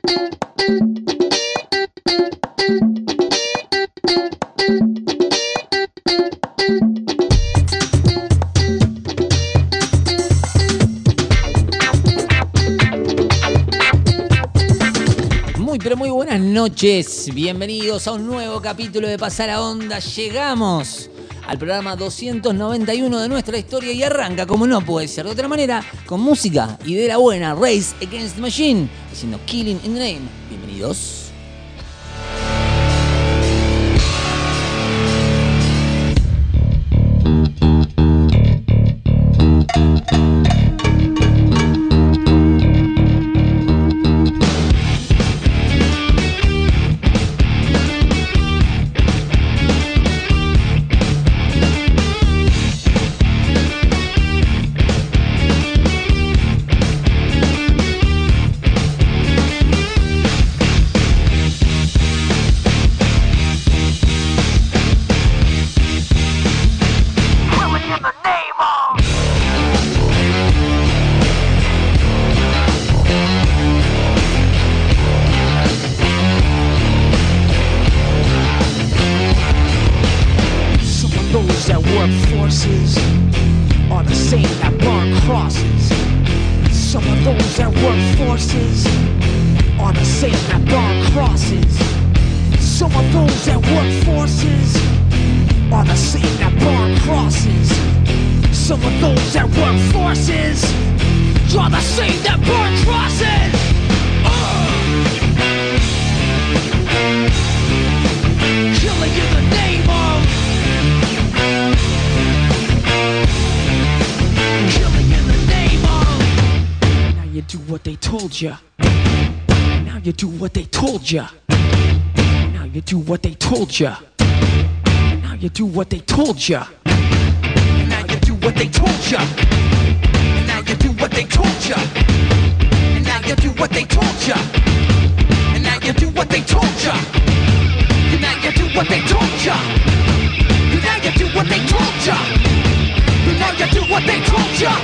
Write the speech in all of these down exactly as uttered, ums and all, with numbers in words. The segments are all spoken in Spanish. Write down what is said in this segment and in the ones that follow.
Pero muy buenas noches, bienvenidos a un nuevo capítulo de Pasar a Onda. Llegamos al programa doscientos noventa y uno de nuestra historia y arranca, como no puede ser de otra manera, con música y de la buena, Rage Against the Machine, haciendo Killing in the Name. Bienvenidos. Ya. Now you do what they told ya. Now you do what they told ya. Now you do what they told ya. Now you do what they told ya. Now you do what they told ya. Now you do what they told ya. Now you do what they told ya. Now you do what they told ya. Now you do what they told ya. Now you do what they told ya.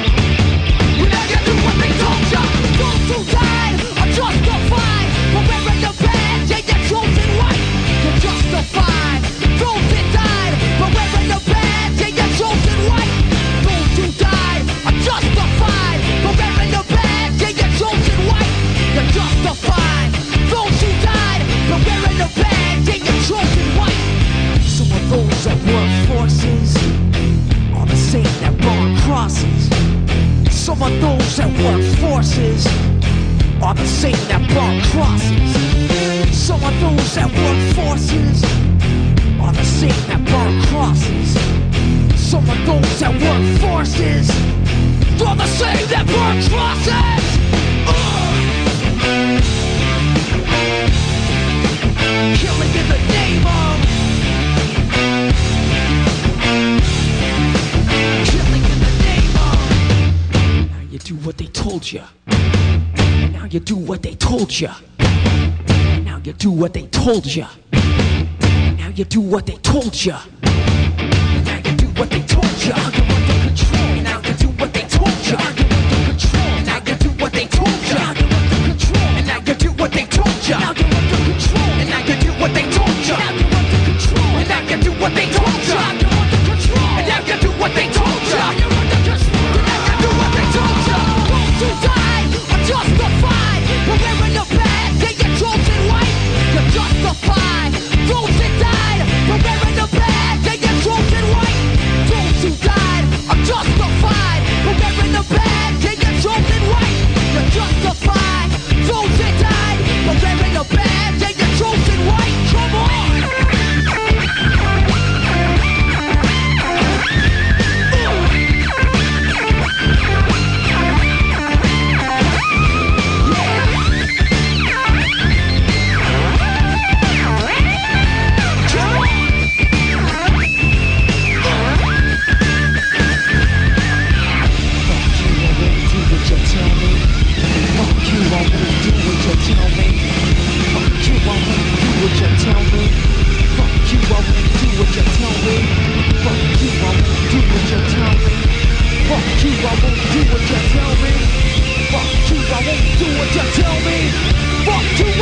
Now you do what they told ya. Those who died are justified for wearing the badge, yeah, you're chosen white. You're justified. Those that died for wearing the badge, yeah, you're chosen white. Those who died are justified for wearing the badge, yeah, you're chosen white. You're justified. Those who died for wearing the badge, yeah, you're chosen white. Some of those that work forces are the same that burn crosses. Some of those that work forces are the same that burn crosses. Some of those that work forces are the same that burn crosses. Some of those that work forces are the same that burn crosses. Uh! Killing in the name of. Killing in the name of. Now you do what they told ya. Now you do what they told ya. Now you do what they told ya. Now you do what they told ya. Now you do what they told ya. You're under control. Now you do what they told ya. You're under control. Now you do what they told ya. You're under control. And now you do what they told ya. Now you're under control. And now you do what they told ya. Now you're under control. And now you do what they told ya. You're under control. And now you do what they told ya. You're under control. And now you do what they told ya. Those who died are justified for wearing the badge, yeah, you're chosen white. You're justified. Those that died for wearing the badge, yeah, you're chosen white. Those who died are justified for wearing the badge, yeah, you're chosen white. You're justified. Those that died for wearing the badge, yeah, you're chosen white. Come on. Fuck you, I won't do what you tell me. Fuck you,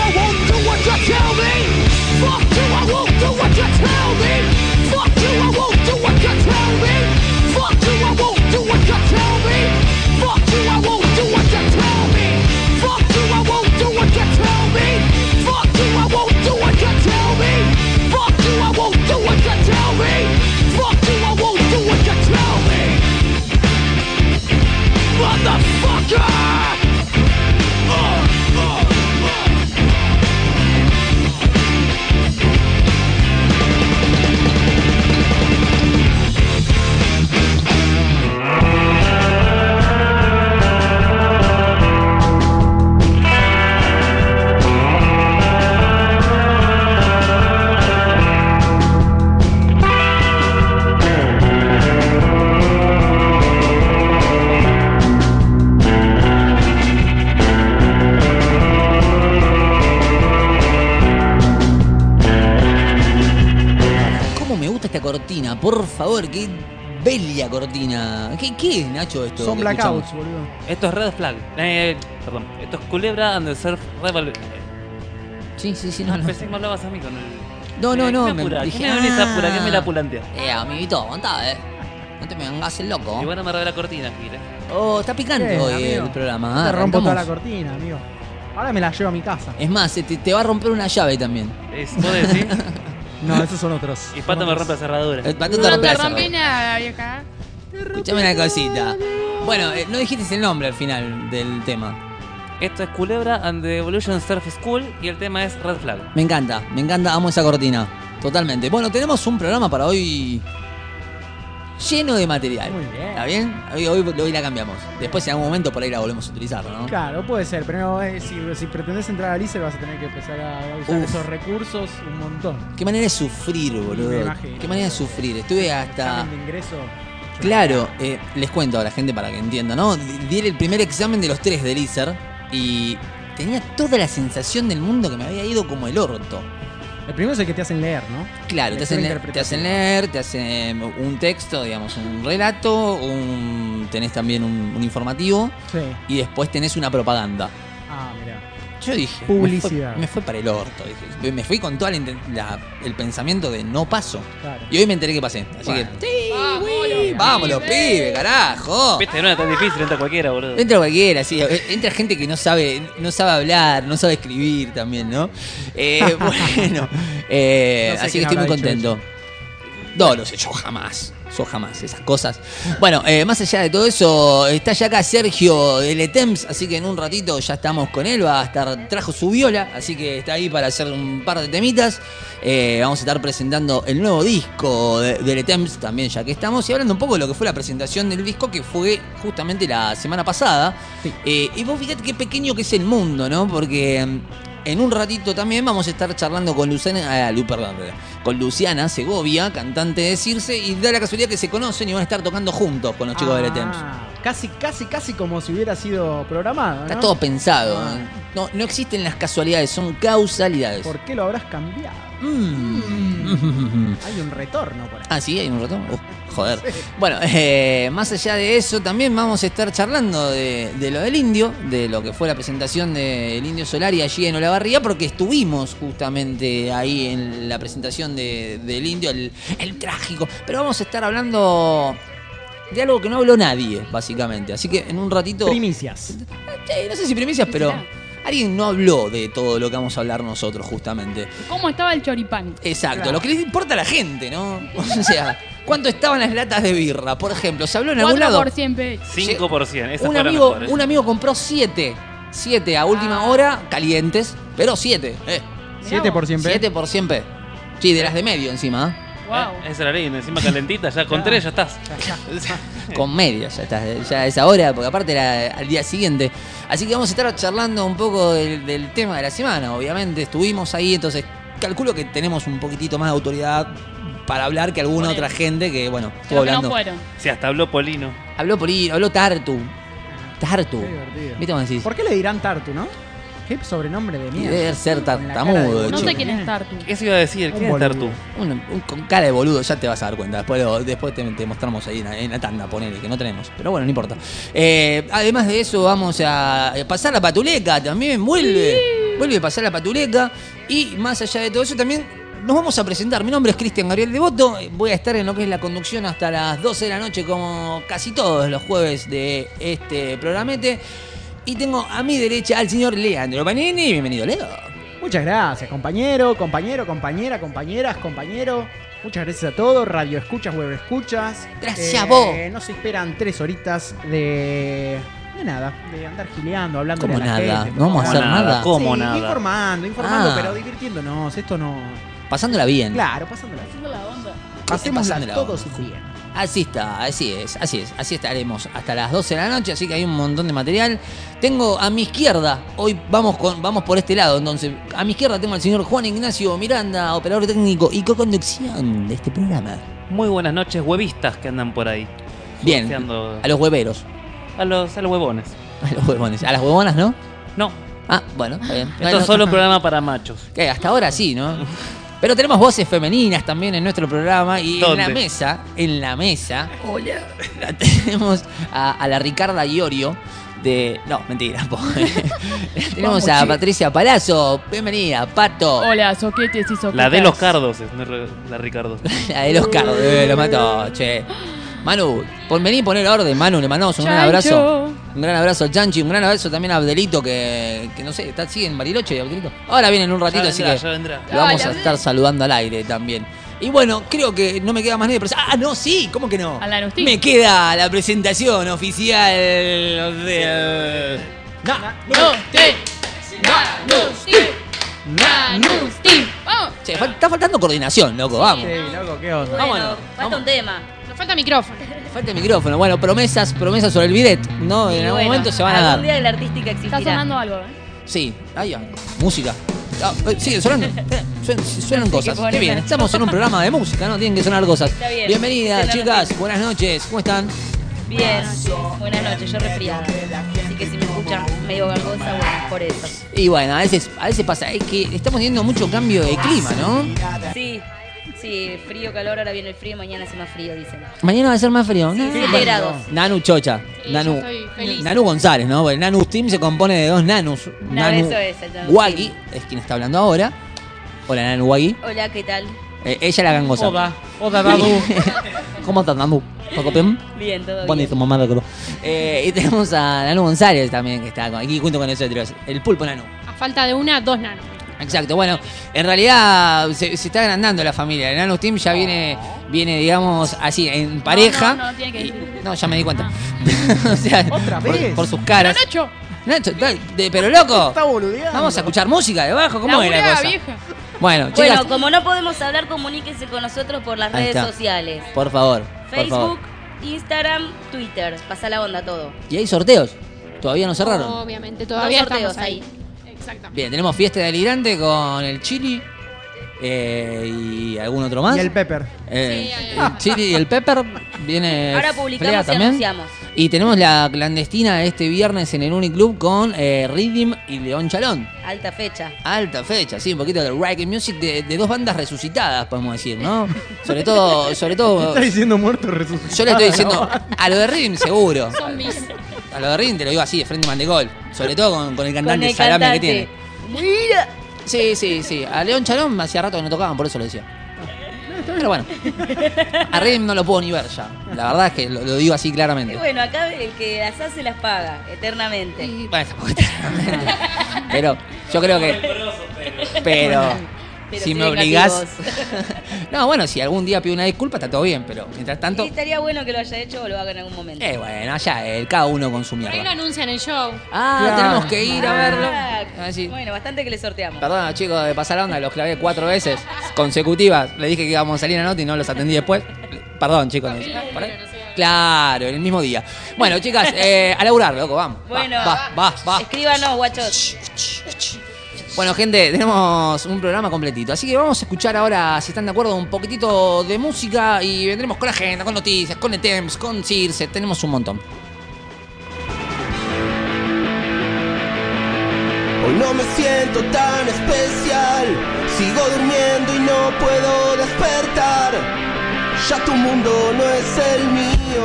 cortina, por favor, qué bella cortina. ¿Qué, qué es, Nacho, esto? Son que blackouts, escuchamos? boludo. Esto es Red Flag. Eh, perdón. Esto es Culebra and the Surf Rebel. Sí, sí, sí, no, no. Pensé que me hablabas a mí con el. No, no, Eh, no, ¿qué me me apura? dije, ¿Qué me venís a apurar? ¿Qué me la ah. apulantea? Eh, amiguito, aguantá, eh. No te me vengas el loco. Y bueno, me robé la cortina, Gil. eh. Oh, está picante ¿Qué, hoy amigo? el programa. Te ah, rompo toda la arrancamos. cortina, amigo. Ahora me la llevo a mi casa. Es más, te, te va a romper una llave también. Es, ¿Vos decís? No, esos son otros. Y Pato me rompe la cerradura. El pato te No rompe te la rompí cerradura. nada, vieja. Escuchame una cosita. Bueno, eh, no dijiste el nombre al final del tema. Esto es Culebra and the Evolution Surf School y el tema es Red Flag. Me encanta, me encanta, amo esa cortina. Totalmente. Bueno, tenemos un programa para hoy lleno de material. Muy bien. ¿Está bien? Hoy, hoy, hoy la cambiamos. Después en algún momento por ahí la volvemos a utilizar, ¿no? Claro, puede ser, pero eh, si, si pretendés entrar a Lizer vas a tener que empezar a usar Uf. esos recursos un montón. Qué manera de sufrir, Me boludo. imagino. Qué manera de sufrir. Estuve hasta... Examen de ingreso. Claro, eh, les cuento a la gente para que entienda, ¿no? Di el primer examen de los tres de Lizer y tenía toda la sensación del mundo que me había ido como el orto. El primero es el que te hacen leer, ¿no? Claro, te Lectura hacen, leer, te interpretativa. hacen leer, te hacen un texto, digamos, un relato, un, tenés también un, un informativo Sí. y después tenés una propaganda. Ah, mirá. Yo dije, Publicidad. Me fue, me fue para el orto. Dije. Me fui con todo el pensamiento de no paso. Claro. Y hoy me enteré que pasé. Así Bueno. que, sí, Vamos, güey, los vamos los pibes. pibes, carajo. Viste, no era tan difícil, entra cualquiera, boludo. Entra cualquiera, sí. Entra gente que no sabe, no sabe hablar, no sabe escribir también, ¿no? Eh, bueno, eh, No sé así que quién estoy muy habrá dicho contento. No, lo sé, yo jamás. Yo jamás, esas cosas. Bueno, eh, más allá de todo eso, está ya acá Sergio de Letems, así que en un ratito ya estamos con él. Va a estar, trajo su viola, así que está ahí para hacer un par de temitas. Eh, vamos a estar presentando el nuevo disco de, de Letems también, ya que estamos. Y hablando un poco de lo que fue la presentación del disco, que fue justamente la semana pasada. Sí. Eh, y vos fíjate qué pequeño que es el mundo, ¿no? Porque mm, en un ratito también vamos a estar charlando con Luciana, eh, Lu- perdón, con Luciana Segovia, cantante de Circe, y da la casualidad que se conocen y van a estar tocando juntos con los chicos de Letems. Ah, casi, casi, casi como si hubiera sido programado, ¿no? Está todo pensado. Ah. ¿eh? No, no existen las casualidades, son causalidades. ¿Por qué lo habrás cambiado? Mm. Hay un retorno por ahí. Ah, sí, hay un ratón. Uh, joder. Bueno, eh, más allá de eso, también vamos a estar charlando de, de lo del indio, de lo que fue la presentación del Indio Solari allí en Olavarría, porque estuvimos justamente ahí en la presentación de- del indio, el, el trágico. Pero vamos a estar hablando de algo que no habló nadie, básicamente. Así que en un ratito. Primicias. Eh, no sé si primicias, pero alguien no habló de todo lo que vamos a hablar nosotros, justamente. ¿Cómo estaba el choripán? Exacto, Claro. lo que le importa a la gente, ¿no? O sea, ¿cuánto estaban las latas de birra? Por ejemplo, ¿se habló en algún cuatro lado? por cien pesos. cinco por ciento, esa Un fue la amigo, mejor. ¿eh? un amigo compró siete. Siete a última Ah. hora, calientes, pero siete. Eh, siete por cien siete por cien pe. Sí, de las de medio encima. ¿eh? Wow. Eh, esa era la ley, encima calentita, ya con tres ya estás. Con media, ya está, ya a esa hora, porque aparte era al día siguiente. Así que vamos a estar charlando un poco del, del tema de la semana, obviamente. Estuvimos ahí, entonces calculo que tenemos un poquitito más de autoridad para hablar que alguna Ponele. otra gente que, bueno, estuvo Los que no hablando. fueron. Sí, hasta habló Polino. Habló por ahí, habló Tartu. Tartu. Qué divertido. ¿Viste cómo decís? ¿Por qué le dirán Tartu, no? Qué sobrenombre de mierda. Debe ser Con la cara tartamudo, de No chico. sé quién es Tartu. ¿Qué se iba a decir? Un ¿Quién es boludo. Tartu? Un- un- con cara de boludo, ya te vas a dar cuenta. Después, lo- después te, te mostramos ahí en la, en la tanda, ponele, que no tenemos. Pero bueno, no importa. Eh, además de eso, vamos a pasar la patuleca también. Vuelve. Vuelve a pasar la patuleca. Y más allá de todo eso, también nos vamos a presentar. Mi nombre es Cristian Gabriel Devoto. Voy a estar en lo que es la conducción hasta las doce de la noche, como casi todos los jueves de este programete. Y tengo a mi derecha al señor Leandro Panini. Bienvenido, Leo. Muchas gracias, compañero, compañero, compañera, compañeras, compañero. Muchas gracias a todos, radio escuchas, web escuchas. Gracias a vos. Nos esperan tres horitas de... de nada, de andar gileando, hablando ¿Cómo a la nada? gente. ¿No vamos a ¿Cómo hacer nada? nada? ¿Cómo Sí, nada? informando, informando, Ah. pero divirtiéndonos. Esto no... Pasándola bien. Claro, pasándola. Haciendo la onda. Pasémosla pasándola. todos bien. Así está, así es, así es, así estaremos hasta las doce de la noche, así que hay un montón de material. Tengo a mi izquierda, hoy vamos con vamos por este lado, entonces, a mi izquierda tengo al señor Juan Ignacio Miranda, operador técnico y co-conducción de este programa. Muy buenas noches, huevistas que andan por ahí. Bien, Surfeando a los hueveros, a los, a los huevones. a los huevones, a las huevonas, ¿no? No, Ah, bueno, está bien. esto es solo un programa para machos. Que hasta ahora sí, ¿no? Pero tenemos voces femeninas también en nuestro programa y ¿Dónde? en la mesa, en la mesa, la tenemos a, a la Ricarda Iorio de... No, mentira. po. tenemos Vamos, a che. Patricia Palazzo. Bienvenida, Pato. Hola, soquetes y soquetas. La de los cardos, es, no es re- la Ricardo. La de los carros, eh, lo mató, che. Manu, por venir y poner orden, Manu, le mandamos un gran Chancho. abrazo. Un gran abrazo al Chanchi, un gran abrazo también a Abdelito, que, que no sé, está, sigue en Bariloche, Abdelito. Ahora viene en un ratito, Ya así vendrá, que ya vendrá. lo vamos Hola, a estar saludando al aire también. Y bueno, creo que no me queda más nadie. Pero... Ah, no, sí, ¿cómo que no? A la Agustín. Me queda la presentación oficial de... Nanusti. Nanusti. Nanusti. Vamos. Che, fal- está faltando coordinación, loco, vamos. Sí, loco, ¿qué onda? Vámonos, Bueno, falta vamos. un tema. Nos falta micrófono. Falta el micrófono. Bueno, promesas, promesas sobre el bidet, ¿no? En Y algún bueno, momento se van a algún dar. día de la artística Está existirá. sonando algo, ¿eh? Sí, ahí va. Música. Ah, eh, sigue sonando. Eh, suen- suenan No sé cosas. qué poner. Qué bien. Estamos en un programa de música, ¿no? Tienen que sonar cosas. Está bien. Bienvenidas, Buenas chicas. noches. Buenas noches. ¿Cómo están? Bien, buenas noches, yo resfriada. Así que si me escuchan medio gangosa, bueno, por eso. Y bueno, a veces, a veces pasa. Es que estamos teniendo mucho cambio de clima, ¿no? Sí, sí, frío, calor, ahora viene el frío, mañana hace más frío, dicen. Mañana va a ser más frío. Sí, No, siete bueno. grados. Nanu Chocha. Sí, Nanu. yo estoy feliz. Nanu González, ¿no? Porque el Nanu Team se compone de dos Nanus. No, Nanu eso es el Nanu Wagi, Team. es quien está hablando ahora. Hola, Nanu Wagi. Hola, ¿qué tal? Eh, ella la gangosa. Oda, Oda Dadu. ¿Cómo estás, Nanu? ¿Todo bien? Bien, todo Bonito, bien. mamá de acuerdo. Eh, y tenemos a Nanu González también, que está con- aquí junto con nosotros. El pulpo Nanu. A falta de una, dos nanos. Exacto, bueno, en realidad se, se está agrandando la familia. El Nanu Team ya viene, viene, digamos, así, en pareja. no, no, tiene que Y- decir. no, ya me di cuenta. o sea, ¿Otra por, vez? por sus caras. Nacho, Nacho, dale, de- pero loco, Está boludeando. vamos a escuchar música debajo, ¿cómo la es la burega cosa? vieja. Bueno, chicas, Bueno, como no podemos hablar, comuníquense con nosotros por las Ahí redes está. sociales. por favor, por favor. Facebook, Instagram, Twitter. Pasa la onda todo. ¿Y hay sorteos? ¿Todavía no cerraron? Obviamente, todavía Dos sorteos estamos ahí. ahí. Exactamente. Bien, tenemos fiesta delirante con el Chili eh, y algún otro más. Y el Pepper. Eh, Sí, ahí, el ahí. Chili y el Pepper viene Ahora Flea publicamos y también. anunciamos. Y tenemos la clandestina este viernes en el Uniclub con eh, Rhythm y León Chalón. Alta fecha. Alta fecha, sí, un poquito de reggae music de, de dos bandas resucitadas, podemos decir, ¿no? Sobre todo, sobre todo, Está diciendo muerto resucitado. yo le estoy diciendo a lo de Rhythm seguro. Zombies. A lo de Rhythm te lo digo así, de frente man de gol. Sobre todo con, con el cantante Con el salame cantante. que tiene. Mira. Sí, sí, sí. A León Chalón hacía rato que no tocaban, por eso lo decía. Pero bueno, a Rhythm no lo puedo ni ver ya. La verdad es que lo, lo digo así Y claramente. bueno, acá el que las hace las paga eternamente. Y, bueno, tampoco eternamente. Pero yo creo que. Pero. Pero si sí me obligás. vengativos. No, bueno, si algún día pido una disculpa está todo bien, pero mientras tanto. Y estaría bueno que lo haya hecho o lo haga en algún momento. Eh, bueno, allá, eh, cada uno con su Por ahí lo mierda. anuncian en el show. Ah, Claro. tenemos que ir a verlo. Ah, A ver si- Bueno, bastante que le sorteamos. Perdón, chicos, de pasar la onda, los clavé cuatro veces consecutivas. Le dije que íbamos a salir a nota y no los atendí después. Perdón, chicos. ¿Por ahí? Claro, en el mismo día. Bueno, chicas, eh, a laburar, loco, vamos. Va, Bueno, va, va, va. escríbanos, guachos. Bueno, gente, tenemos un programa completito. Así que vamos a escuchar ahora, si están de acuerdo, un poquitito de música y vendremos con la agenda, con noticias, con el Temps, con Circe. Tenemos un montón. Hoy no me siento tan especial, sigo durmiendo y no puedo despertar. Ya tu mundo no es el mío.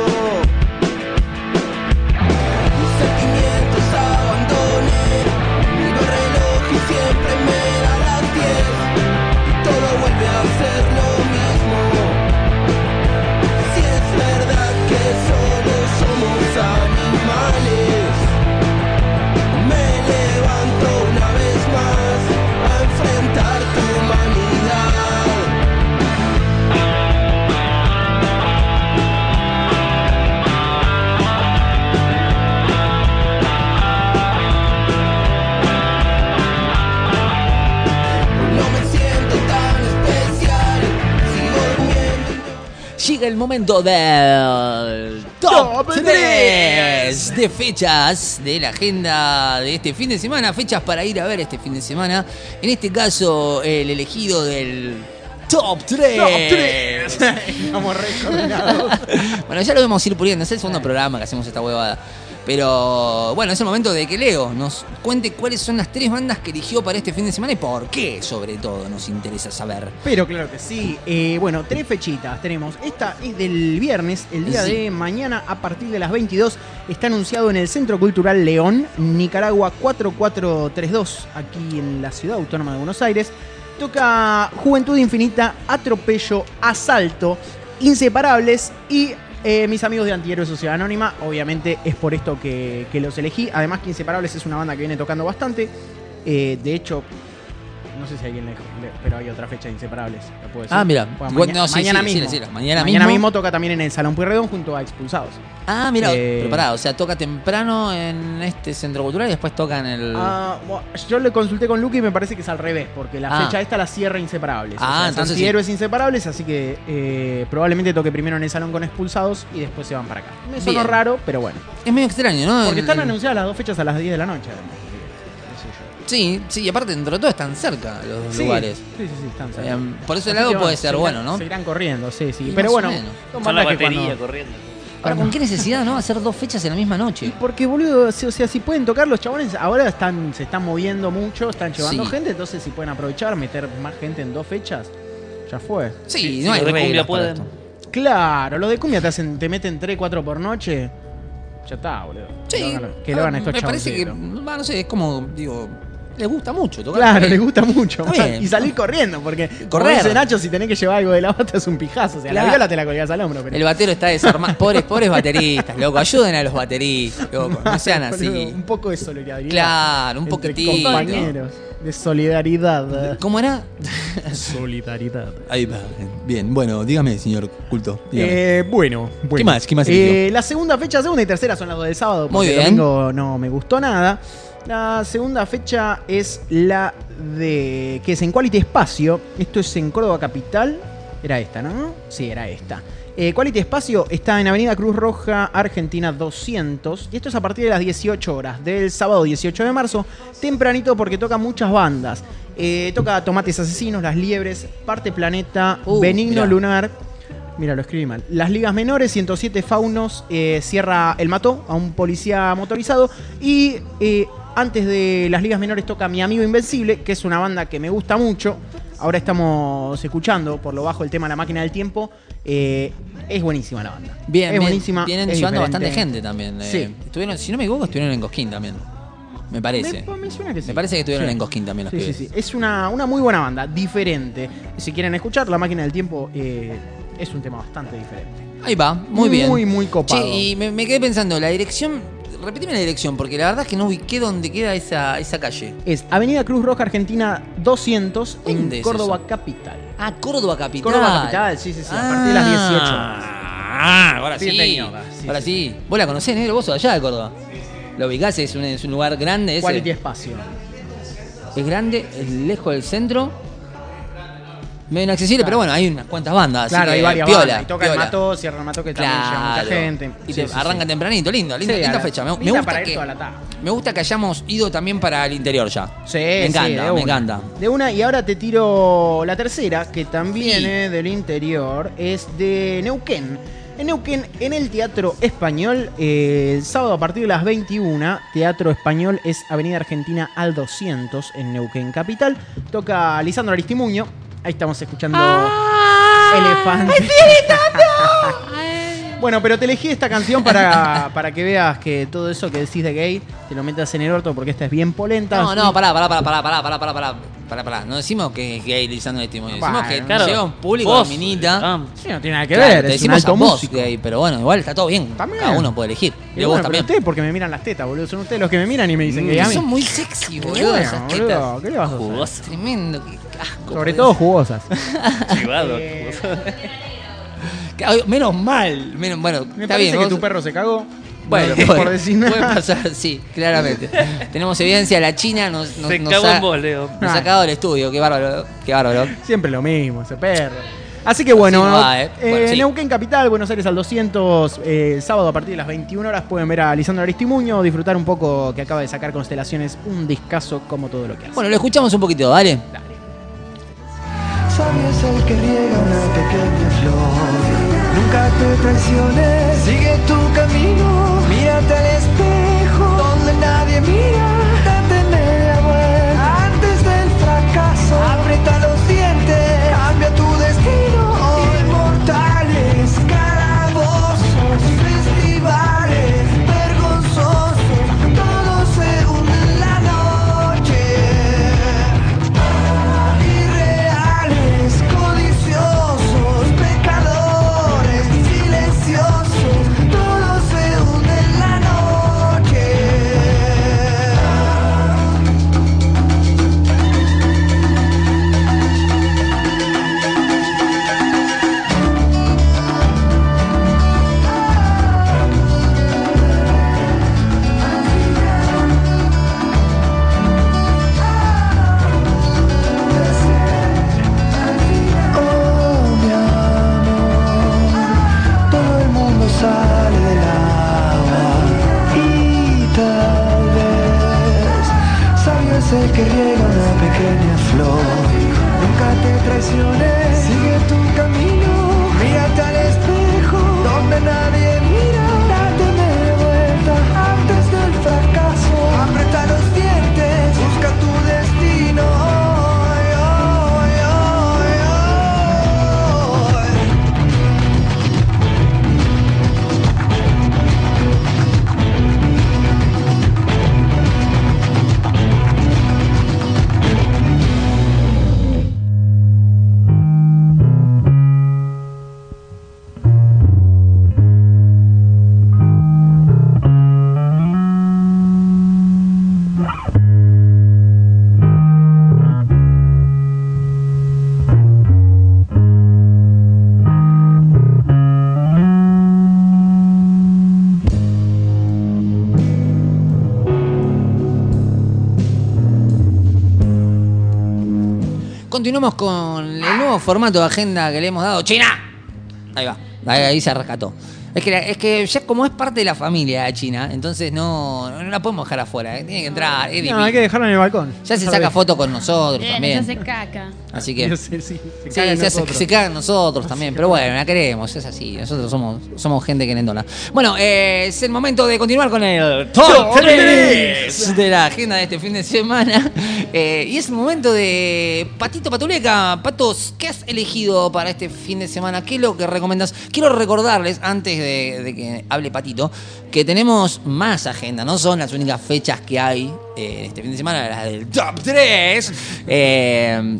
Mis sentimientos abandoné, miro el reloj y siempre me da las diez. Y todo vuelve a ser lo mismo. Si es verdad que solo somos animales, me levanto una vez más a enfrentar tu humanidad. No me siento tan especial, sigo durmiendo y no... Llega el momento del Top tres de fechas de la agenda de este fin de semana. Fechas para ir a ver este fin de semana. En este caso, el elegido del Top tres. Estamos re coordinados. Bueno, ya lo vamos a ir puliendo. Es el segundo programa que hacemos esta huevada. Pero bueno, es el momento de que Leo nos cuente cuáles son las tres bandas que eligió para este fin de semana y por qué, sobre todo, nos interesa saber. Pero claro que sí. Eh, bueno, tres fechitas tenemos. Esta es del viernes, el día Sí. de mañana a partir de las veintidós. Está anunciado en el Centro Cultural León, Nicaragua cuatro cuatro tres dos, aquí en la Ciudad Autónoma de Buenos Aires. Toca Juventud Infinita, Atropello, Asalto, Inseparables y eh, mis amigos de Antihéroes Sociedad Anónima. Obviamente es por esto que, que los elegí. Además que Inseparables es una banda que viene tocando bastante. Eh, de hecho, no sé si alguien le, le- pero hay otra fecha de Inseparables. ¿la puedo decir? Ah, mira. Bueno, Igual- maña- no, sí, mañana sí, mismo. decilo, decilo. Mañana Mañana mismo. mismo toca también en el Salón Pueyrredón junto a Expulsados. Ah, mira, Eh, preparado. O sea, toca temprano en este centro cultural y después toca en el. Ah, bueno, yo le consulté con Luke y me parece que es al revés, porque la Ah. fecha esta la cierra Inseparables. Ah, o sea, es entonces Antihéroes Inseparables, así que eh, probablemente toque primero en el Salón con Expulsados y después se van para acá. Me sonó Bien. raro, pero bueno. Es medio extraño, ¿no? Porque El- están el- anunciadas las dos fechas a las diez de la noche, además. Qué sé yo. Sí, sí, y aparte dentro de todo están cerca los dos Sí, lugares. Sí, sí, sí, están cerca. Eh, por ese Así lado que, puede bueno, ser seguirán- bueno, ¿no? Seguirán corriendo, sí, sí. Y Pero más bueno, o menos. son Con la bandas que batería cuando- corriendo. Ahora, ¿con qué necesidad, no? Hacer dos fechas en la misma noche. Porque, boludo, si- o sea, si pueden tocar los chabones, ahora están, se están moviendo mucho, están llevando Sí. gente, entonces si pueden aprovechar, meter más gente en dos fechas, ya fue. Sí, Sí, no sí, hay los de cumbia reglas para pueden. esto. Claro, los de cumbia te hacen, te meten tres, cuatro por noche, ya está, boludo. Sí, Que lo hagan- que lo hagan estos me parece que, chaboncitos. va, no sé, es como, digo, les gusta mucho tocar. Claro, por ahí. les gusta mucho. Está bien. Y salir corriendo, porque como Correr. dice Nacho, si tenés que llevar algo de la bata es un pijazo. O sea, Claro. la viola te la colgás al hombro. Pero... El batero está desarmado. Pobres, pobres bateristas, loco. Ayuden a los bateristas, loco. No sean así. Un poco de solidaridad. Claro, un entre poquitito. compañeros. De solidaridad. ¿Cómo era? Solidaridad. Ahí va. Bien, bueno, dígame, señor culto. dígame. Eh, bueno, bueno. ¿Qué más? ¿Qué más Eh, la segunda fecha, segunda y tercera son las dos del sábado. Porque Muy el bien. domingo no me gustó nada. La segunda fecha es la de. que es en Quality Espacio. Esto es en Córdoba Capital. Era esta, ¿no? Sí, era esta. Eh, Quality Espacio está en Avenida Cruz Roja, Argentina doscientos. Y esto es a partir de las dieciocho horas del sábado dieciocho de marzo. Tempranito porque toca muchas bandas. Eh, toca Tomates Asesinos, Las Liebres, Parte Planeta, Uh, Benigno mirá. Lunar. Mira, lo escribí mal. Las Ligas Menores, ciento siete Faunos, eh, cierra El Mató a un policía motorizado. Y eh, antes de Las Ligas Menores toca Mi Amigo Invencible, que es una banda que me gusta mucho. Ahora estamos escuchando por lo bajo el tema La Máquina del Tiempo. Eh, es buenísima la banda. Bien, es bien. buenísima. Vienen es llevando diferente. bastante gente también. eh. Sí. Estuvieron, si no me equivoco, estuvieron en Cosquín también. Me parece. Me, me suena que sí. Me parece que estuvieron Sí. en Cosquín también los Sí, sí, pibes. sí. Es una, una muy buena banda, diferente. Si quieren escuchar, La Máquina del Tiempo eh, es un tema bastante diferente. Ahí va, muy bien. Muy, muy copado. Che, y me, me quedé pensando, la dirección. Repetime la dirección, porque la verdad es que no ubiqué dónde queda esa, esa calle. Es Avenida Cruz Roja Argentina doscientos ¿Dónde en es Córdoba eso? Capital. Ah, Córdoba Capital. Córdoba Capital, sí, sí, sí, a partir de las dieciocho. Ah, ahora sí. Bienvenido, sí, ahora sí. sí. Vos la conocés, negro, vos sos allá de Córdoba. Lo ubicás, es un, es un lugar grande. Ese. Quality Espacio. Es grande, es lejos del centro. Medio inaccesible, pero bueno, hay unas cuantas bandas. así Claro, que hay varias piola, bandas. Y toca el piola. Mató, cierra el Mató, que también lleva mucha Claro. gente. Y Sí, te sí, arranca sí. tempranito, lindo, linda, Sí, linda a la- fecha. Me, me linda gusta para ir que, toda la tarde. me gusta que hayamos ido también para el interior ya. Sí, me encanta, sí, de me una. encanta. De una, y ahora te tiro la tercera, que también Sí. es del interior, es de Neuquén. En Neuquén, en el Teatro Español, eh, el sábado a partir de las veintiuna, Teatro Español es Avenida Argentina al doscientos, en Neuquén Capital. Toca Lisandro Aristimuño. Ahí estamos escuchando Elefante. Ay, Bueno, pero te elegí esta canción para, para que veas que todo eso que decís de gay te lo metas en el orto porque esta es bien polenta. No, no, pará, pará, pará, pará, pará, pará, pará, pará, pará, pará. No decimos que es gay Lisandro de Testimonio. Decimos Bueno, que Claro. llega un público Vos, de minita. ah, Sí, no tiene nada que Claro, ver, te es un decimos alto a vos músico. gay, pero bueno, igual está todo bien. También. Cada uno puede elegir. Y Y vos bueno, pero también. ustedes porque me miran las tetas, boludo. Son ustedes los que me miran y me dicen que a mí. Son muy sexy, Y boludo, bueno, esas boludo, tetas. ¿qué le vas a hacer? jugoso, Tremendo, qué asco. Sobre boludo. todo jugosas. chivado. Eh, jugoso. Ay, Menos mal. Menos, bueno, Me está parece bien. que vos- tu perro se cagó. Bueno, No, puede, por decir puede nada. pasar, sí, claramente. Tenemos evidencia, la China nos, nos, Se nos cagó ha, en vos, Leo. nos ha cagado el estudio, qué bárbaro, qué bárbaro. Siempre lo mismo, ese perro. Así que bueno, Así no va, eh. eh, Bueno, sí. Neuquén Capital, Buenos Aires al doscientos, eh, sábado a partir de las veintiuna horas pueden ver a Lisandro Aristimuño, disfrutar un poco que acaba de sacar Constelaciones, un discazo como todo lo que hace. Bueno, lo escuchamos un poquito, dale. Sabio es el que riega una pequeña flor. Nunca te traiciones, sigue tu camino, mírate al espejo. nadie mira, date media vuelta antes del fracaso. Aprieta los dientes, cambia tu destino. Inmortales, calabozos, festivales vergonzosos, todo se hunde en la noche. Irreales, codiciosos, pecadores, silenciosos, todo se hunde en la noche. Oh, mi amor, todo el mundo sale del agua y tal vez sabio es el que riega una pequeña flor. Nunca te traiciones, sigue tu camino, mírate al espejo donde nadie mira, date media vuelta antes del fracaso. Aprieta los dientes, busca tu destino. Hoy, hoy, hoy, hoy. Continuamos con el nuevo formato de agenda que le hemos dado. ¡China! Ahí va, ahí, ahí se rescató. Es que, la- es que ya como es parte de la familia de China, entonces no, no la podemos dejar afuera. ¿eh? Tiene que entrar. Es No, difícil. hay que dejarlo en el balcón. Ya se Ya saca sabés. foto con nosotros Bien, también. se hace caca. Así que. Sí, sí, sí, se Sí, caga en se, hace- nosotros. se cagan nosotros también, pero bueno, la queremos, es así. Nosotros somos, somos gente querendona. Bueno, eh, es el momento de continuar con el Top tres de la agenda de este fin de semana. Eh, y es el momento de Patito Patuleca. Patos, ¿qué has elegido para este fin de semana? ¿Qué es lo que recomiendas? Quiero recordarles, antes de, de que hable Patito, que tenemos más agenda. No son las únicas fechas que hay eh, este fin de semana, las del Top tres. Eh,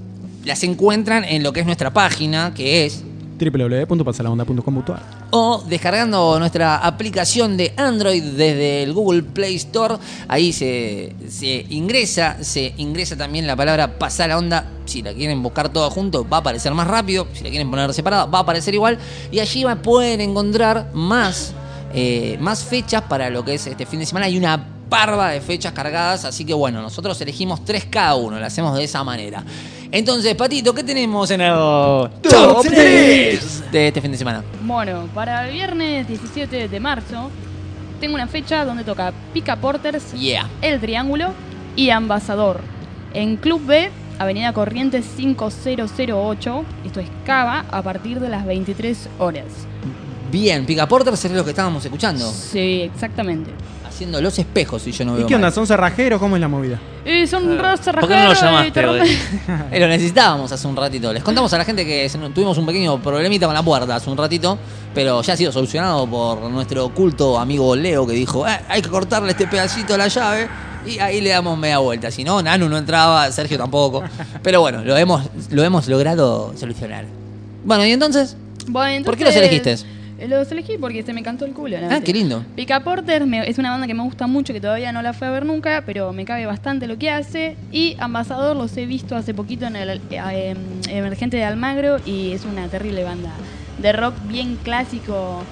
las encuentran en lo que es nuestra página, que es doble u doble u doble u punto pasalabonda punto com punto a r. o descargando nuestra aplicación de Android desde el Google Play Store. Ahí se, se ingresa, se ingresa también la palabra pasar la onda. Si la quieren buscar toda junto, va a aparecer más rápido. Si la quieren poner separada, va a aparecer igual. Y allí va- pueden encontrar más, eh, más fechas para lo que es este fin de semana. Hay una parva de fechas cargadas, así que bueno, nosotros elegimos tres cada uno, lo hacemos de esa manera. Entonces, Patito, ¿qué tenemos en el Top tres de este fin de semana? Bueno, para el viernes diecisiete de marzo tengo una fecha donde toca Pica Porters, Yeah. El Triángulo y Ambasador. En Club B, Avenida Corrientes cinco mil ocho, esto es Cava, a partir de las veintitrés horas. Bien, Pica Porters es lo que estábamos escuchando. Sí, exactamente. Haciendo los espejos, si yo no veo ¿Y qué onda? mal. ¿Son cerrajeros? ¿Cómo es la movida? Y son raros ¿Por qué no lo cerrajeros y llamaste te hoy? rompen- Eh, lo necesitábamos hace un ratito. Les contamos a la gente que se- tuvimos un pequeño problemita con la puerta hace un ratito, pero ya ha sido solucionado por nuestro culto amigo Leo, que dijo, eh, hay que cortarle este pedacito a la llave, y ahí le damos media vuelta. Si no, Nanu no entraba, Sergio tampoco. Pero bueno, lo hemos, lo hemos logrado solucionar. Bueno, y entonces, Bueno, ¿por qué los entonces, elegiste? eh, Los elegí porque se me cantó el culo. Ah, qué lindo. Pica Porter me- es una banda que me gusta mucho, que todavía no la fui a ver nunca, pero me cabe bastante lo que hace. Y Ambasador los he visto hace poquito en el eh, Emergente de Almagro y es una terrible banda de rock bien clásico.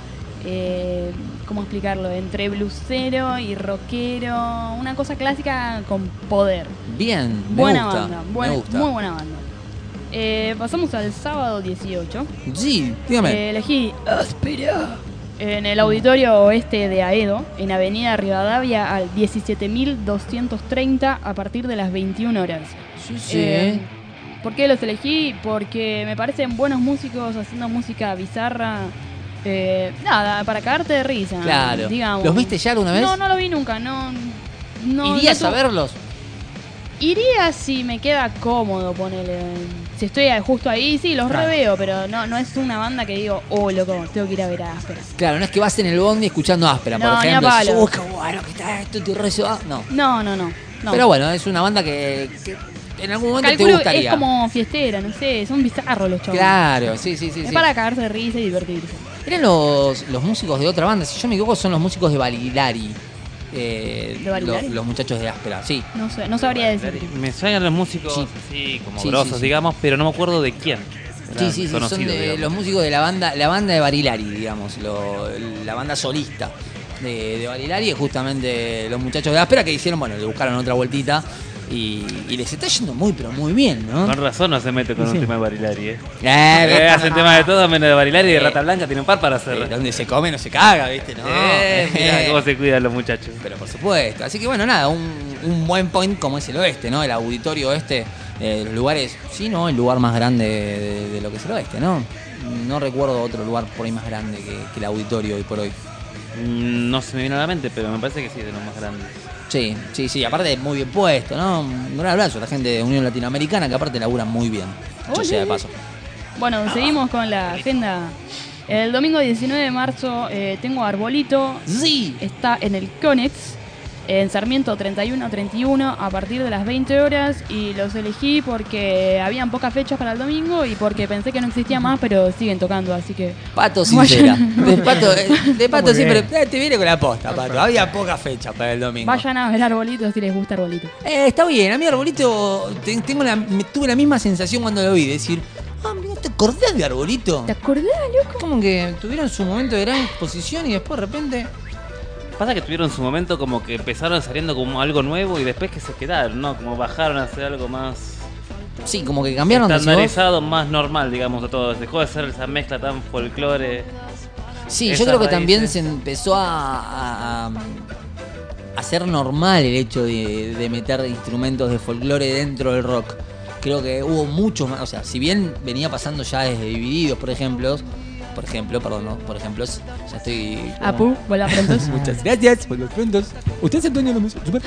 Eh, ¿Cómo explicarlo? Entre blusero y rockero. Una cosa clásica con poder. Bien, me Buena gusta. banda, me buena- gusta. muy buena banda. Eh, pasamos al sábado dieciocho. Sí, dígame. Eh, elegí Aspira en el auditorio oeste de Aedo, en Avenida Rivadavia al diecisiete mil doscientos treinta a partir de las veintiuna horas. sí, sí. Eh, ¿Por qué los elegí? Porque me parecen buenos músicos haciendo música bizarra Eh, nada, para cagarte de risa. Claro. Digamos. ¿Los viste ya alguna vez? No, no lo vi nunca. No, no, ¿Irías no a tu- verlos? Iría si me queda cómodo, ponele. Si estoy justo ahí, sí, los Claro. reveo, pero no, no es una banda que digo, oh, loco, tengo que ir a ver a Áspera. Claro, no es que vas en el bondi escuchando Áspera, No, por ni a ejemplo. palo. Uy, qué bueno que está esto, te rezo. Ah, no. No, no, no. no. Pero bueno, es una banda que, que en algún momento Calculo te que gustaría. es como fiestera, no sé, son bizarros los chavos. Claro, sí, sí, sí. Es sí. para cagarse de risa y divertirse. Eran los, los músicos de otra banda, si yo me equivoco son los músicos de Barilari. Eh, ¿De Barilari? Los, los muchachos de Áspera, sí. No sé, no sabría decir. Me suenan los músicos Sí. así como Sí, grosos, sí, sí. digamos, pero no me acuerdo de quién. Sí, Eran sí, sí, son conocidos, de digamos. los músicos de la banda, la banda de Barilari, digamos, lo- la banda solista de, de Barilari es justamente los muchachos de Áspera que hicieron, bueno, le buscaron otra vueltita y, y les está yendo muy, pero muy bien, ¿no? Con razón no se mete con Sí. un tema de Barilari, ¿eh? Eh, Eh, hacen tema de todo menos de Barilari y de Eh. Rata Blanca, tiene un par para eh, hacer. donde se come no se caga, ¿viste? No. Eh, mirá Eh. cómo se cuidan los muchachos. Pero por supuesto. Así que bueno, nada, un, un buen point como es el oeste, ¿no? El auditorio oeste, eh, los lugares, sí, ¿no? El lugar más grande de, de lo que es el oeste, ¿no? No recuerdo otro lugar por ahí más grande que, que el auditorio hoy por hoy. Mm, No se me viene a la mente, pero me parece que sí, de los más grandes. Sí, sí, sí, aparte muy bien puesto, ¿no? Un gran abrazo a la gente de Unión Latinoamericana que aparte laburan muy bien. Yo Oye. sea de paso. Bueno, seguimos con la agenda. El domingo diecinueve de marzo eh, tengo Arbolito. Sí. Está en el Conex, en Sarmiento treinta y uno treinta y uno, a partir de las veinte horas. Y los elegí porque habían pocas fechas para el domingo y porque pensé que no existía más, pero siguen tocando, así que... Pato sincera. Vayan. De Pato, eh, de Pato Muy siempre bien. eh, te viene con la posta, Pato. Había poca fecha para el domingo. Vayan a ver Arbolito si les gusta Arbolito. Eh, está bien, a mí Arbolito te- tengo la, me- tuve la misma sensación cuando lo vi, decir, ah, mira, ¿te acordás de Arbolito? ¿Te acordás, loco? Como que tuvieron su momento de gran exposición y después de repente... Pasa que tuvieron su momento como que empezaron saliendo como algo nuevo y después que se quedaron, ¿no? Como bajaron a hacer algo más Sí, como que cambiaron de voz. estandarizado, más normal, digamos, de todo. Dejó de ser esa mezcla tan folclore. Sí, yo esas creo que también raíces. se empezó a, a, a hacer normal el hecho de, de meter instrumentos de folclore dentro del rock. Creo que hubo muchos más, o sea, si bien venía pasando ya desde Divididos, por ejemplo, por ejemplo, perdón, no, por ejemplo, ya estoy... Apu, vuela pronto. Muchas gracias por los prontos. Usted es Antonio López. Super.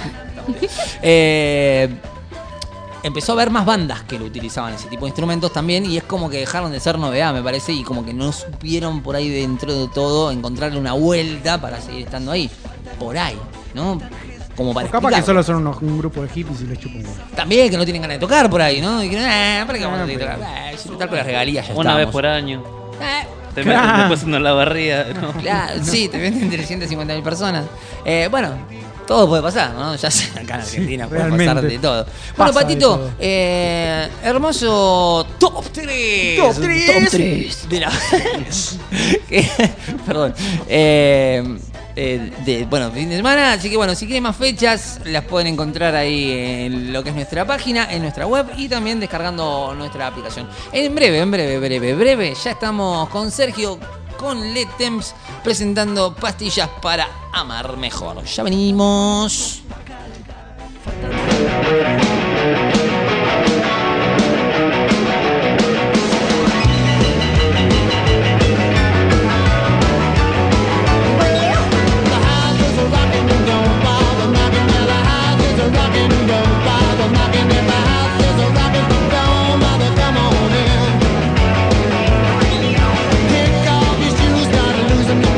Eh, empezó a haber más bandas que lo utilizaban ese tipo de instrumentos también y es como que dejaron de ser novedad, me parece, y como que no supieron por ahí dentro de todo encontrarle una vuelta para seguir estando ahí. Por ahí, ¿no? Como para O capaz que explicarlo. solo son unos- un grupo de hippies y les chupan un huevo. También que no tienen ganas de tocar por ahí, ¿no? Y que, ah, ¿para qué vamos a Ah, seguir pero- tocando? Ah, si total con las regalías ya Una vez estamos. por año. Eh, Te Claro. meten después en la barriga, ¿no? Claro, sí, te venden trescientas cincuenta mil personas. Eh, bueno, todo puede pasar, ¿no? Ya sé, acá en Argentina puede pasar realmente. de todo. Bueno, Pasa de Patito, todo. eh, hermoso top tres. Top tres. Top tres. De la... Que- Perdón. Eh, eh, de, bueno, fin de semana, así que bueno, si quieren más fechas, las pueden encontrar ahí en lo que es nuestra página, en nuestra web y también descargando nuestra aplicación. En breve, en breve, breve, breve, ya estamos con Sergio, con Let Temps, presentando pastillas para amar mejor. Ya venimos.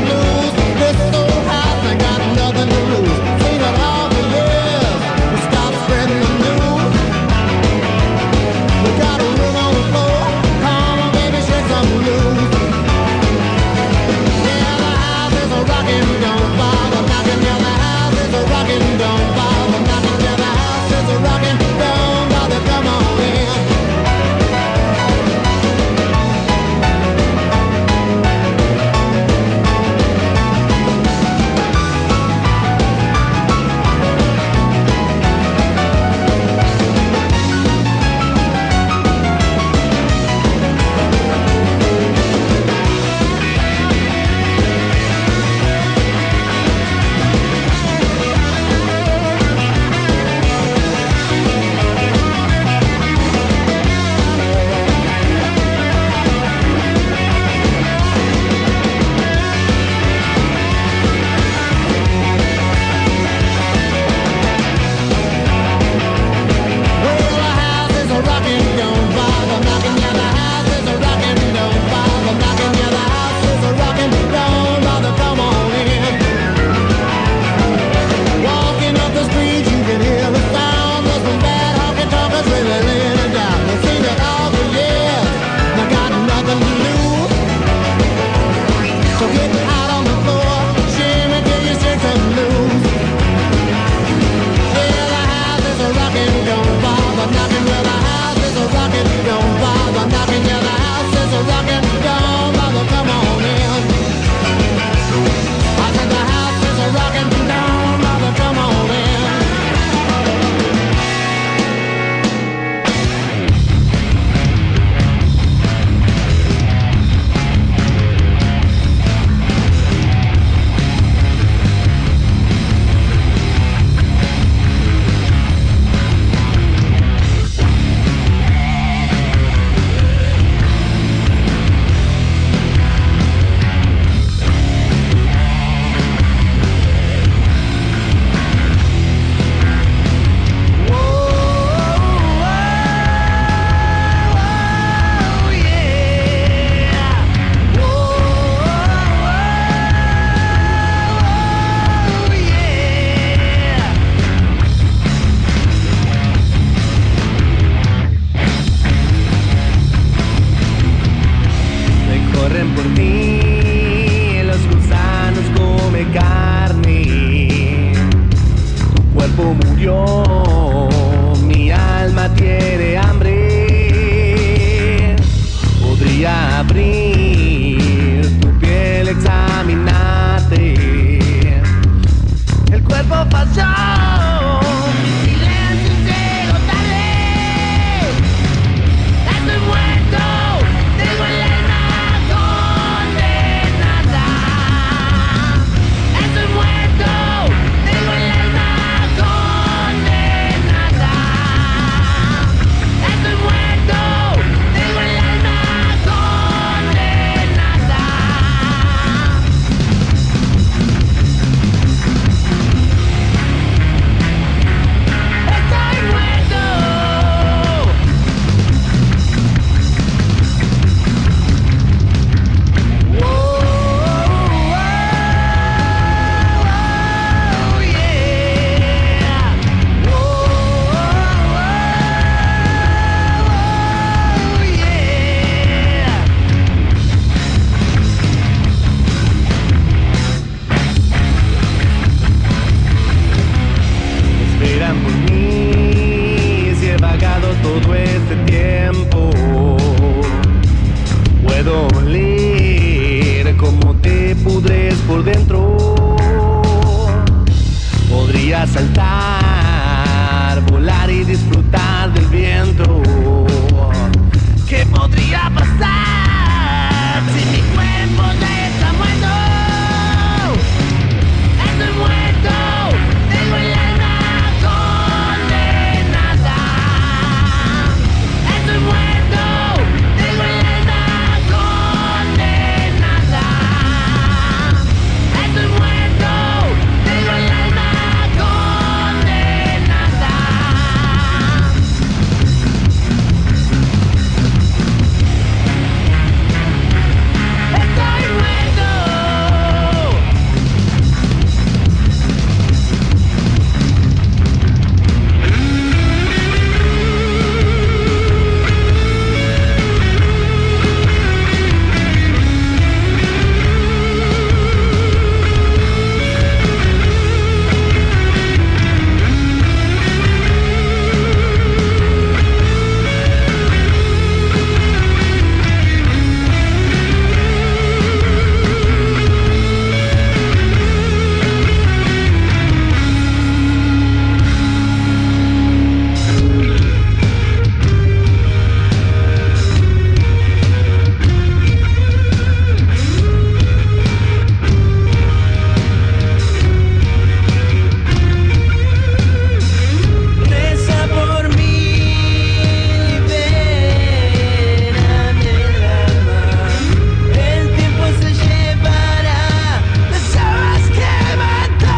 Stop saltar, volar y disfrutar del viento. ¿Qué podría pasar si mi cuerpo ya está muerto? Estoy muerto, tengo el alma condenada. Estoy muerto, tengo el alma condenada. Estoy muerto, tengo el alma condenada. Estoy muerto. Reza por mí, libérame el alma. El tiempo se llevará las llamas que mató.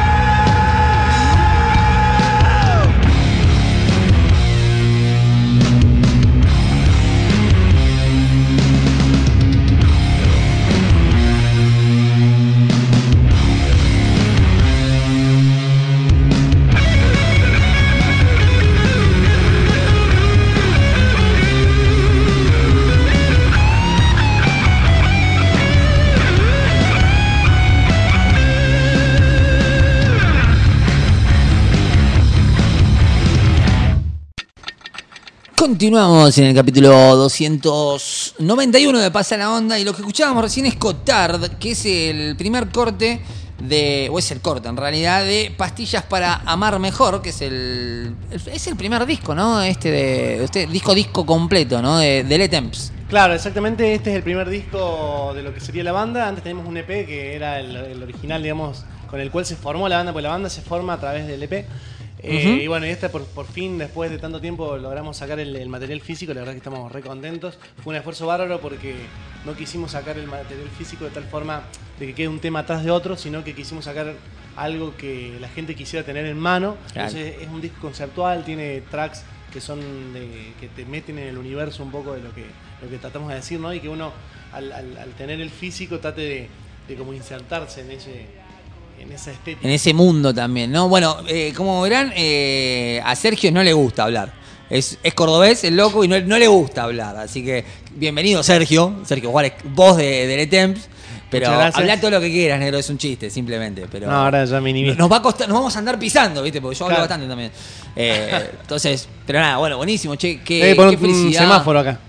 Continuamos en el capítulo doscientos noventa y uno de Pasa la Onda y lo que escuchábamos recién es Cotard, que es el primer corte de, o es el corte en realidad, de Pastillas para Amar Mejor, que es el, el- es el primer disco, ¿no? Este de, este disco disco completo, ¿no? De, de Le Temps. Claro, exactamente, este es el primer disco de lo que sería la banda. Antes teníamos un E P que era el, el original, digamos, con el cual se formó la banda, porque la banda se forma a través del E P. Eh, Ujú. Y bueno, y este por, por fin, después de tanto tiempo, logramos sacar el, el material físico. La verdad es que estamos re contentos. Fue un esfuerzo bárbaro porque no quisimos sacar el material físico de tal forma de que quede un tema atrás de otro, sino que quisimos sacar algo que la gente quisiera tener en mano. Claro. Entonces es un disco conceptual, tiene tracks que son de, que te meten en el universo un poco de lo que, lo que tratamos de decir, ¿no? Y que uno al, al- al tener el físico trate de, de como insertarse en ese en esa estética. En ese mundo también, ¿no? Bueno, eh, como verán, eh, a Sergio no le gusta hablar. Es, es cordobés, el loco, y no, no le gusta hablar. Así que, bienvenido, Sergio. Sergio Juárez, voz de, de Le Temps. Pero Muchas gracias. habla todo lo que quieras, negro, es un chiste, simplemente. Pero No, ahora ya me inhibí. nos va a costar, nos vamos a andar pisando, ¿viste? Porque yo hablo Claro. bastante también. Eh, entonces, pero nada, bueno, buenísimo, che, qué, Hay que poner qué un felicidad. semáforo acá.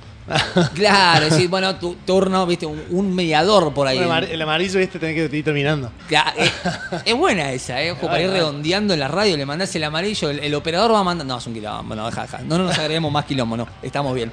Claro, sí, bueno, tu turno, viste, un, un mediador por ahí. Bueno, amar- el amarillo este tenés que ir terminando. Ya, eh, es buena esa, ¿eh? Ojo, para ir redondeando en la radio, le mandás el amarillo, el, el operador va mandando. No, es un quilombo, no, deja, deja. No, no nos agreguemos más quilombo, no, estamos bien.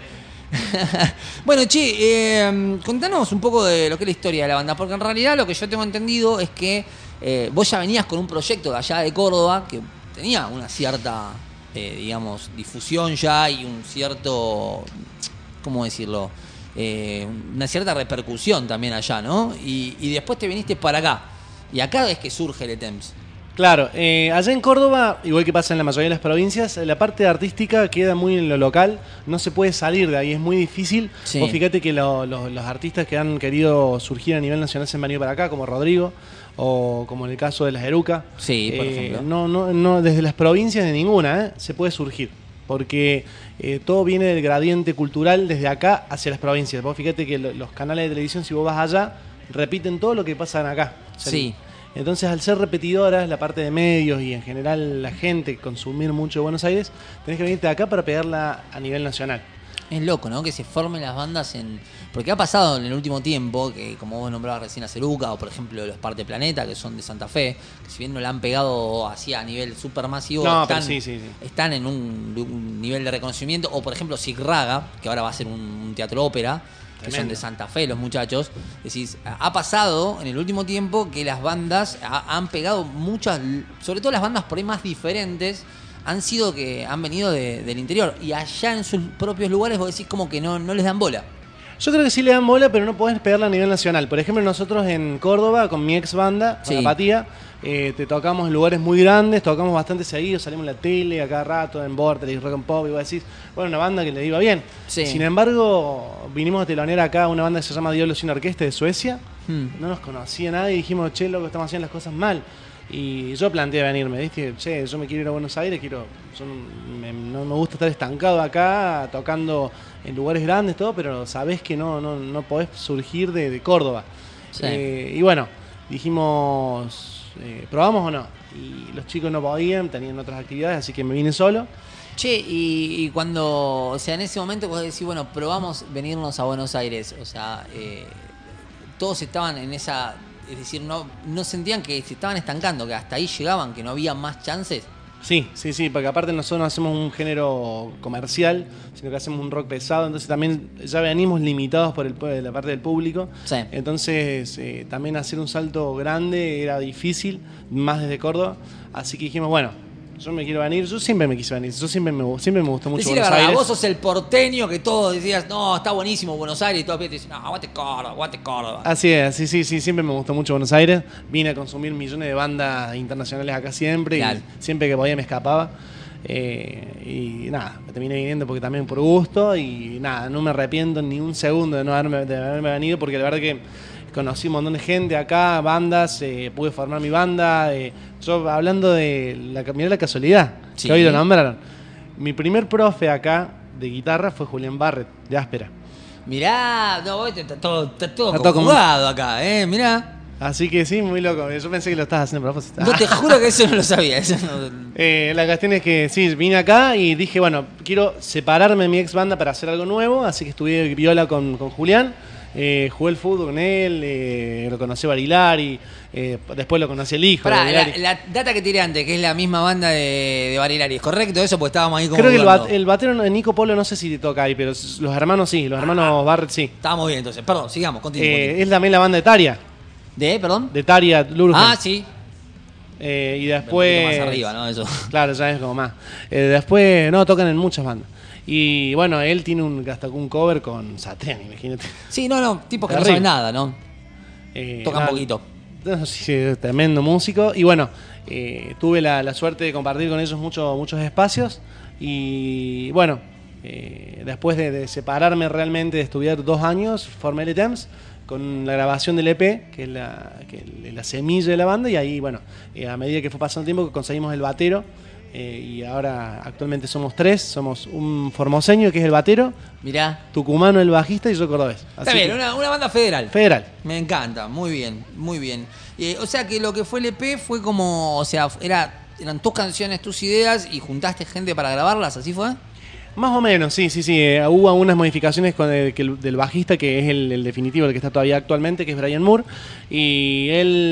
Bueno, che, eh, contanos un poco de lo que es la historia de la banda, porque en realidad lo que yo tengo entendido es que eh, vos ya venías con un proyecto de allá de Córdoba que tenía una cierta, eh, digamos, difusión ya y un cierto, ¿cómo decirlo? Eh, una cierta repercusión también allá, ¿no? Y, y después te viniste para acá. Y acá es que surge Le Temps. Claro, eh, allá en Córdoba, igual que pasa en la mayoría de las provincias, la parte artística queda muy en lo local, no se puede salir de ahí, es muy difícil. Sí. Vos fíjate que lo- lo- los artistas que han querido surgir a nivel nacional se han venido para acá, como Rodrigo, o como en el caso de las Eruca. Sí, por Eh, ejemplo. No, no, no, desde las provincias de ninguna ¿eh? se puede surgir, porque eh, todo viene del gradiente cultural desde acá hacia las provincias. Vos fíjate que lo- los canales de televisión, si vos vas allá, repiten todo lo que pasa acá. O sea, Sí. Entonces, al ser repetidoras, la parte de medios y en general la gente consumir mucho de Buenos Aires, tenés que venirte acá para pegarla a nivel nacional. Es loco, ¿no? Que se formen las bandas en... Porque ha pasado en el último tiempo, que como vos nombrabas recién a Ceruca, o por ejemplo los Parte Planeta, que son de Santa Fe, que si bien no la han pegado así a nivel supermasivo, No, están, pero sí, sí, sí. están en un, un nivel de reconocimiento. O por ejemplo Sig Raga, que ahora va a ser un, un teatro ópera, que Tremendo. son de Santa Fe los muchachos. Decís, ha pasado en el último tiempo que las bandas ha- han pegado muchas, sobre todo las bandas por ahí más diferentes, han sido que han venido de- del interior. Y allá en sus propios lugares vos decís como que no, no les dan bola. Yo creo que sí le dan bola, pero no podés pegarla a nivel nacional. Por ejemplo, nosotros en Córdoba, con mi ex banda, con Sí. Apatía, eh, te tocamos en lugares muy grandes, tocamos bastante seguido, salimos en la tele a cada rato, en Vortex, Rock and Pop, y vos decís, bueno, una banda que le iba bien. Sí. Sin embargo, vinimos a telonear acá una banda que se llama Diablo Sin Orquesta de Suecia. Hmm. No nos conocía nadie y dijimos, che, loco, estamos haciendo las cosas mal. Y yo planteé venirme, dije, che, yo me quiero ir a Buenos Aires, quiero, yo no, me, no me gusta estar estancado acá, tocando en lugares grandes, todo, pero sabés que no, no, no podés surgir de, de Córdoba. Sí. Eh, y bueno, dijimos, eh, ¿probamos o no? Y los chicos no podían, tenían otras actividades, así que me vine solo. Che, y, y cuando, o sea, en ese momento vos decís, bueno, probamos venirnos a Buenos Aires, o sea, eh, todos estaban en esa, es decir, no, no sentían que se estaban estancando, que hasta ahí llegaban, que no había más chances. Sí, sí, sí, porque aparte nosotros no hacemos un género comercial, sino que hacemos un rock pesado, entonces también ya venimos limitados por, el, por la parte del público. Sí. Entonces eh, también hacer un salto grande era difícil, más desde Córdoba, así que dijimos, bueno, yo me quiero venir, yo siempre me quise venir, yo siempre me, siempre me gustó mucho Decí la Buenos verdad, Aires. vos sos el porteño que todos decías, no, está buenísimo Buenos Aires, y todos te dicen, no, aguante Córdoba, aguante Córdoba. Así es, sí, sí, sí, siempre me gustó mucho Buenos Aires. Vine a consumir millones de bandas internacionales acá siempre, Claro. y siempre que podía me escapaba. Eh, y nada, me terminé viniendo porque también por gusto, y nada, no me arrepiento ni un segundo de no haberme, de haberme venido, porque la verdad que conocí un montón de gente acá, bandas, eh, pude formar mi banda. Eh, yo hablando de la, mirá la casualidad, Sí. que hoy lo nombraron. Mi primer profe acá de guitarra fue Julián Barret, de Áspera. Mirá, no, vos está todo, está todo Está todo como- conjugado acá, eh, mirá. Así que sí, muy loco. Yo pensé que lo estabas haciendo a propósito. No te juro que eso no lo sabía. Eso no- Eh, la cuestión es que sí, vine acá y dije, bueno, quiero separarme de mi ex banda para hacer algo nuevo, así que estudié viola con, con Julián, eh, jugué el fútbol con él, eh, lo conocí a Barilari, eh, después lo conocí el hijo de Pará, la, Barilari. la data que tiré antes, que es la misma banda de, de Barilari, ¿es correcto eso? Pues estábamos ahí como Creo que el, dudando. bat- el batero Nico Polo no sé si te toca ahí, pero los hermanos sí, los hermanos Barrett sí. Estábamos bien entonces, perdón, sigamos, continúe. Eh, es también la banda de Taria, ¿De, perdón? de Taria Lurgen. Ah, sí. Eh, y Un después... poquito más arriba, ¿no? Eso. Claro, ya es como más. Eh, después, no, tocan en muchas bandas. Y bueno, él tiene un, hasta un cover con Satriani, imagínate. Sí, no, no, tipos que Terrible. no saben nada, ¿no? Eh, Tocan nada, poquito. no, sí, sí, es tremendo músico. Y bueno, eh, tuve la, la suerte de compartir con ellos mucho, muchos espacios. Y bueno, eh, después de, de separarme realmente, de estudiar dos años, formé el E T E M S con la grabación del E P, que es la, que es la semilla de la banda. Y ahí, bueno, eh, a medida que fue pasando el tiempo, conseguimos el batero. Eh, y ahora actualmente somos tres. Somos un formoseño, que es el batero, Mirá. tucumano el bajista y yo cordobés. Está Así bien, que- una, una banda federal. Federal. Me encanta, muy bien, muy bien. Eh, o sea que lo que fue el E P fue como, o sea, era, eran tus canciones, tus ideas y juntaste gente para grabarlas, ¿así fue? Más o menos, sí, sí, sí. Eh, hubo algunas modificaciones con el, que el- del bajista, que es el, el definitivo, el que está todavía actualmente, que es Brian Moore. Y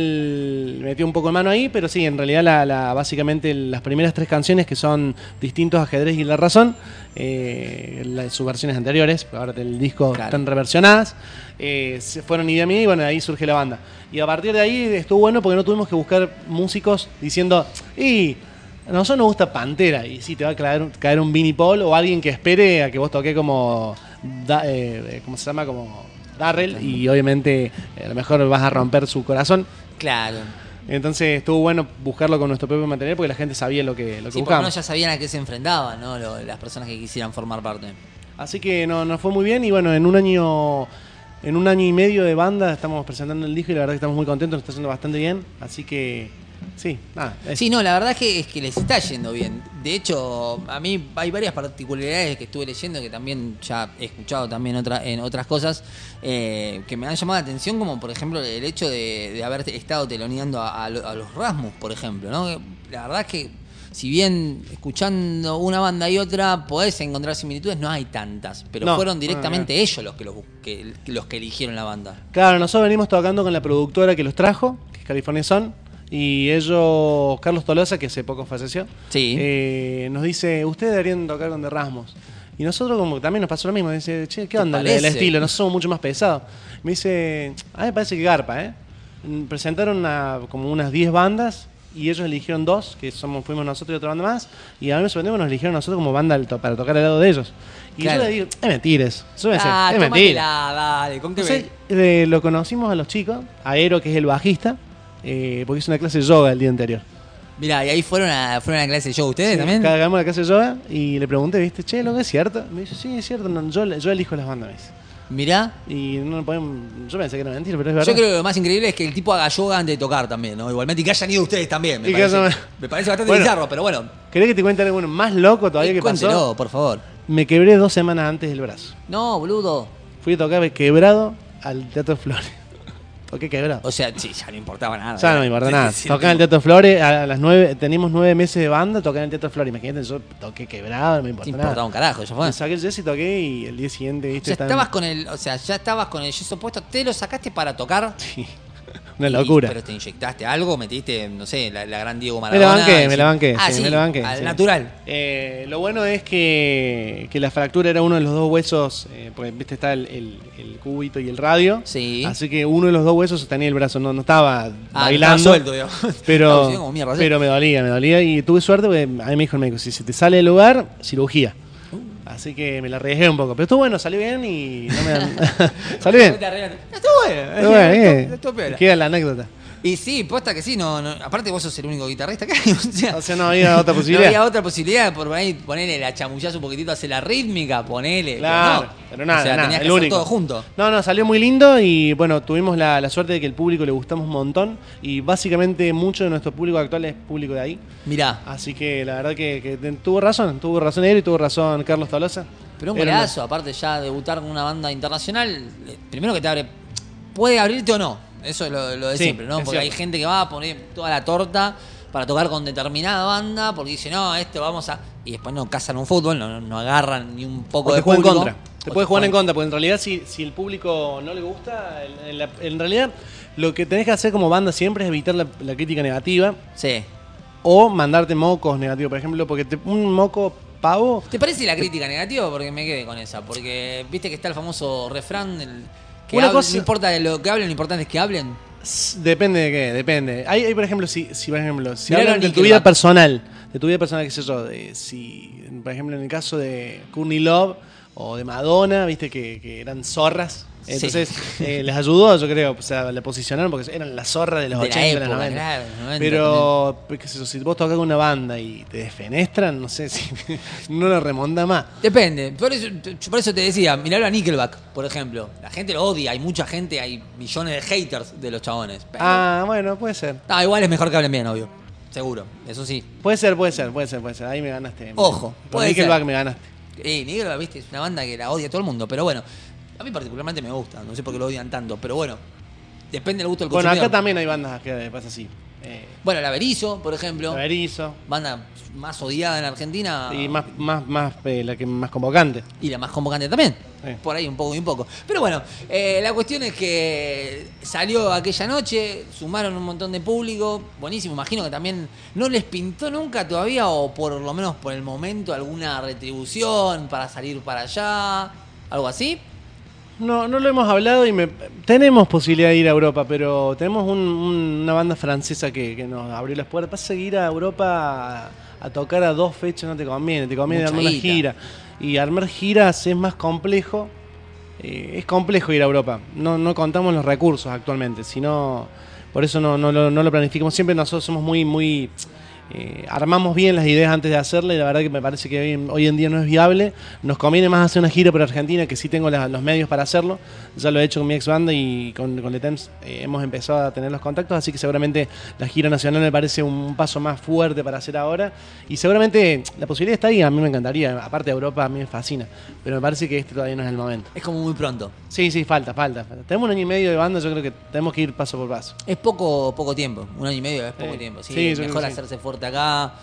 él metió un poco de mano ahí, pero sí, en realidad la, la- básicamente las primeras tres canciones, que son Distintos, Ajedrez y La Razón, eh, la- sus versiones anteriores, porque ahora el disco Claro. están reversionadas, eh, se fueron idea mía y bueno, ahí surge la banda. Y a partir de ahí estuvo bueno porque no tuvimos que buscar músicos diciendo, y... A nosotros nos gusta Pantera y sí, te va a caer, caer un Vinnie Paul o alguien que espere a que vos toques como, da- eh, ¿cómo se llama? Como Darrell y obviamente eh, a lo mejor vas a romper su corazón. Claro. Entonces estuvo bueno buscarlo con nuestro propio material porque la gente sabía lo que, lo que Sí, porque no buscábamos. ya sabían a qué se enfrentaban, ¿no? Lo- las personas que quisieran formar parte. Así que no, nos fue muy bien y bueno, en un año... En un año y medio de banda estamos presentando el disco y la verdad que estamos muy contentos, nos está haciendo bastante bien. Así que, sí, nada. es- Sí, no, la verdad es que, es que les está yendo bien. De hecho, a mí hay varias particularidades que estuve leyendo que también ya he escuchado también otra, en otras cosas eh, que me han llamado la atención, como por ejemplo el hecho de, de haber estado teloneando a, a lo- a los Rasmus, por ejemplo, ¿no? La verdad es que si bien escuchando una banda y otra podés encontrar similitudes, no hay tantas. Pero No, fueron directamente no, no. ellos los que, los, que, los que eligieron la banda. Claro, nosotros venimos tocando con la productora que los trajo, que es California Sun, y ellos, Carlos Tolosa, que hace poco falleció, Sí. eh, nos dice, ustedes deberían tocar con The Rasmus. Y nosotros como que también nos pasó lo mismo, dice, che, ¿qué ¿Te onda el, parece? el estilo? Nosotros somos mucho más pesados. Me dice, a mí me parece que garpa, ¿eh? Mm, Presentaron a, como unas diez bandas y ellos eligieron dos, que somos fuimos nosotros y otra banda más, y a mí me sorprendió que nos eligieron a nosotros como banda al to- para tocar al lado de ellos. Y Claro. yo le digo, es mentira eso. Yo me Ah, sé, es mentira. tómatela, dale, ¿con qué Entonces, ve? eh, lo conocimos a los chicos, a Aero, que es el bajista, eh, porque hizo una clase de yoga el día anterior. Mirá, y ahí fueron a, fueron a la clase de show ustedes Sí, también. Cagamos la clase de yoga y le pregunté, ¿viste? Che, ¿lo que es cierto? Me dice, sí, es cierto, no, yo, yo elijo las bandas. Me dice. Mirá. Y no lo podemos, yo pensé que era mentira, pero es verdad. Yo creo que lo más increíble es que el tipo haga yoga antes de tocar también, ¿no? Igualmente, y que hayan ido ustedes también, me Y que parece. hayan- Me parece bastante Bueno, bizarro, pero bueno. ¿Querés que te cuente algo más loco todavía Eh, que pasó? cuéntelo, por favor. Me quebré dos semanas antes el brazo. No, boludo. Fui a tocar quebrado al Teatro Flores. Toqué quebrado. O sea, sí, ya no importaba nada. Ya no me importa nada. Sí, sí, Tocaba en el tipo, Teatro Flores, a las nueve, teníamos nueve meses de banda, tocaba en el Teatro Flores. Imagínate, yo toqué quebrado, no me te importa importaba nada. un carajo, ya fue. Me saqué el yeso y toqué y el día siguiente, O viste, sea, tan- estabas con el, o sea, ya estabas con el yeso puesto, te lo sacaste para tocar. Sí, una y- locura. pero te inyectaste algo, metiste, no sé, la, la gran Diego Me Maradona. la banqué, y- me la banqué, Ah, sí, sí, me la banqué. al sí. natural. Eh, lo bueno es que, que la fractura era uno de los dos huesos, eh, porque viste está el, el- el cúbito y el radio. Sí. Así que uno de los dos huesos sostenía el brazo, no, no estaba Ah, no bailando. estaba suelto, digamos. Estaba Pero, haciendo como mierda, ¿sí? pero me dolía, me dolía y tuve suerte porque a mí me dijo el médico, si se te sale del lugar, cirugía. Uh. Así que me la arriesgué un poco. Pero estuvo bueno, salió bien y no me dan... salió bien. Estuvo bueno. Estuvo bueno, bien. Estuvo- estuvo piola. Queda la anécdota. Y sí, posta que sí, no, no, aparte vos sos el único guitarrista que hay, o sea, O sea, no había otra no posibilidad. había otra posibilidad, por ahí ponerle la chamullás un poquitito, hacer la rítmica, ponele. Claro, pero no. pero nada, o sea, nada, tenías el que hacer único. todo junto. No, no, salió muy lindo y bueno, tuvimos la, la suerte de que el público le gustamos un montón y básicamente mucho de nuestro público actual es público de ahí. Mirá, Así que la verdad que, que tuvo razón, tuvo razón él y tuvo razón Carlos Tolosa. pero un Era una- golazo, aparte ya debutar con una banda internacional, eh, primero que te abre, puede abrirte o no, eso es lo, lo de Sí, siempre, ¿no? es Porque hay cierto. gente que va a poner toda la torta para tocar con determinada banda, porque dice, no, esto vamos a... Y después no cazan un fútbol, no, no, no agarran ni un poco O de te juega en público. contra. Te O puedes jugar en juegan- contra, porque en realidad si, si el público no le gusta, en, en la- en realidad lo que tenés que hacer como banda siempre es evitar la, la crítica negativa Sí. o mandarte mocos negativos, por ejemplo, porque te- un moco pavo... ¿Te parece la crítica negativa? Porque me quedé con esa. Porque viste que está el famoso refrán, el, que Una hable- cosa- no importa de lo que hablen, lo importante es que hablen. S- Depende de qué, depende. Hay, hay, por ejemplo, si, si por ejemplo, si Miralo hablan de a tu Nickelback. vida personal, de tu vida personal, qué sé yo, de, si, por ejemplo, en el caso de Courtney Love o de Madonna, viste que, que eran zorras. Sí. Entonces, eh, les ayudó, yo creo, o sea, la posicionaron porque eran las zorras de los De la ochenta, de los época, noventa. claro, de los noventa Pero, pues, qué sé yo, si vos tocas con una banda y te desfenestran, no sé si no lo remonta más. Depende. Por eso, por eso te decía, miralo a Nickelback, por ejemplo. La gente lo odia, hay mucha gente, hay millones de haters de los chabones. Pero, Ah, bueno, puede ser. no, igual es mejor que hablen bien, obvio. Seguro, eso sí. Puede ser, puede ser, puede ser, puede ser. Ahí me ganaste. Ojo, Con puede Nickelback ser. me ganaste. Eh, Nickelback, viste, es una banda que la odia todo el mundo, pero bueno. A mí particularmente me gusta, no sé por qué lo odian tanto, pero bueno. Depende del gusto del Bueno, consumidor. acá también hay bandas que pasa así. Eh, Bueno, la Berizo, por ejemplo. Berizo. Banda más odiada en Argentina. Y más, más, más, eh, la que más convocante. Y la más convocante también. Sí. Por ahí un poco y un poco. Pero bueno, eh, la cuestión es que salió aquella noche, sumaron un montón de público. Buenísimo, imagino que también no les pintó nunca todavía, o por lo menos por el momento, alguna retribución para salir para allá. Algo así. No, no lo hemos hablado y me, tenemos posibilidad de ir a Europa, pero tenemos un- un- una banda francesa que, que nos abrió las puertas. Pasa que ir a Europa a, a tocar a dos fechas no te conviene, te conviene Mucha armar una guita. gira. Y armar giras es más complejo. Eh, es complejo ir a Europa. No, no contamos los recursos actualmente, sino por eso no, no, lo- no lo planificamos. Siempre nosotros somos muy, muy eh, armamos bien las ideas antes de hacerla y la verdad que me parece que hoy, hoy en día no es viable. Nos conviene más hacer una gira por Argentina, que sí tengo la- los medios para hacerlo. Ya lo he hecho con mi ex banda y con, con The Temps eh, hemos empezado a tener los contactos, así que seguramente la gira nacional me parece un paso más fuerte para hacer ahora. Y seguramente la posibilidad está ahí, a mí me encantaría. Aparte de Europa, a mí me fascina. Pero me parece que este todavía no es el momento. Es como muy pronto. Sí, sí, falta, falta. falta. Tenemos un año y medio de banda, yo creo que tenemos que ir paso por paso. Es poco poco tiempo. Un año y medio es poco Sí. tiempo. Sí, Sí, es yo creo mejor que sí. hacerse fuerte acá.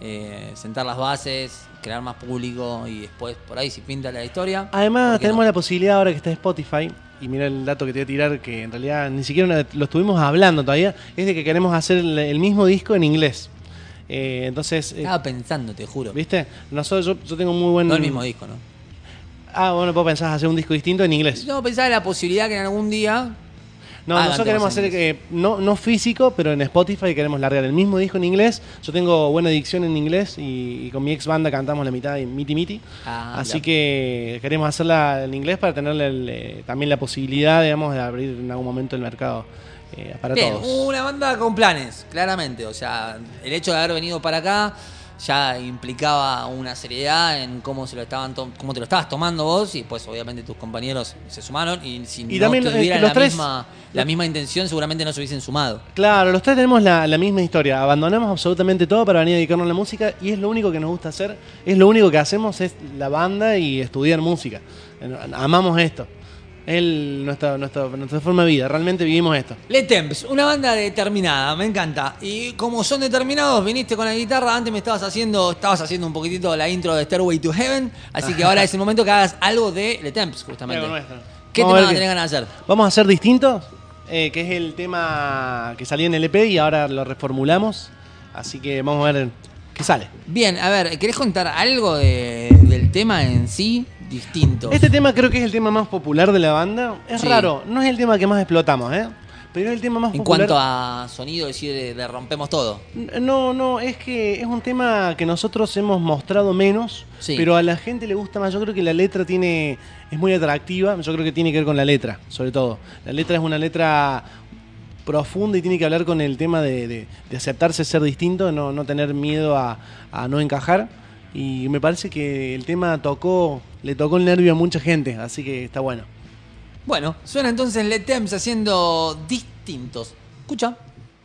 eh, sentar las bases, crear más público y después por ahí si pinta la historia. Además, ¿por qué tenemos no? la posibilidad ahora que está Spotify, y mira el dato que te voy a tirar, que en realidad ni siquiera lo estuvimos hablando todavía, es de que queremos hacer el, el mismo disco en inglés. Eh, entonces, eh, Estaba pensando, te juro. ¿viste? Nosotros, yo, yo tengo muy buen... No el mismo disco, ¿no? Ah, bueno, vos pensás hacer un disco distinto en inglés. No, pensaba en la posibilidad que en algún día... No, hagan nosotros queremos temas en hacer, eh, no, no físico, pero en Spotify queremos largar el mismo disco en inglés. Yo tengo buena dicción en inglés y, y con mi ex banda cantamos la mitad en Miti Miti. Ah, Así claro. que queremos hacerla en inglés para tener el, eh, también la posibilidad, digamos, de abrir en algún momento el mercado eh, para Bien, todos. una banda con planes, claramente. O sea, el hecho de haber venido para acá ya implicaba una seriedad en cómo se lo estaban to- cómo te lo estabas tomando vos, y pues obviamente tus compañeros se sumaron, y si Y no también, eh, tuvieran los la, tres- misma, la misma intención seguramente no se hubiesen sumado. Claro, los tres tenemos la, la misma historia. Abandonamos absolutamente todo para venir a dedicarnos a la música y es lo único que nos gusta hacer. Es lo único que hacemos, es la banda y estudiar música. Amamos esto. Es el- nuestra, nuestra, nuestra forma de vida. Realmente vivimos esto. Le Temps, una banda determinada, me encanta. Y como son determinados, viniste con la guitarra. Antes me estabas haciendo, estabas haciendo un poquitito la intro de Stairway to Heaven. Así que ahora es el momento que hagas algo de Le Temps, justamente. Algo nuestro. ¿Qué Vamos a tema ver qué- tenés ganas de hacer? Vamos a hacer distintos, eh, que es el tema que salía en el E P y ahora lo reformulamos. Así que vamos a ver qué sale. Bien, a ver, ¿querés contar algo de- del tema en sí? Distinto. Este tema creo que es el tema más popular de la banda. Es Sí. raro, no es el tema que más explotamos, ¿eh? Pero es el tema más En popular. cuanto a sonido, decir, de, de rompemos todo. No, no, es que es un tema que nosotros hemos mostrado menos, Sí. pero a la gente le gusta más. Yo creo que la letra tiene es muy atractiva, yo creo que tiene que ver con la letra, sobre todo. La letra es una letra profunda y tiene que hablar con el tema de, de- de aceptarse ser distinto, no, no tener miedo a, a no encajar. Y me parece que el tema tocó, le tocó el nervio a mucha gente, así que está bueno. Bueno, suena entonces Le Temps haciendo distintos. Escucha.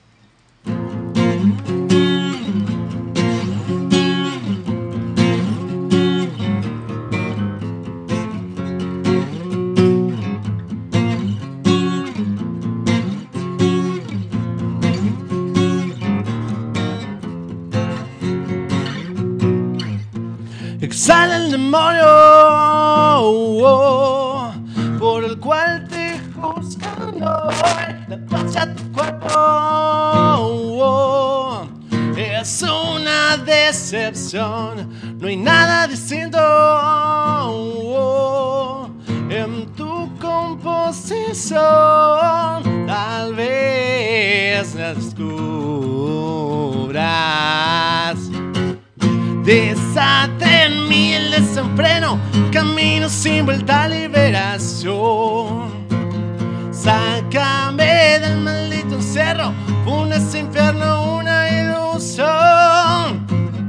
Exhala el demonio oh, por el cual te juzgan hoy. La paz a tu cuerpo oh, es una decepción. No hay nada distinto oh, en tu composición. Tal vez la descubras. Desate en mí el desenfreno, camino sin vuelta a liberación. Sácame del maldito encerro, un ese infierno, una ilusión.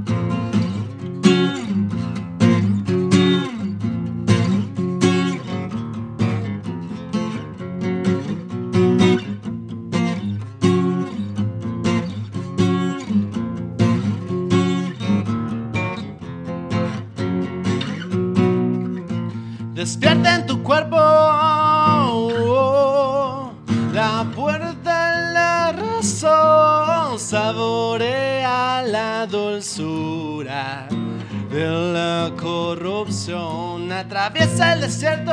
Despierta en tu cuerpo oh, la puerta a la razón. Saborea la dulzura de la corrupción. Atraviesa el desierto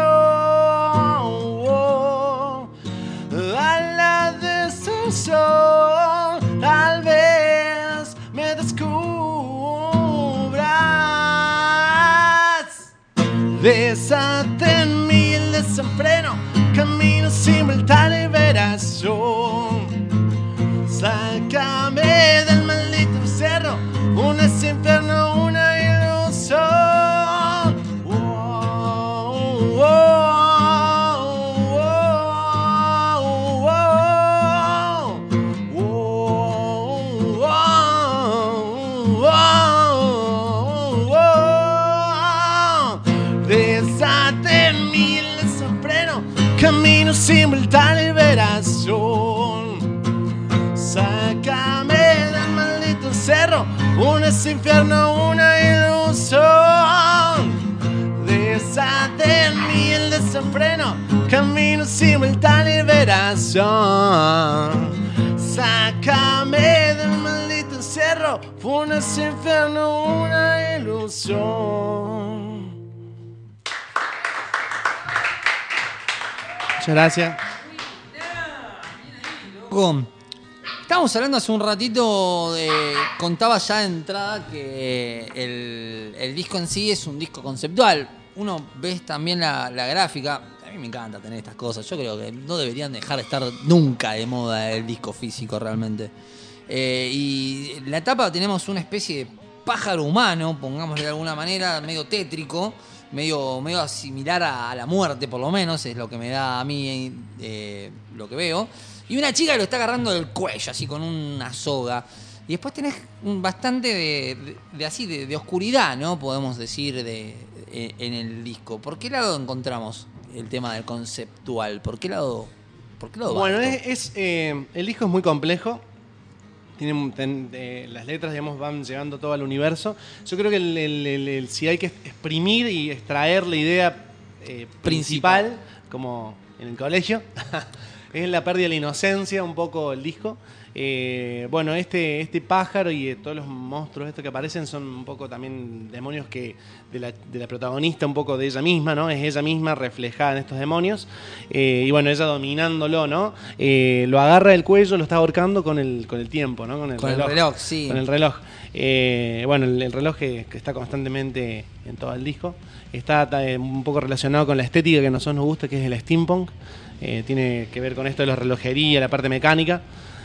oh, a la deserción. Tal vez me descubras. Desate en mí el desenfreno, camino sin vuelta a liberación. Sácame del maldito cerro, un ese infierno, una ilusión. Oh, oh, oh, oh, oh, oh, oh. Desate en mí el desenfreno, camino sin vuelta a liberación. Sácame del maldito cerro, un ese infierno, una ilusión. Desate en mí el desenfreno, camino sin vuelta a liberación. Sácame del maldito del cerro fue un infierno, una ilusión. Muchas gracias. Loco, estábamos hablando hace un ratito, de, contaba ya de entrada que el, el disco en sí es un disco conceptual. Uno ves también la, la gráfica. A mí me encanta tener estas cosas. Yo creo que no deberían dejar de estar nunca de moda el disco físico realmente. Eh, y en la tapa tenemos una especie de pájaro humano, pongámosle de alguna manera, medio tétrico, medio, medio similar a, a la muerte por lo menos, es lo que me da a mí eh, lo que veo. Y una chica que lo está agarrando del cuello, así con una soga. Y después tenés un bastante de, de, de así, de, de oscuridad, ¿no? Podemos decir, de, de, en el disco. ¿Por qué lado encontramos el tema del conceptual? ¿Por qué lado, por qué lado va Bueno, esto? es, es, eh, el disco es muy complejo. Tiene, ten, eh, las letras, digamos, van llegando todo al universo. Yo creo que el, el, el, el, si hay que exprimir y extraer la idea eh, principal, principal, como en el colegio, es la pérdida de la inocencia, un poco el disco. Eh, bueno, este, este pájaro y eh, todos los monstruos estos que aparecen son un poco también demonios que de la, de la protagonista, un poco de ella misma, ¿no? Es ella misma reflejada en estos demonios. Eh, y bueno, ella dominándolo, ¿no? Eh, lo agarra del cuello, lo está ahorcando con el, con el tiempo, ¿no? Con el con reloj. el reloj, sí. Con el reloj. Eh, bueno, el, el reloj que, que está constantemente en todo el disco. Está, está eh, un poco relacionado con la estética que a nosotros nos gusta, que es el steampunk. Eh, tiene que ver con esto de la relojería, la parte mecánica.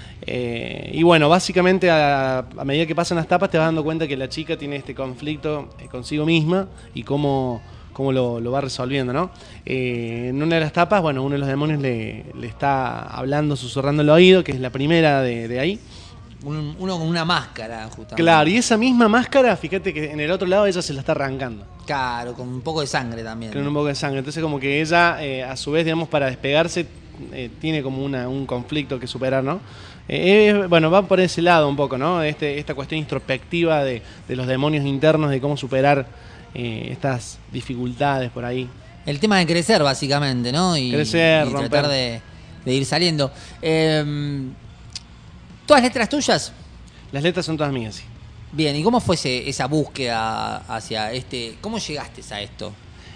Eh, y bueno, básicamente a, a medida que pasan las tapas te vas dando cuenta que la chica tiene este conflicto eh, consigo misma y cómo, cómo lo, lo va resolviendo, ¿no? Eh, en una de las tapas, bueno, uno de los demonios le, le está hablando, susurrando el oído, que es la primera de, de ahí. Un, uno con una máscara, justamente. Claro, y esa misma máscara, fíjate que en el otro lado ella se la está arrancando. Claro, con un poco de sangre también. Con un poco de sangre. Entonces como que ella, eh, a su vez, digamos, para despegarse, eh, tiene como una, un conflicto que superar, ¿no? Eh, bueno, va por ese lado un poco, ¿no? Este, esta cuestión introspectiva de, de los demonios internos, de cómo superar eh, estas dificultades por ahí. El tema de crecer, básicamente, ¿no? Y, crecer, y romper. tratar de, de ir saliendo. Eh, ¿Todas letras tuyas? Las letras son todas mías, sí. Bien, ¿y cómo fue ese, esa búsqueda hacia este? ¿Cómo llegaste a esto?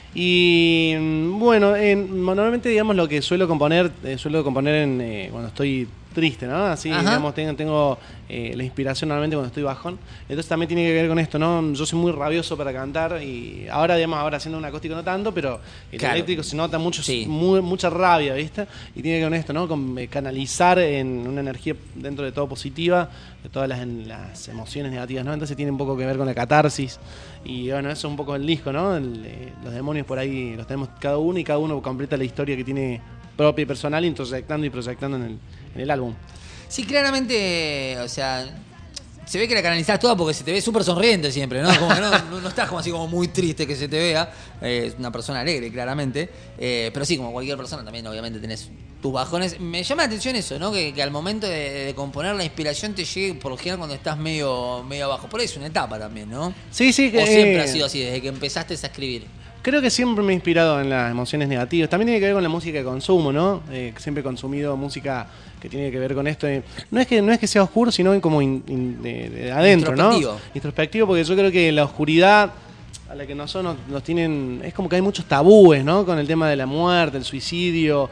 Y bueno, en, normalmente digamos lo que suelo componer, eh, suelo componer en, eh, cuando estoy triste, ¿no? Así, Ajá. digamos, tengo, tengo eh, la inspiración normalmente cuando estoy bajón. Entonces también tiene que ver con esto, ¿no? Yo soy muy rabioso para cantar y ahora, digamos, ahora haciendo un acústico no tanto, pero el Claro. eléctrico se nota mucho, Sí. muy, mucha rabia, ¿viste? Y tiene que ver con esto, ¿no? Con eh, canalizar en una energía dentro de todo positiva, de todas las, las emociones negativas, ¿no? Entonces tiene un poco que ver con la catarsis. Y bueno, eso es un poco el disco, ¿no? El, eh, los demonios por ahí los tenemos cada uno y cada uno completa la historia que tiene propia y personal, introyectando y proyectando en el, en el álbum. Sí, claramente, o sea, se ve que la canalizás toda porque se te ve súper sonriente siempre, ¿no? Como que no, no, no estás como así como muy triste que se te vea. Eh, es una persona alegre, claramente. Eh, pero sí, como cualquier persona también, obviamente, tenés tus bajones. Me llama la atención eso, ¿no? Que, que al momento de, de componer la inspiración te llegue por lo general cuando estás medio, medio abajo. Por ahí es una etapa también, ¿no? Sí, sí. O que, siempre eh, ha sido así, desde que empezaste a escribir. Creo que siempre me he inspirado en las emociones negativas. También tiene que ver con la música que consumo, ¿no? Eh, siempre he consumido música que tiene que ver con esto. Eh, no es que no es que sea oscuro, sino como in, in, de, de adentro, ¿no? Introspectivo. Introspectivo, porque yo creo que la oscuridad a la que nosotros nos, nos tienen... Es como que hay muchos tabúes, ¿no? Con el tema de la muerte, el suicidio,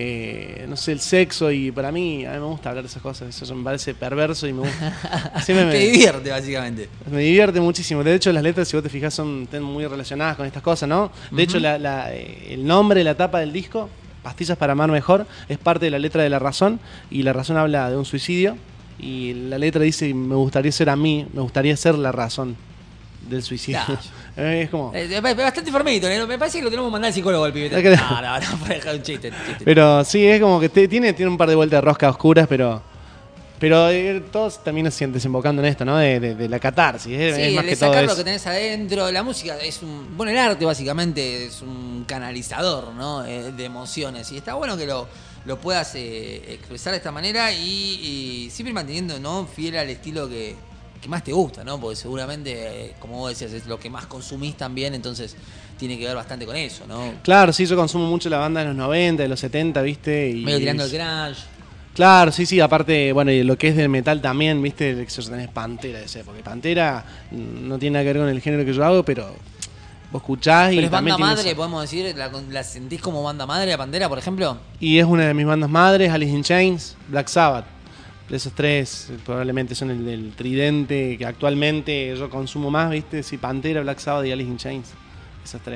eh, no sé, el sexo. Y para mí, a mí me gusta hablar de esas cosas. Eso me parece perverso y me gusta. Siempre me, Te divierte, básicamente. Me divierte muchísimo. De hecho, las letras, si vos te fijas, son están muy relacionadas con estas cosas, ¿no? De Uh-huh. hecho, la, la, eh, el nombre, la tapa del disco, Pastillas para amar mejor, es parte de la letra de La Razón. Y La Razón habla de un suicidio. Y la letra dice, me gustaría ser a mí, me gustaría ser la razón del suicidio. Claro. Es como... Eh, bastante enfermito, ¿no? Me parece que lo tenemos que mandar al psicólogo al pibete. Es que- No, no, no, para dejar un chiste, un chiste. Pero sí, es como que te- tiene, tiene un par de vueltas de rosca oscuras, pero... Pero eh, todos también nos siguen desembocando en esto, ¿no? De, de, de la catarsis. Es, Sí, es más de que todo sacar lo eso. que tenés adentro. La música es un... Bueno, el arte básicamente es un canalizador, ¿no? Eh, de emociones. Y está bueno que lo, lo puedas eh, expresar de esta manera y, y siempre manteniendo, ¿no? Fiel al estilo que, que más te gusta, ¿no? Porque seguramente, eh, como vos decías, es lo que más consumís también, entonces tiene que ver bastante con eso, ¿no? Claro, sí, yo consumo mucho la banda de los noventa, de los setenta, ¿viste? Y, Medio tirando el grunge. Claro, sí, sí, aparte, bueno, y lo que es del metal también, viste, el Exorcist tenés Pantera de ese, porque Pantera mm, no tiene nada que ver con el género que yo hago, pero vos escuchás y Pero es también banda tiene madre, esa- podemos decir, la, la sentís como banda madre, la Pantera, por ejemplo. Y es una de mis bandas madres, Alice in Chains, Black Sabbath. Esos tres eh, probablemente son el, el tridente que actualmente yo consumo más, viste, sí, Pantera, Black Sabbath y Alice in Chains. Esas tres.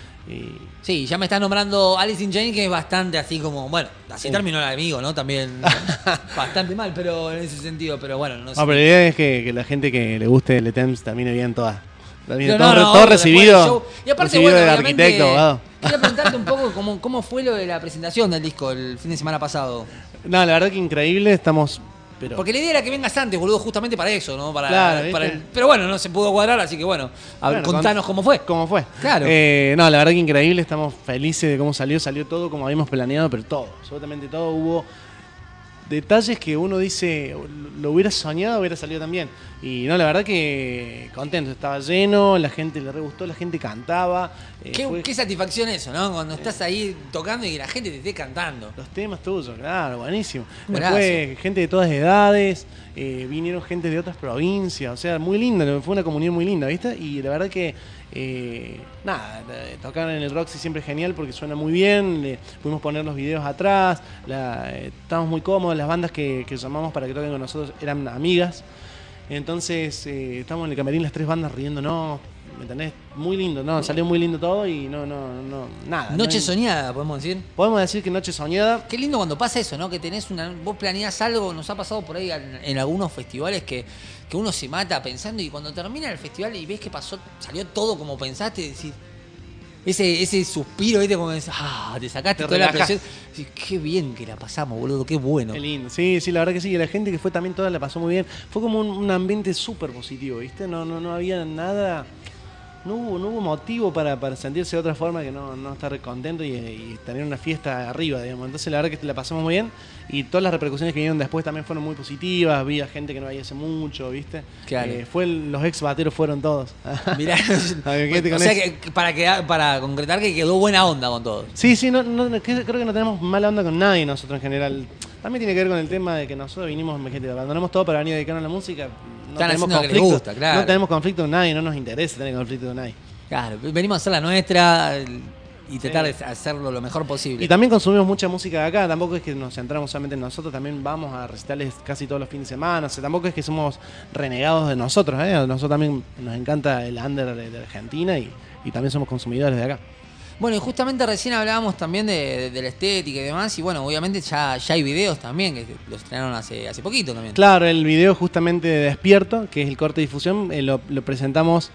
Y Sí, ya me estás nombrando Alice in Chains, que es bastante así como, bueno, así Sí. terminó el amigo, ¿no? También bastante mal, pero en ese sentido, pero bueno, no sé. No, pero la idea es que, que la gente que le guste el Temps termine bien toda. Termine No, todo, no, re- no, todo obvio, después del recibido, show. Y aparte, recibido bueno, de obviamente, arquitecto, abogado. quería preguntarte un poco cómo, cómo fue lo de la presentación del disco el fin de semana pasado. No, la verdad que increíble, estamos... Pero, Porque la idea era que vengas antes, boludo, justamente para eso, ¿no? Para, Claro, ¿viste? para el- pero bueno, no se pudo cuadrar, así que bueno, a ver, Bueno, contanos con- cómo fue. ¿Cómo fue? Claro. Eh, no, la verdad que increíble, estamos felices de cómo salió, salió todo como habíamos planeado, pero todo, absolutamente todo. Hubo detalles que uno dice, lo hubiera soñado, hubiera salido también. Y no, la verdad que contento, estaba lleno, la gente le re gustó, la gente cantaba. eh, Qué, fue- qué satisfacción eso, ¿no? Cuando estás ahí tocando y que la gente te esté cantando. Los temas tuyos, claro, buenísimo. Buenazo. Después, gente de todas edades, eh, vinieron gente de otras provincias, o sea, muy linda, fue una comunidad muy linda, ¿viste? Y la verdad que, eh, nada, eh, tocar en el Roxy siempre es genial porque suena muy bien, le pudimos poner los videos atrás, la, eh, estamos muy cómodos, las bandas que, que llamamos para que toquen con nosotros eran amigas, entonces eh, estamos en el camerín las tres bandas riéndonos, ¿me entendés? Muy lindo, no, salió muy lindo todo y no, no, no, nada. no Noche hay- soñada, podemos decir. Podemos decir que noche soñada. Qué lindo cuando pasa eso, ¿no? Que tenés una. Vos planeás algo, nos ha pasado por ahí en, en algunos festivales que, que uno se mata pensando y cuando termina el festival y ves que pasó, salió todo como pensaste, decís. Ese, ese suspiro, ¿viste? Como decís, ah, te sacaste Te toda la relajás. presión. Decís, qué bien que la pasamos, boludo, qué bueno. Qué lindo. Sí, sí, la verdad que sí. Y la gente que fue también toda la pasó muy bien. Fue como un, un ambiente súper positivo, ¿viste? No, no, no había nada. No hubo, no hubo motivo para, para sentirse de otra forma que no, no estar contento y, y tener una fiesta arriba, digamos. Entonces la verdad que la pasamos muy bien y todas las repercusiones que vinieron después también fueron muy positivas. Había gente que no veía hace mucho, ¿viste? Claro. Eh, fue el- los ex bateros fueron todos. Mirá, A ver, quédate o con sea eso. que para, quedar, para concretar que quedó buena onda con todos. Sí, sí, no, no, que- creo que no tenemos mala onda con nadie nosotros en general. También tiene que ver con el tema de que nosotros vinimos, gente, abandonamos todo para venir a dedicarnos a la música. No Están tenemos haciendo lo que les conflicto. gusta, claro. No tenemos conflicto con nadie, no nos interesa tener conflicto con nadie. Claro, venimos a hacer la nuestra y tratar Sí. de hacerlo lo mejor posible. Y también consumimos mucha música de acá, tampoco es que nos centramos solamente en nosotros, también vamos a recitales casi todos los fines de semana, o sea, tampoco es que somos renegados de nosotros, ¿eh? A nosotros también nos encanta el under de, de Argentina y, y también somos consumidores de acá. Bueno, y justamente recién hablábamos también de, de- de la estética y demás, y bueno, obviamente ya, ya hay videos también, que los estrenaron hace, hace poquito también. Claro, el video justamente de Despierto, que es el corte de difusión, eh, lo, lo presentamos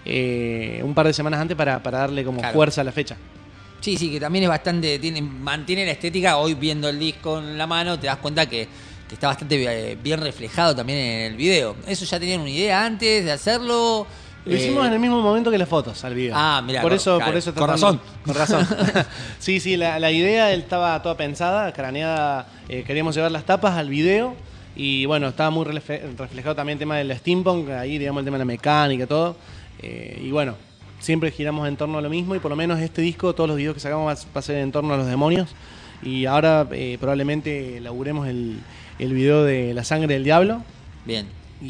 eh, un par de semanas antes para, para darle como Claro. fuerza a la fecha. Sí, sí, que también es bastante, tiene, mantiene la estética, hoy viendo el disco en la mano te das cuenta que, que está bastante eh, bien reflejado también en el video. ¿Eso ya tenían una idea antes de hacerlo? Lo Eh, hicimos en el mismo momento que las fotos al video. Ah, mirá, por con- eso, claro, por eso con tratando- razón. Con razón. sí, sí, la, la idea él estaba toda pensada, craneada. eh, queríamos llevar las tapas al video y bueno, estaba muy refle- reflejado también el tema del steampunk, ahí digamos el tema de la mecánica, todo. eh, y bueno, siempre giramos en torno a lo mismo y por lo menos este disco, todos los videos que sacamos va a- va a ser en torno a los demonios. Y ahora eh, probablemente laburemos el, el video de La Sangre del Diablo. Bien.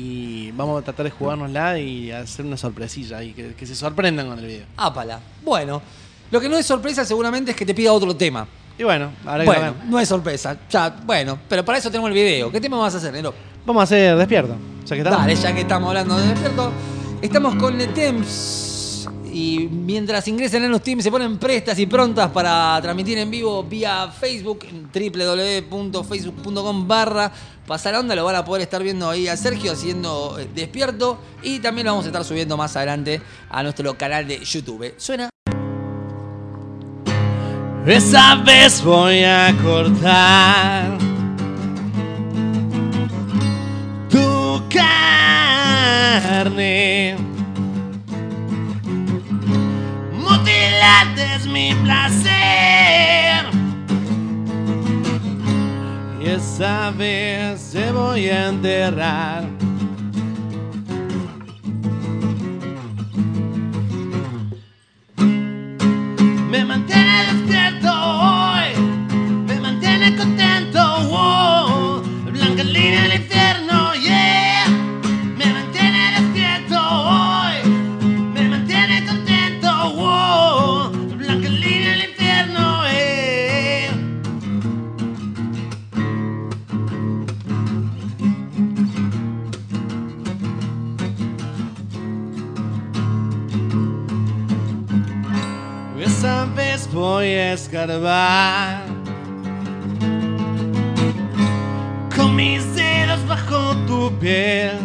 Y vamos a tratar de jugárnosla y hacer una sorpresilla y que, que se sorprendan con el video. Ápala. Bueno, lo que no es sorpresa seguramente es que te pida otro tema. Y bueno, habrá que Bueno, ver. no es sorpresa. Ya, bueno, pero para eso tenemos el video. ¿Qué tema vas a hacer, Nero? Vamos a hacer despierto. Ya que estamos. Dale, ya que estamos hablando de despierto, estamos con The Temps. Y mientras ingresan en los teams se ponen prestas y prontas para transmitir en vivo vía Facebook, en w w w punto facebook punto com barra pasar onda. Lo van a poder estar viendo ahí a Sergio haciendo eh, despierto. Y también lo vamos a estar subiendo más adelante a nuestro canal de YouTube. Suena. Esa vez voy a cortar tu carne. Mutilarte es mi placer. Y esa vez te voy a enterrar. Me mantiene despierto hoy, me mantiene contento hoy. esta vez voy a escarbar con mis dedos bajo tu piel.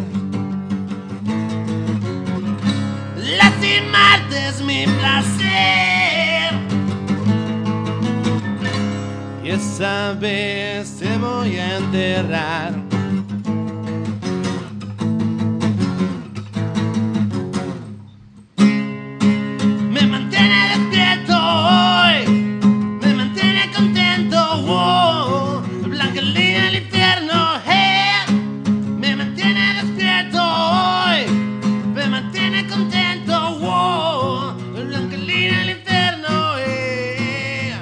Lastimarte es mi placer y esta vez te voy a enterrar. Me mantiene despierto hoy, me mantiene contento, wow. Blanca línea del infierno, hey. Me mantiene despierto hoy, me mantiene contento, wow. Blanca línea del infierno, hey.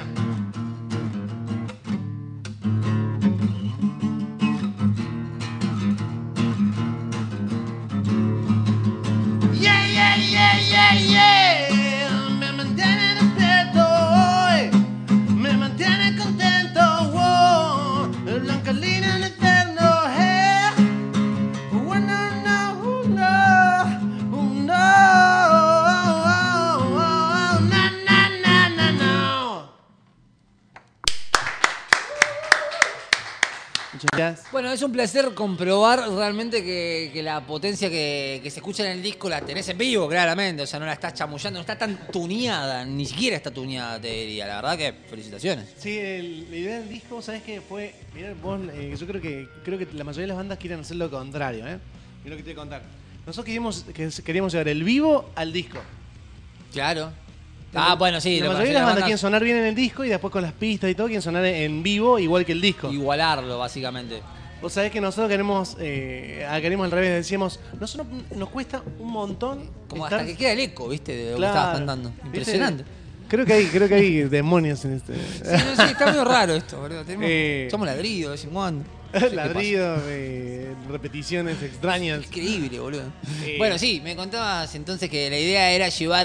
Yeah, yeah, yeah, yeah, yeah. Me mantiene despierto hoy, me mantiene contento, wow. Blanca línea del infierno, hey. Oh, no, no, oh, no, oh, no, oh, oh, oh, na, na, na, na, no. Muchas gracias. Bueno, es un placer comprobar realmente que, que la potencia que, que se escucha en el disco la tenés en vivo, claramente. O sea, no la estás chamullando, no está tan tuneada, ni siquiera está tuneada, te diría. La verdad que felicitaciones. Sí, el- la idea del disco, ¿sabes qué? Fue, mirá, vos, eh, yo creo que creo que la mayoría de las bandas quieren hacer lo contrario, ¿eh? Mirá lo que te voy a contar. Nosotros queríamos, que queríamos llevar el vivo al disco. Claro. Ah, bueno, sí. La lo- mayoría de las bandas bandas- quieren sonar bien en el disco y después con las pistas y todo quieren sonar en vivo igual que el disco. Igualarlo, básicamente. Vos sabés que nosotros queremos, eh, ah, queremos al revés, decíamos, nosotros nos cuesta un montón. Como estar- hasta que queda el eco, ¿viste? De lo Claro. que estabas cantando. ¿Viste? Impresionante. Creo que hay, creo que hay demonios en este. Sí, no, sí, está medio raro esto, boludo. Tenemos, Eh. somos ladridos de vez en cuando. No sé qué pasa. Ladrido, eh, repeticiones extrañas. Increíble, boludo. Eh. Bueno, sí, me contabas entonces que la idea era llevar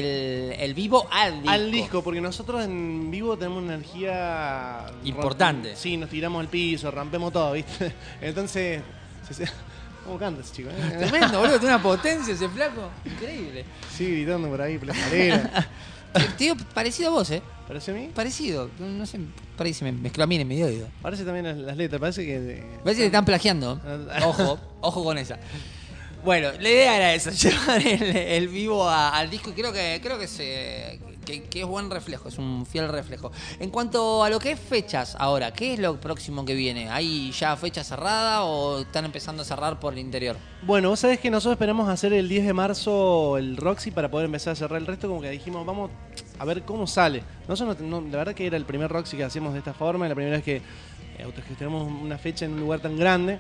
de el, el vivo al disco. Al disco, porque nosotros en vivo tenemos una energía Importante. Sí, nos tiramos al piso, rompemos todo, ¿viste? Entonces, se- se- ¿cómo canta ese chico? eh? Tremendo, boludo. Tiene una potencia ese flaco. Increíble. Sí, gritando por ahí por la escalera. Te digo, parecido a vos, ¿eh? ¿Parece a mí? Parecido. No, no sé, parece me mezcló a mí en mi oído. Parece también las, las letras, parece que. eh, Parece que te están plagiando. Ojo, ojo con esa. Bueno, la idea era esa, llevar el, el vivo a- al disco y creo que creo que, se, que, que es buen reflejo, es un fiel reflejo. En cuanto a lo que es fechas ahora, ¿qué es lo próximo que viene? ¿Hay ya fecha cerrada o están empezando a cerrar por el interior? Bueno, vos sabés que nosotros esperamos hacer el diez de marzo el Roxy para poder empezar a cerrar el resto, como que dijimos, vamos a ver cómo sale. Nosotros, no, no- la verdad que era el primer Roxy que hacíamos de esta forma, la primera vez que eh, autogestionamos una fecha en un lugar tan grande.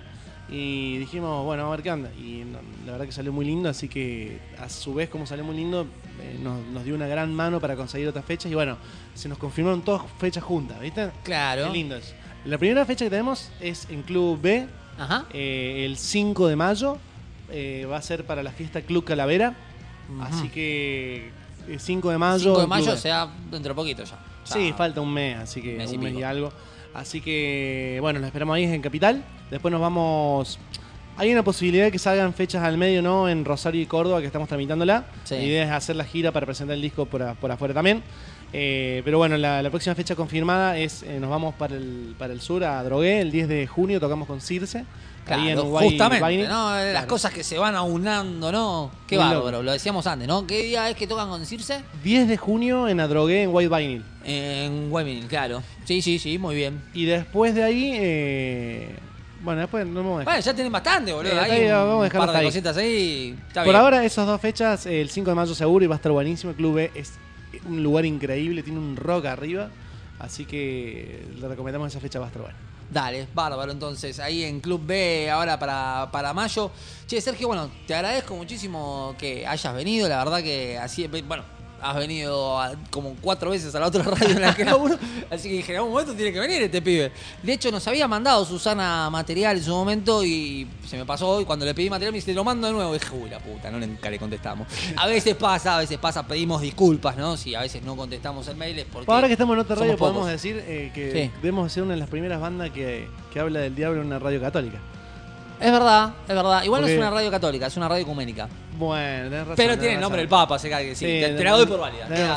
Y dijimos, bueno, a ver qué onda. Y no, la verdad que salió muy lindo, así que a su vez, como salió muy lindo, eh, nos, nos dio una gran mano para conseguir otras fechas. Y bueno, se nos confirmaron todas fechas juntas, ¿viste? Claro. Qué lindo es. La primera fecha que tenemos es en Club B, Ajá. eh, el cinco de mayo. Eh, va a ser para la fiesta Club Calavera. Así que eh, cinco de mayo. cinco de en Club mayo, B. o sea, dentro de poquito ya. Ya. Sí, falta un mes, así que Mes y un mes pico. y algo. Así que, bueno, nos esperamos ahí en Capital. Después nos vamos. Hay una posibilidad de que salgan fechas al medio, ¿no? En Rosario y Córdoba, que estamos tramitándola. Sí. La idea es hacer la gira para presentar el disco por, a- por afuera también. Eh, pero bueno, la, la próxima fecha confirmada es, eh, nos vamos para el, para el sur, a Drogué, el diez de junio tocamos con Circe. ahí en Claro, Uruguay, justamente, Baini. ¿no? Las Claro. cosas que se van aunando, ¿no? Qué Muy bárbaro, loco. lo decíamos antes, ¿no? ¿Qué día es que tocan con Circe? diez de junio en Adrogué, en White Vinyl. En Webinar, claro. Sí, sí, sí, muy bien. Y después de ahí, eh, bueno, después no me voy a dejar. Bueno, ya tienen bastante, boludo. Eh, Hay ahí, un vamos a dejarlo par de hasta ahí. cositas ahí. Está Por bien. ahora, esas dos fechas, el cinco de mayo seguro y va a estar buenísimo. El Club B es un lugar increíble, tiene un rock arriba. Así que le recomendamos esa fecha, va a estar buena. Dale, bárbaro entonces, ahí en Club B ahora para, para mayo. Che, Sergio, bueno, te agradezco muchísimo que hayas venido, la verdad que así, bueno, has venido a- como cuatro veces a la otra radio en la que laburo, así que dije, en algún momento tiene que venir este pibe. De hecho, nos había mandado Susana material en su momento y se me pasó, y cuando le pedí material me dice, te lo mando de nuevo, y dije, uy, la puta, no le, nunca le contestamos. A veces pasa, a veces pasa, pedimos disculpas, ¿no? Si a veces no contestamos el mail es porque Ahora que estamos en otra somos radio, pocos. podemos decir eh, que Sí. debemos ser una de las primeras bandas que, que habla del diablo en una radio católica. Es verdad, es verdad. Igual no Porque- es una radio católica, es una radio ecuménica. Bueno, tenés razón. Pero tenés tiene el nombre del razón. Papa, se cae que sí. Sí, te, te tenés- la doy por válida. tenés Queda, razón.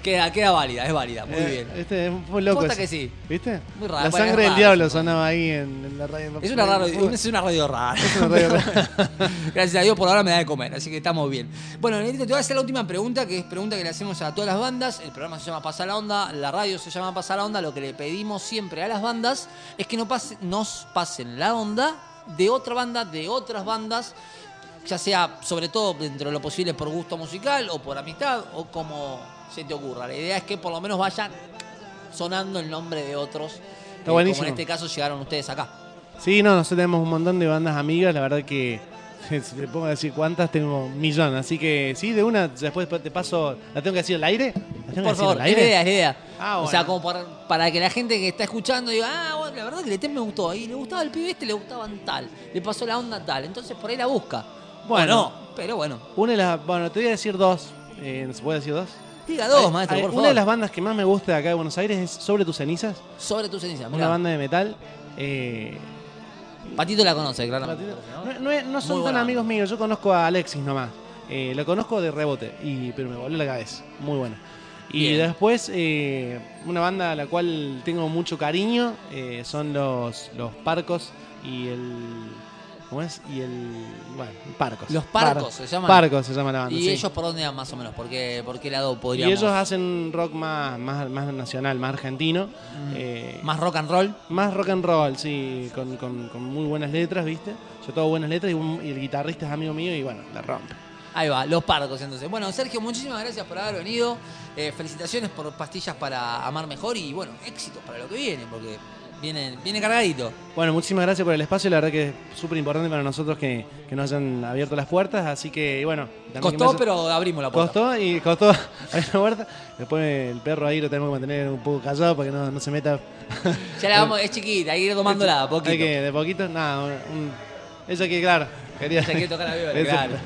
Queda, queda válida, es válida, muy Eh, bien. Este fue loco. Posta ese. que sí. ¿Viste? Muy raro, La bueno, sangre es del raro, diablo es raro. sonaba ahí en, en la radio. Es una, radio, Fue- es una radio rara. Es una radio rara. Gracias a Dios por ahora me da de comer, así que estamos bien. Bueno, Negrito, te voy a hacer la última pregunta, que es pregunta que le hacemos a todas las bandas. El programa se llama Pasar la Onda, la radio se llama Pasar la Onda. Lo que le pedimos siempre a las bandas es que no pase, nos pasen la onda de otra banda, de otras bandas, ya sea sobre todo dentro de lo posible por gusto musical o por amistad o como se te ocurra. La idea es que por lo menos vayan sonando el nombre de otros. Está buenísimo. Como en este caso llegaron ustedes acá. Sí, no, nosotros tenemos un montón de bandas amigas, la verdad que si te pongo a decir cuántas, tengo un millón, así que sí, de una, después te paso, ¿la tengo que decir al aire? ¿La tengo que Por decir favor, al es aire? la idea, es la idea. Ah, O sea, bueno. como para, para que la gente que está escuchando diga, ah, bueno, la verdad que el tema me gustó. Y le gustaba el pibe este, le gustaban tal. Le pasó la onda tal. Entonces por ahí la busca. Bueno. O no, pero bueno. Una de las, bueno, te voy a decir dos, eh, ¿se puede decir dos? Diga dos, Hay- maestro, hay- por Una favor. de las bandas que más me gusta de acá de Buenos Aires es Sobre tus cenizas, Sobre tu ceniza, una mirá. banda de metal. Eh, Patito la conoce, claro. no, no es- no son Muy tan buena amigos míos, yo conozco a Alexis nomás. Eh, lo conozco de rebote, y, pero me voló la cabeza. Muy bueno. Y Bien. después, eh, una banda a la cual tengo mucho cariño eh, son los, los Parcos y el. ¿Cómo es? Y el. Bueno, Parcos. Los Parcos se llaman. Parcos se llama la banda. ¿Y sí. ellos por dónde van más o menos? ¿Por qué, por qué lado Y podríamos...? ellos hacen rock más, más, más nacional, más argentino. Mm. eh, Más rock and roll. Más rock and roll, sí, con, con- con muy buenas letras, ¿viste? Sobre todo buenas letras y, un- y el guitarrista es amigo mío y bueno, la rompe. Ahí va, los Parcos entonces. Bueno, Sergio, muchísimas gracias por haber venido. Eh, felicitaciones por Pastillas para Amar Mejor y bueno, éxitos para lo que viene, porque viene, viene cargadito. Bueno, muchísimas gracias por el espacio, la verdad que es súper importante para nosotros que, que nos hayan abierto las puertas, así que bueno. también que Costó, me- pero abrimos la puerta. Costó y costó abrir la puerta. Después el perro ahí lo tenemos que mantener un poco callado para que no, no se meta. Ya la vamos, es chiquita, hay que ir tomándola a poquito. Hay que, de poquito, nada, un, un- ella que claro, quería. Se quiere tocar la viola, Eso. claro.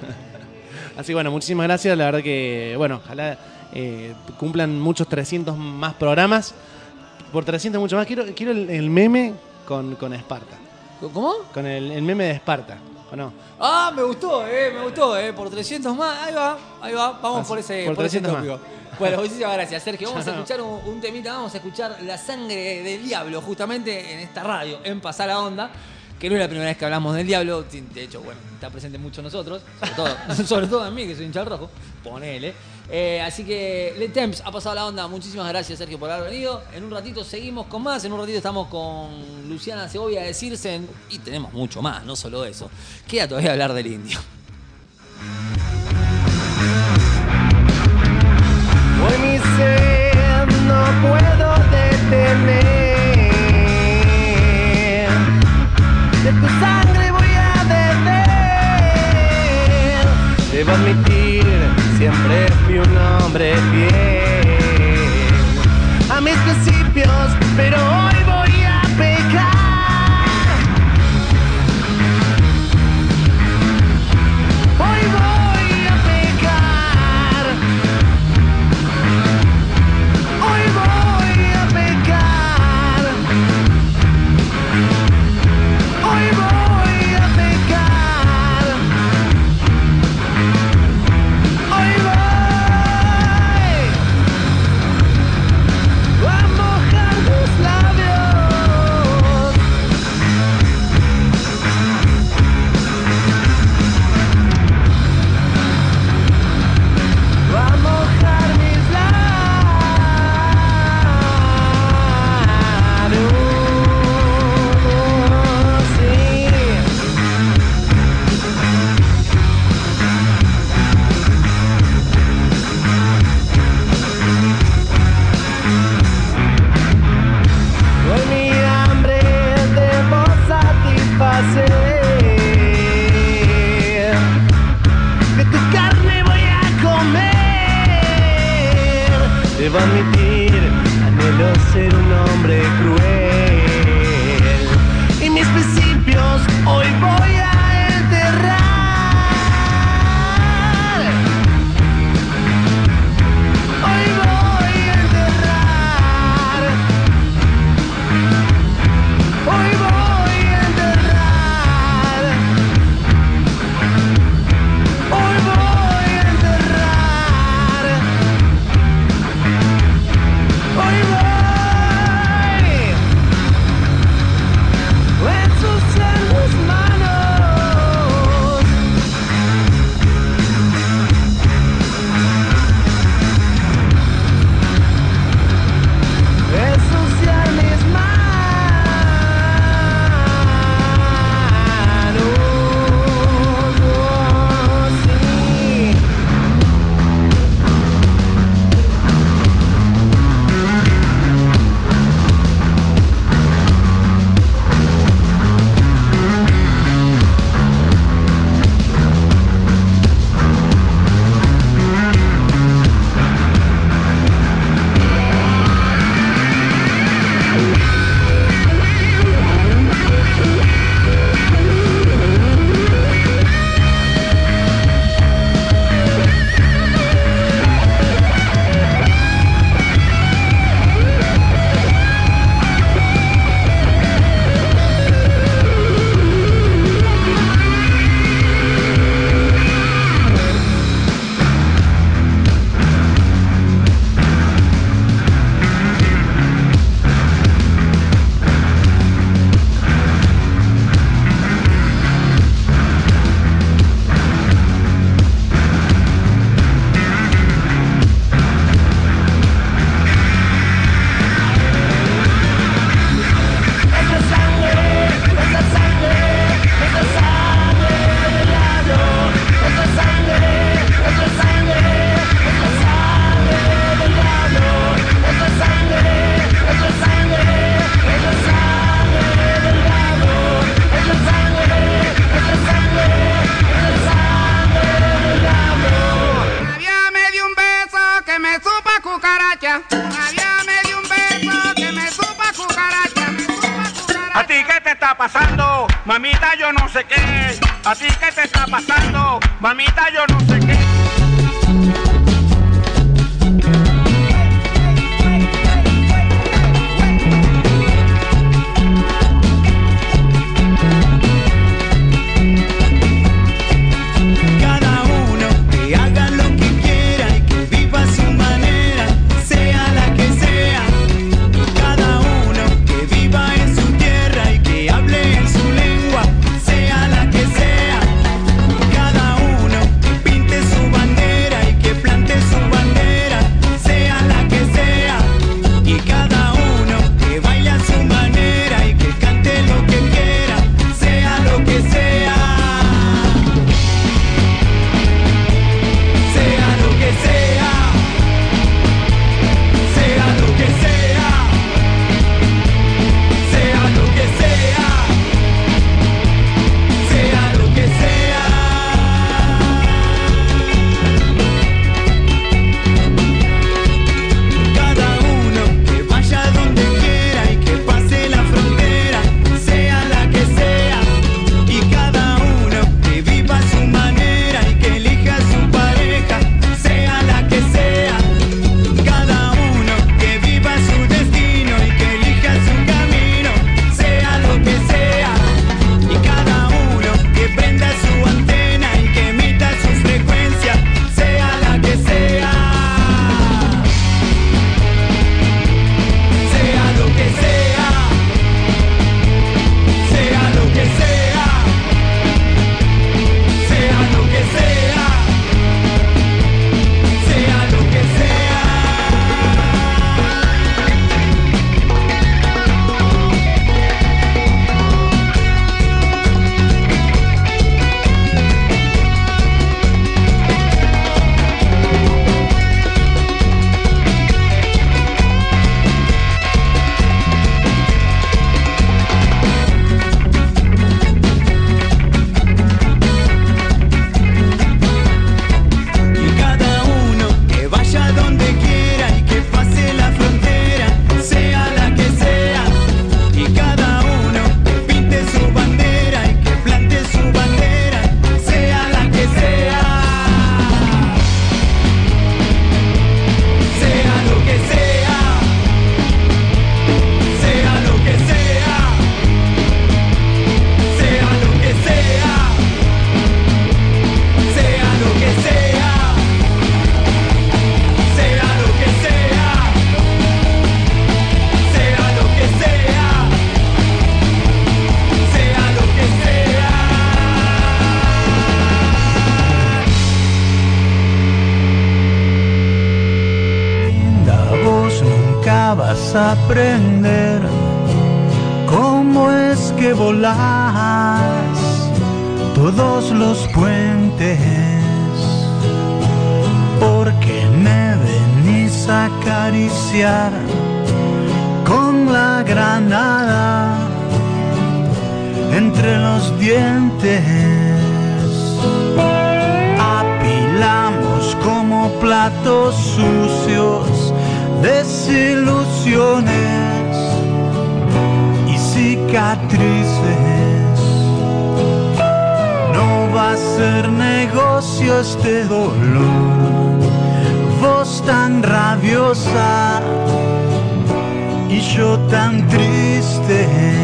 Así que bueno, muchísimas gracias. La verdad que, bueno, ojalá eh, cumplan muchos trescientos más programas. Por trescientos mucho más. Quiero, quiero el, el meme con, con Esparta. ¿Cómo? Con el, el meme de Esparta, ¿o no? Ah, me gustó, eh, me gustó, eh. Por trescientos más, ahí va, ahí va. Vamos Así, por ese, por por ese trescientos tópico. Bueno, muchísimas gracias, Sergio. Vamos a escuchar un, un temita, vamos a escuchar La Sangre del Diablo, justamente en esta radio, en Pasar la Onda. Que no es la primera vez que hablamos del diablo, de hecho, bueno, está presente mucho nosotros, sobre todo, sobre todo a mí, que soy hincha del rojo, ponele. Eh, así que Le Temps ha pasado la onda, muchísimas gracias Sergio por haber venido. En un ratito seguimos con más, en un ratito estamos con Luciana Segovia de Circen y tenemos mucho más, no solo eso. Queda todavía hablar del indio. Hoy mi sed no puedo detener. De tu sangre voy a beber. Debo admitir, siempre fui un hombre fiel a mis principios, pero hoy voy a pecar. Hoy voy a pecar. Hoy voy a pecar. Hoy voy a pecar. Hoy voy a mojar tus labios. Va a mojar mis labios, sí. Hoy mi hambre debo satisfacer. De tu carne voy a comer. Debo admitir, anhelo ser un hombre cruel. Y mis principios hoy voy a enterrar. Hoy voy a enterrar. Hoy voy a enterrar. Hoy voy a enterrar. cucaracha. Había medio un verso que me supo a cucaracha, me supo a cucaracha. ¿A ti qué te está pasando? Mamita, yo no sé qué. ¿A ti qué te está pasando? Mamita, yo no sé qué. Vas a aprender cómo es que volás todos los puentes, porque me venís a acariciar con la granada entre los dientes. Apilamos como platos sucios desilusiones y cicatrices. No va a ser negocio este dolor, vos tan rabiosa y yo tan triste.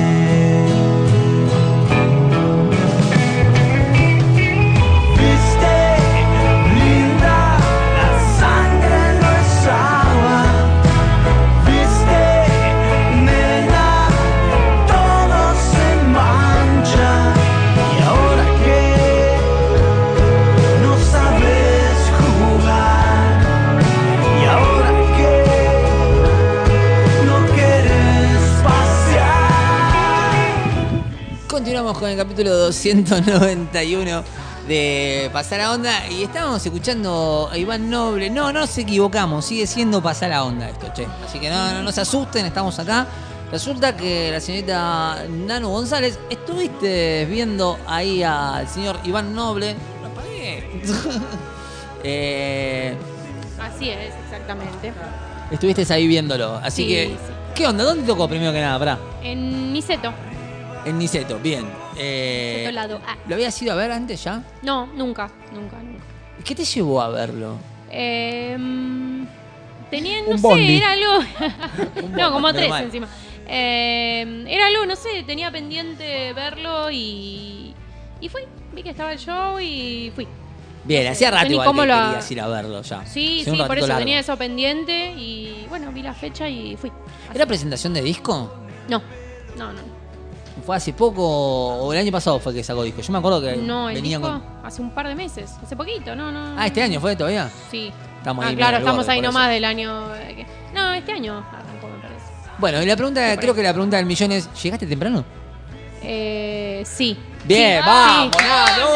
Continuamos con el capítulo doscientos noventa y uno de Pasar la Onda y estábamos escuchando a Iván Noble. No, no nos equivocamos, sigue siendo Pasar la Onda esto, che. Así que no, no, no se asusten, estamos acá. Resulta que la señorita Nanu González, estuviste viendo ahí al señor Iván Noble. Lo apagué. eh, Así es, exactamente. Estuviste ahí viéndolo. Así Sí, que, sí. ¿qué onda? ¿Dónde tocó primero que nada? Pará. En Niceto. En Niceto, bien. Eh, Niceto lado A. ¿Lo habías ido a ver antes ya? No, nunca, nunca, nunca. ¿Qué te llevó a verlo? Eh, tenía, no Un sé, bondi. era algo. no, como tres normal. encima. Eh, era algo, no sé, tenía pendiente verlo y. Y fui. Vi que estaba el show y fui. Bien, No sé, hacía no sé rato ni igual cómo que lo ha- querías ir a verlo ya. Sí, Hacía un sí, por ratito eso largo. tenía eso pendiente y bueno, vi la fecha y fui. ¿Era presentación de disco? No, no, no. ¿Fue hace poco o el año pasado fue que sacó disco? Yo me acuerdo que No, el venía disco con... hace un par de meses, hace poquito, no, no. Ah, ¿este año fue todavía? Sí. Estamos ah, ahí claro, medio al estamos borde, ahí por eso. nomás del año. eh, que- No, este año arrancó, me parece. Bueno, y la pregunta, por creo ahí. que la pregunta del millón es, ¿llegaste temprano? Eh, sí. Bien, Sí. vamos, Sí. Nano.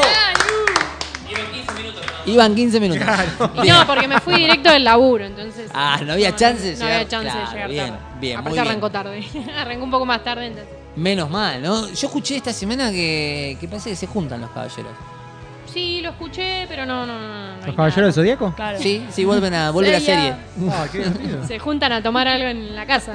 Iban quince minutos. Y Bien. no, porque me fui directo del laburo, entonces. Ah, no había chance de No llegar. había chance Claro, de llegar bien, tarde. bien, muy Aparte bien. arrancó tarde. Arrancó un poco más tarde, entonces. Menos mal, ¿no? Yo escuché esta semana que, que parece que se juntan los caballeros. Sí, lo escuché, pero no, no, no. no hay ¿Los caballeros del Zodíaco? Claro. Sí, sí, vuelven a, vuelve la serie. Ah, qué divertido. Se juntan a tomar algo en la casa.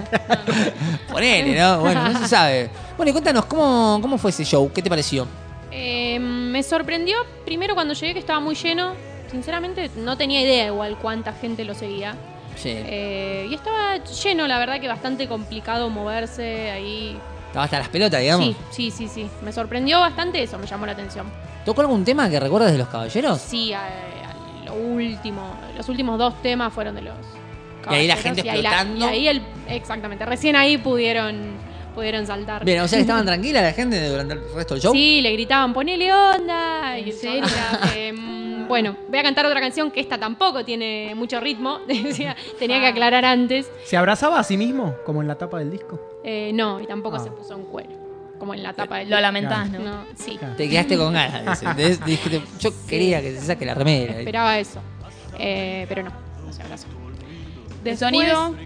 Ponele, ¿no? Bueno, no se sabe. Bueno, y cuéntanos, ¿cómo, cómo fue ese show? ¿Qué te pareció? Eh, me sorprendió primero cuando llegué que estaba muy lleno. Sinceramente no tenía idea igual cuánta gente lo seguía. Sí. Eh, y estaba lleno, la verdad que bastante complicado moverse ahí. Estaba hasta las pelotas, digamos. Sí, sí, sí, sí. Me sorprendió bastante eso, me llamó la atención. ¿Tocó algún tema que recuerdas de los caballeros? Sí, a, a lo último, los últimos dos temas fueron de los Y ahí la caballeros, gente y ahí la- explotando. y ahí el, exactamente, recién ahí pudieron, pudieron saltar. Bien, o sea que estaban tranquilas la gente durante el resto del show. Sí, le gritaban, ponele onda. Y ¿En serio? era, em, bueno, voy a cantar otra canción que esta tampoco tiene mucho ritmo. Decía, tenía que aclarar antes. ¿Se abrazaba a sí mismo, como en la tapa del disco? Eh, no, y tampoco Ah. se puso en cuero. Como en la tapa del Lo lamentás, ¿no? No, sí. Te quedaste con ganas. de- de- dijiste, yo quería que se saque la remera. Esperaba eso. Eh, pero no, no se abrazó. ¿El Después, sonido?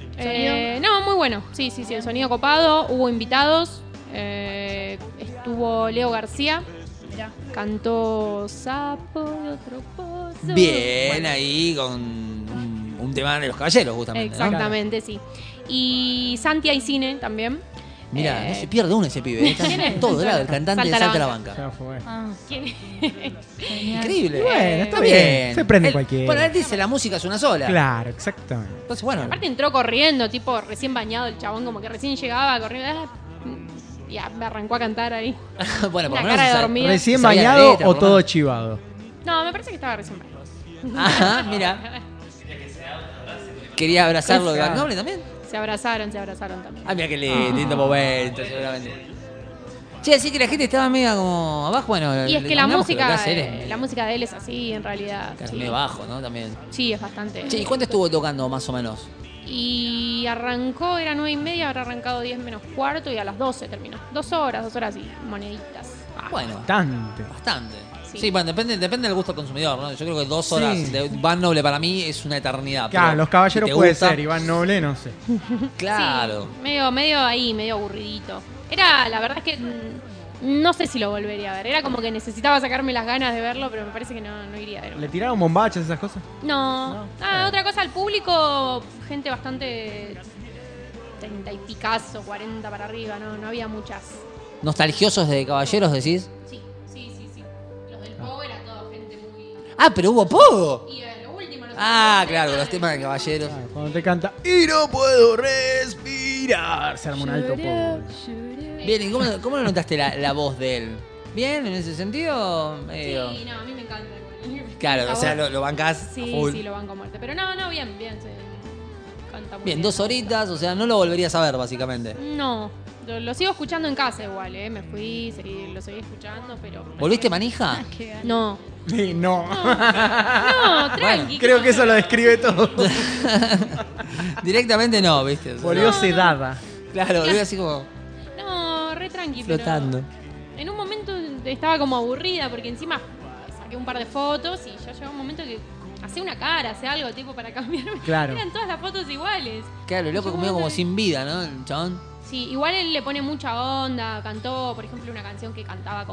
eh, no, muy bueno. Sí, sí, sí, el sonido copado. Hubo invitados. eh, estuvo Leo García. Mirá. Cantó Sapo de otro pozo. Bien, Bueno, ahí con un, un tema de los caballeros, justamente. ¿no? exactamente, sí. Y Santi Aicine también. Mira, Eh, no se pierde uno ese pibe. ¿eh? Está ¿quién en es? todo lado, el cantante de Salta la Salta la Banca. Banca. Ya fue. Ah, ¿Quién es? genial. Increíble. Bueno, está bien. bien. Se prende Él- cualquiera. Bueno, él dice la música es una sola. Claro, exactamente. Entonces, bueno. Aparte entró corriendo, tipo recién bañado el chabón, como que recién llegaba corriendo. ah, Ya, me arrancó a cantar ahí. bueno, por una lo menos cara de se sabe- dormido. ¿Recién Sabía la bañado letra, o por lo todo menos. chivado? No, me parece que estaba recién bañado. Ajá, mira. Quería abrazarlo de Noble también. Se abrazaron, se abrazaron también. Ah, mira qué lindo, lindo momento, seguramente. Che, así que la gente estaba media como abajo, bueno. Y es le que la nombramos que lo música, hace él es eh, medio- la música de él es así, en realidad. es Sí, medio bajo, ¿no? También. sí, es bastante. Che, ¿y cuánto estuvo tocando más o menos? Y arrancó, era nueve y media, habrá arrancado diez menos cuarto y a las doce terminó. Dos horas, dos horas y moneditas. Ah, Bueno, Bastante. bastante. Sí, Sí. bueno, depende, depende del gusto del consumidor, ¿no? Yo creo que dos horas Sí. de Van Noble para mí es una eternidad. Claro, pero los caballeros si te puede gusta- ser, Iván Noble, no sé. Claro. Sí, medio, medio ahí, medio aburridito. Era, la verdad es que mm, no sé si lo volvería a ver. Era como que necesitaba sacarme las ganas de verlo, pero me parece que no, no iría a verlo. ¿Le tiraron bombachas esas cosas? No. No. Ah, Eh. otra cosa, al público, gente bastante treinta y picazo, cuarenta para arriba, no, no había muchas. ¿Nostalgiosos de caballeros decís? Sí, sí, sí, sí. Los del Pogo era toda gente muy. Ah, pero hubo poco. Y eh, lo último, no sé, Ah, los claro, temas los temas de caballeros. Claro, cuando te canta y no puedo respirar, se arma un alto pogo. Bien, ¿y cómo, cómo lo notaste la, la voz de él? ¿Bien en ese sentido? Medio... Sí, no, a mí me encanta. igual. Claro, La o sea, voz. lo, lo bancás Sí, a full. sí, lo banco a muerte. Pero no, no, bien, bien. Se canta muy Bien, dos horitas, o sea, no lo volverías a ver, básicamente. No, lo, lo sigo escuchando en casa igual, ¿eh? Me fui, seguí- lo seguí escuchando, pero... ¿Volviste manija? No. Sí, no. No, tranqui. Creo que eso lo describe todo. Directamente no, ¿viste? O sea, Volvió no, no. sedada. Claro, volvió así como No, re tranqui, pero... flotando. En un momento estaba como aburrida porque encima saqué un par de fotos y ya llegó un momento que hacía una cara, hacía algo tipo para cambiarme. Claro. Eran todas las fotos iguales. Claro, el loco Llegó un comió como momento sin vida, ¿no? El chabón. Sí, igual él le pone mucha onda, cantó, por ejemplo, una canción que cantaba con,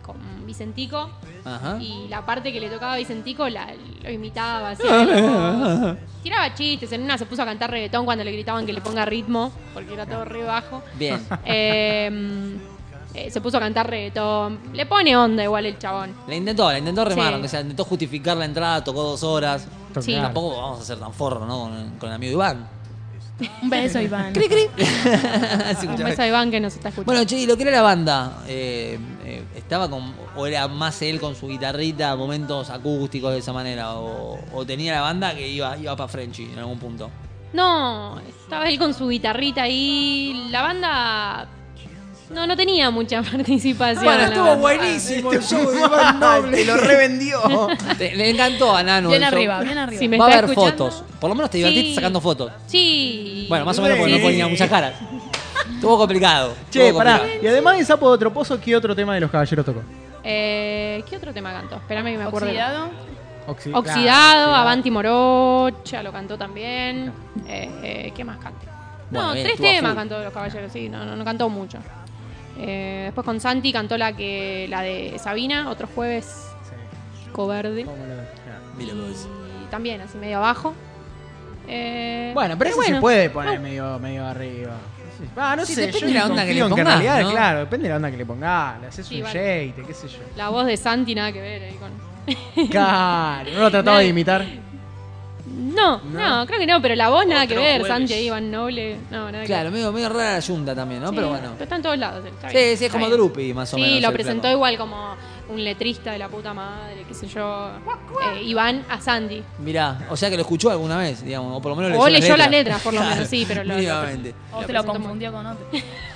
con Vicentico. Ajá. Y la parte que le tocaba a Vicentico la, lo imitaba, así, lo- tiraba chistes. En una se puso a cantar reggaetón cuando le gritaban que le ponga ritmo, porque era todo re bajo. Bien. Eh, eh, se puso a cantar reggaetón. Le pone onda igual el chabón. La intentó, la intentó remar, Sí. aunque sea, intentó justificar la entrada, tocó dos horas. Sí. Tampoco vamos a ser tan forros, ¿no? Con, con el amigo Iván. Un beso, Iván. Cri, cri. Sí, Un muchas beso a Iván que nos está escuchando. Bueno, che, y lo que era la banda, eh, eh, ¿estaba con, o era más él con su guitarrita, momentos acústicos de esa manera? O, o tenía la banda que iba, iba para Frenchy en algún punto? No, estaba él con su guitarrita ahí. La banda no, no tenía mucha participación. Bueno, la estuvo verdad. buenísimo el show de Iván Noble. Te lo revendió. Te- Le encantó a Nano. Bien el show. arriba, bien arriba. Si me Va a está haber escuchando. fotos. Por lo menos te divertiste Sí. sacando fotos. Sí. Bueno, más o menos porque no Sí. ponía muchas caras. Estuvo complicado. Che, estuvo pará. complicado. Y además de Sapo de otro pozo, ¿qué otro tema de los caballeros tocó? Eh, ¿Qué otro tema cantó? Espérame que me acuerdo. Oxidado. Oxi- Oxidado, claro, Avanti Morocha lo cantó también. Eh, eh, ¿Qué más cantó? Bueno, No, bien, tres estuvo a temas full. cantó de los caballeros, sí, no, no, no cantó mucho. Eh, después con Santi cantó la que la de Sabina, otro jueves Sí. coverde. ¿Cómo lo- claro. Mira vos. Y también así medio abajo. Eh, Bueno, pero eso se bueno. puede poner medio, medio arriba. Sí. Ah, no Sí, sé, depende yo de la onda que le confío en pongas, en realidad, ¿no? claro, depende de la onda que le pongas. Le haces Sí, un vale. shade, qué sé yo. La voz de Santi nada que ver ahí con. Claro, no lo trataba de imitar. No, No. no, creo que no, pero la voz nada que Otro ver. jueves. Santi ahí, Iván Noble. No, nada que Claro, ver. medio, medio rara la yunta también, ¿no? Sí, Pero bueno. Pero está en todos lados. él, está bien, Sí, sí, es está como bien. Drupi, más o Sí, menos. lo el presentó flaco. igual como un letrista de la puta madre, qué sé yo. Eh, Iván a Sandy. Mirá, o sea que lo escuchó alguna vez, digamos, o por lo menos O leyó leyó las letras. letras, por lo menos, sí, pero lo- lo- Mínimamente. O Lo te lo presentó confundió con otro.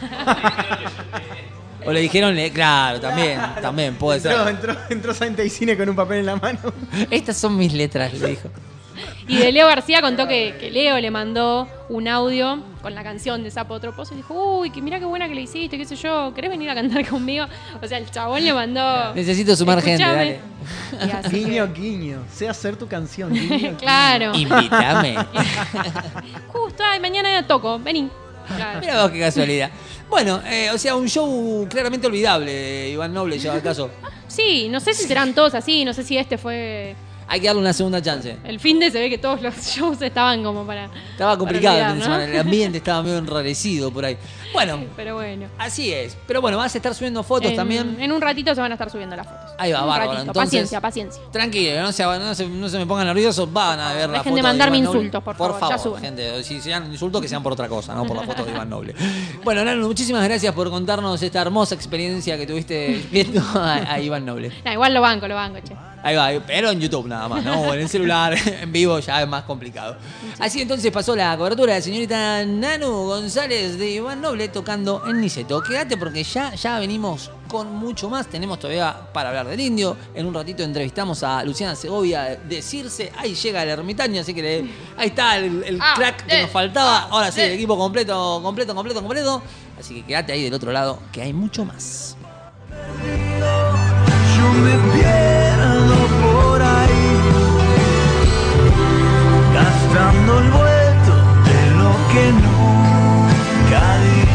O le dijeron, le- claro, también, también puede Entró, ser. entró, entró Santa y Cine con un papel en la mano. Estas son mis letras, le dijo. Y de Leo García contó que, que Leo le mandó un audio con la canción de Sapo Otro Pozo y dijo, uy, que mira qué buena que le hiciste, qué sé yo, ¿querés venir a cantar conmigo? O sea, el chabón le mandó... Necesito sumar gente, "Escuchame". dale. Y así Guiño, que- guiño. Sé hacer tu canción. Guiño, guiño. Claro. Invítame. Justo, ay, mañana toco, vení. Claro. Mira vos qué casualidad. Bueno, eh, o sea, un show claramente olvidable, Iván Noble lleva el caso. Sí, no sé si serán todos así, no sé si este fue... Hay que darle una segunda chance. El fin de se ve que todos los shows estaban como para... Estaba complicado para el fin de olvidar, semana, ¿no? el ambiente estaba medio enrarecido por ahí. Bueno, Pero bueno. así es. Pero bueno, vas a estar subiendo fotos En, también. en un ratito se van a estar subiendo las fotos. Ahí va, Un bárbaro. ratito, Entonces, paciencia, paciencia. Tranquilo, no se, no, se, no se me pongan nerviosos, van a ver la Dejen foto de mandarme Iván Noble. insultos, por favor, ya suben. gente, si sean insultos que sean por otra cosa, no por la foto de Iván Noble. Bueno, Nano, muchísimas gracias por contarnos esta hermosa experiencia que tuviste viendo a, a Iván Noble. Nah, igual lo banco, lo banco, che. Ahí va, pero en YouTube nada más, ¿no? O en el celular, en vivo ya es más complicado. Así entonces pasó la cobertura de la señorita Nanu González de Iván Noble tocando en Niceto. Quédate porque ya, ya venimos con mucho más. Tenemos todavía para hablar del indio. En un ratito entrevistamos a Luciana Segovia de Circe. Ahí llega el ermitaño, así que le- ahí está el, el Ah, crack que eh, nos faltaba. ah, Ahora sí, eh. el equipo completo, completo, completo, completo. Así que quédate ahí del otro lado, que hay mucho más. Yo me pierdo por ahí, gastando el vuelto de lo que nunca di.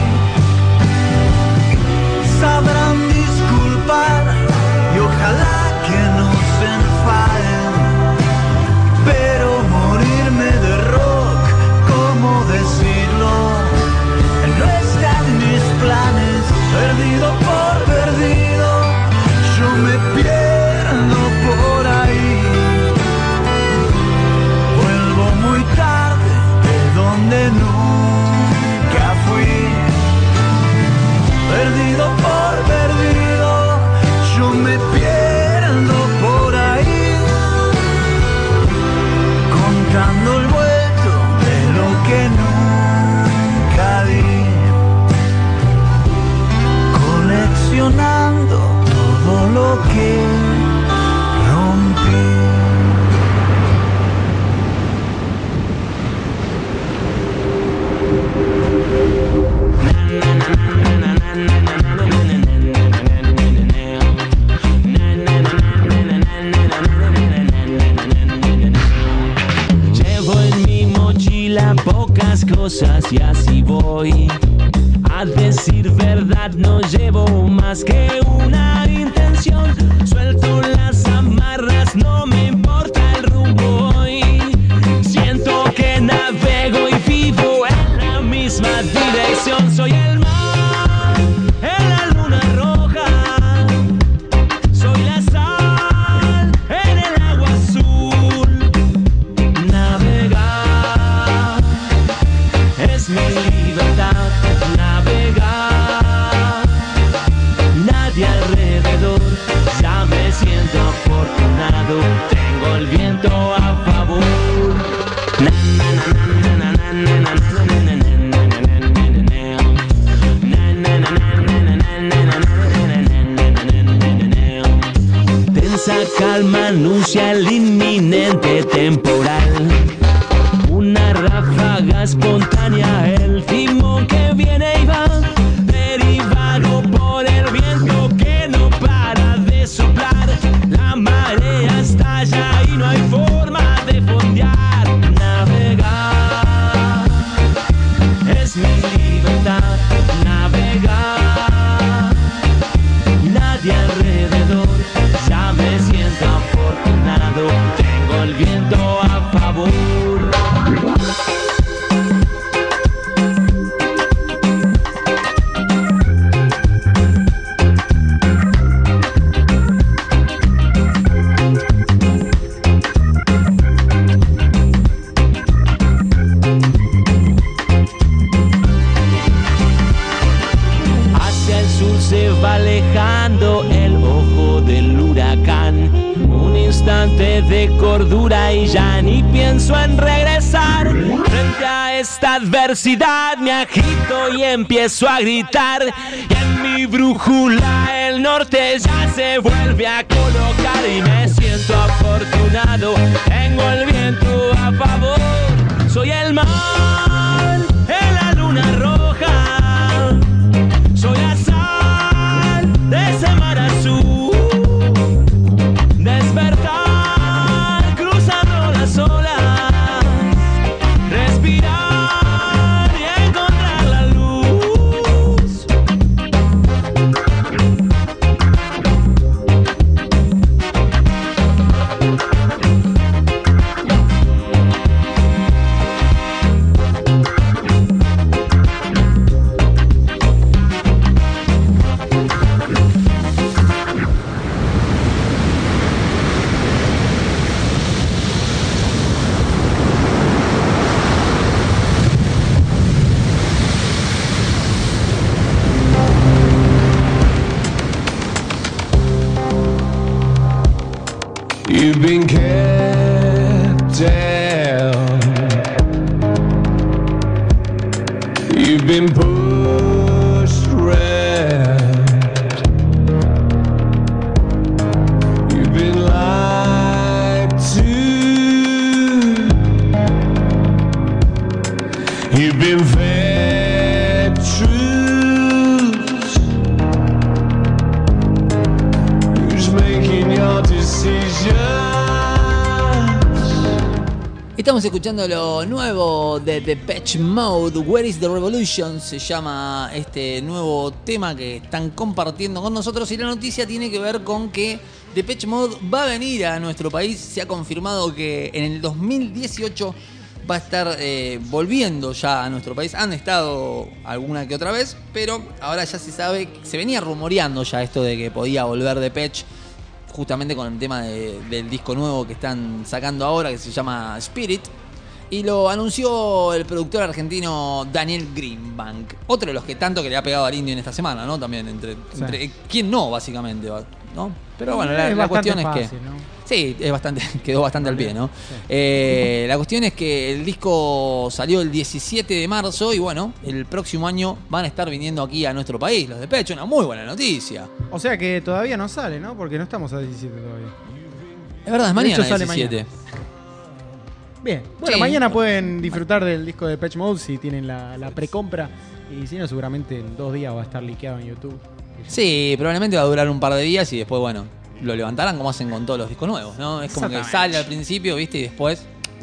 Sabrán disculpar y ojalá que no se enfaden, pero morirme de rock, ¿cómo decirlo? No está en mis planes, perdido por perdido. Yo me pierdo por ahí, vuelvo muy tarde de donde nunca fui. Perdido por perdido, yo me pierdo por ahí, contando el vuelto de lo que nunca di, coleccionando todo lo que rompí. Llevo en mi mochila pocas cosas y así voy A decir verdad no llevo más que una intención. Suelto las amarras, no me importa el rumbo hoy. Siento que navego y vivo en la misma dirección. Soy el mar en la luna roja. Soy la sal en el agua azul. Navegar es mi libertad. Navegar, nadie alrededor. Ya me siento afortunado. Tengo el viento a favor. Na, na, na, na, na, na, na, na, na, na. Tensa calma anuncia el inminente temporal. Una ráfaga espontánea, el timón que viene y va, derivado por el viento que no para de soplar. La marea estalla y no hay forma de fondear. Navegar es mi libertad. Navegar, nadie alrededor. Ya me siento afortunado. Tengo el viento a favor. Hacia el sur se va alejando el ojo del huracán. Un instante de cordura y ya ni pienso en regresar. Frente a esta adversidad me agito y empiezo a gritar. Y en mi brújula el norte ya se vuelve a colocar. Y me siento afortunado, tengo el viento a favor. Soy el mar en la luna roja. Soy la sal de ese mar azul. Despertar cruzando las olas. Respirar y encontrar la luz. You've been kept down. You've been pushed around. You've been lied to. You've been fed truths. You're just making your decisions. Estamos escuchando lo nuevo de Depeche Mode, Where is the Revolution, se llama este nuevo tema que están compartiendo con nosotros, y la noticia tiene que ver con que Depeche Mode va a venir a nuestro país. Se ha confirmado que en el dos mil dieciocho va a estar eh, volviendo ya a nuestro país. Han estado alguna que otra vez, pero ahora ya se sabe, se venía rumoreando ya esto de que podía volver Depeche, justamente con el tema de, del disco nuevo que están sacando ahora, que se llama Spirit, y lo anunció el productor argentino Daniel Greenbank, otro de los que tanto que le ha pegado al indio en esta semana, ¿no? También, entre, sí. entre ¿quién no, básicamente, ¿no? Pero bueno, la, la cuestión es fácil, que... ¿no? Sí, es bastante, quedó bastante al pie, ¿no? Sí. Eh, la cuestión es que el disco salió el diecisiete de marzo y bueno, el próximo año van a estar viniendo aquí a nuestro país, los Depeche, una muy buena noticia. O sea que todavía no sale, ¿no? Porque no estamos a diecisiete todavía. Es verdad, es mañana diecisiete. Mañana. Bien, bueno, sí. Mañana pueden disfrutar del disco de Depeche Mode si tienen la, la precompra, y si no, seguramente en dos días va a estar liqueado en YouTube. Sí, probablemente va a durar un par de días y después, bueno, lo levantarán como hacen con todos los discos nuevos, ¿no? Es como que sale al principio, ¿viste? Y después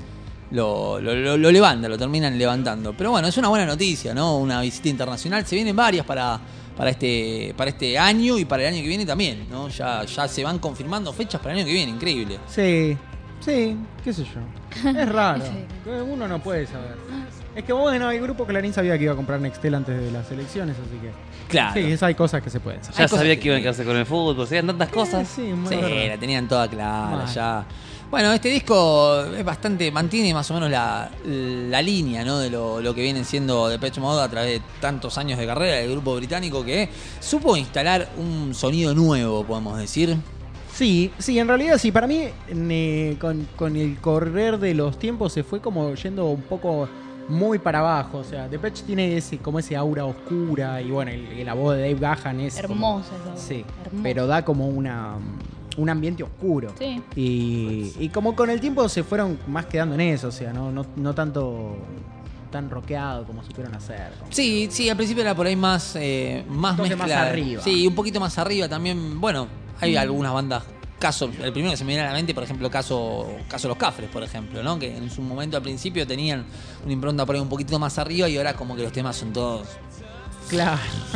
lo, lo, lo, lo levanta, lo terminan levantando. Pero bueno, es una buena noticia, ¿no? Una visita internacional. Se vienen varias para, para, este, para este año y para el año que viene también, ¿no? Ya, ya se van confirmando fechas para el año que viene, increíble. Sí, sí, qué sé yo. Es raro. Uno no puede saber. Es que bueno, el grupo Clarín sabía que iba a comprar Nextel antes de las elecciones, así que... Claro. Sí, eso hay cosas que se pueden saber. Ya sabía que iban a quedarse con el fútbol, sabían tantas cosas. Sí, Sí, sí, la tenían toda clara Mal. ya. Bueno, este disco es bastante, mantiene más o menos la, la línea, ¿no? De lo, lo que vienen siendo Depeche Mode a través de tantos años de carrera del grupo británico que supo instalar un sonido nuevo, podemos decir. Sí, sí, en realidad sí. Para mí, eh, con, con el correr de los tiempos se fue como yendo un poco muy para abajo. O sea, Depeche tiene ese, como ese aura oscura y bueno, el, la voz de Dave Gahan es Hermosa como, esa voz. sí, Hermosa. pero da como una un ambiente oscuro. Sí. Y, y como con el tiempo se fueron más quedando en eso, o sea, no, no, no tanto tan rockeado como supieron hacer. Como- Sí, sí, al principio era por ahí más, eh, más toque mezcla. más arriba. Sí, un poquito más arriba también. Bueno, hay algunas bandas. Caso, el primero que se me viene a la mente, por ejemplo, caso, caso Los Cafres, por ejemplo, ¿no? Que en su momento al principio tenían una impronta por ahí un poquito más arriba y ahora como que los temas son todos Claro.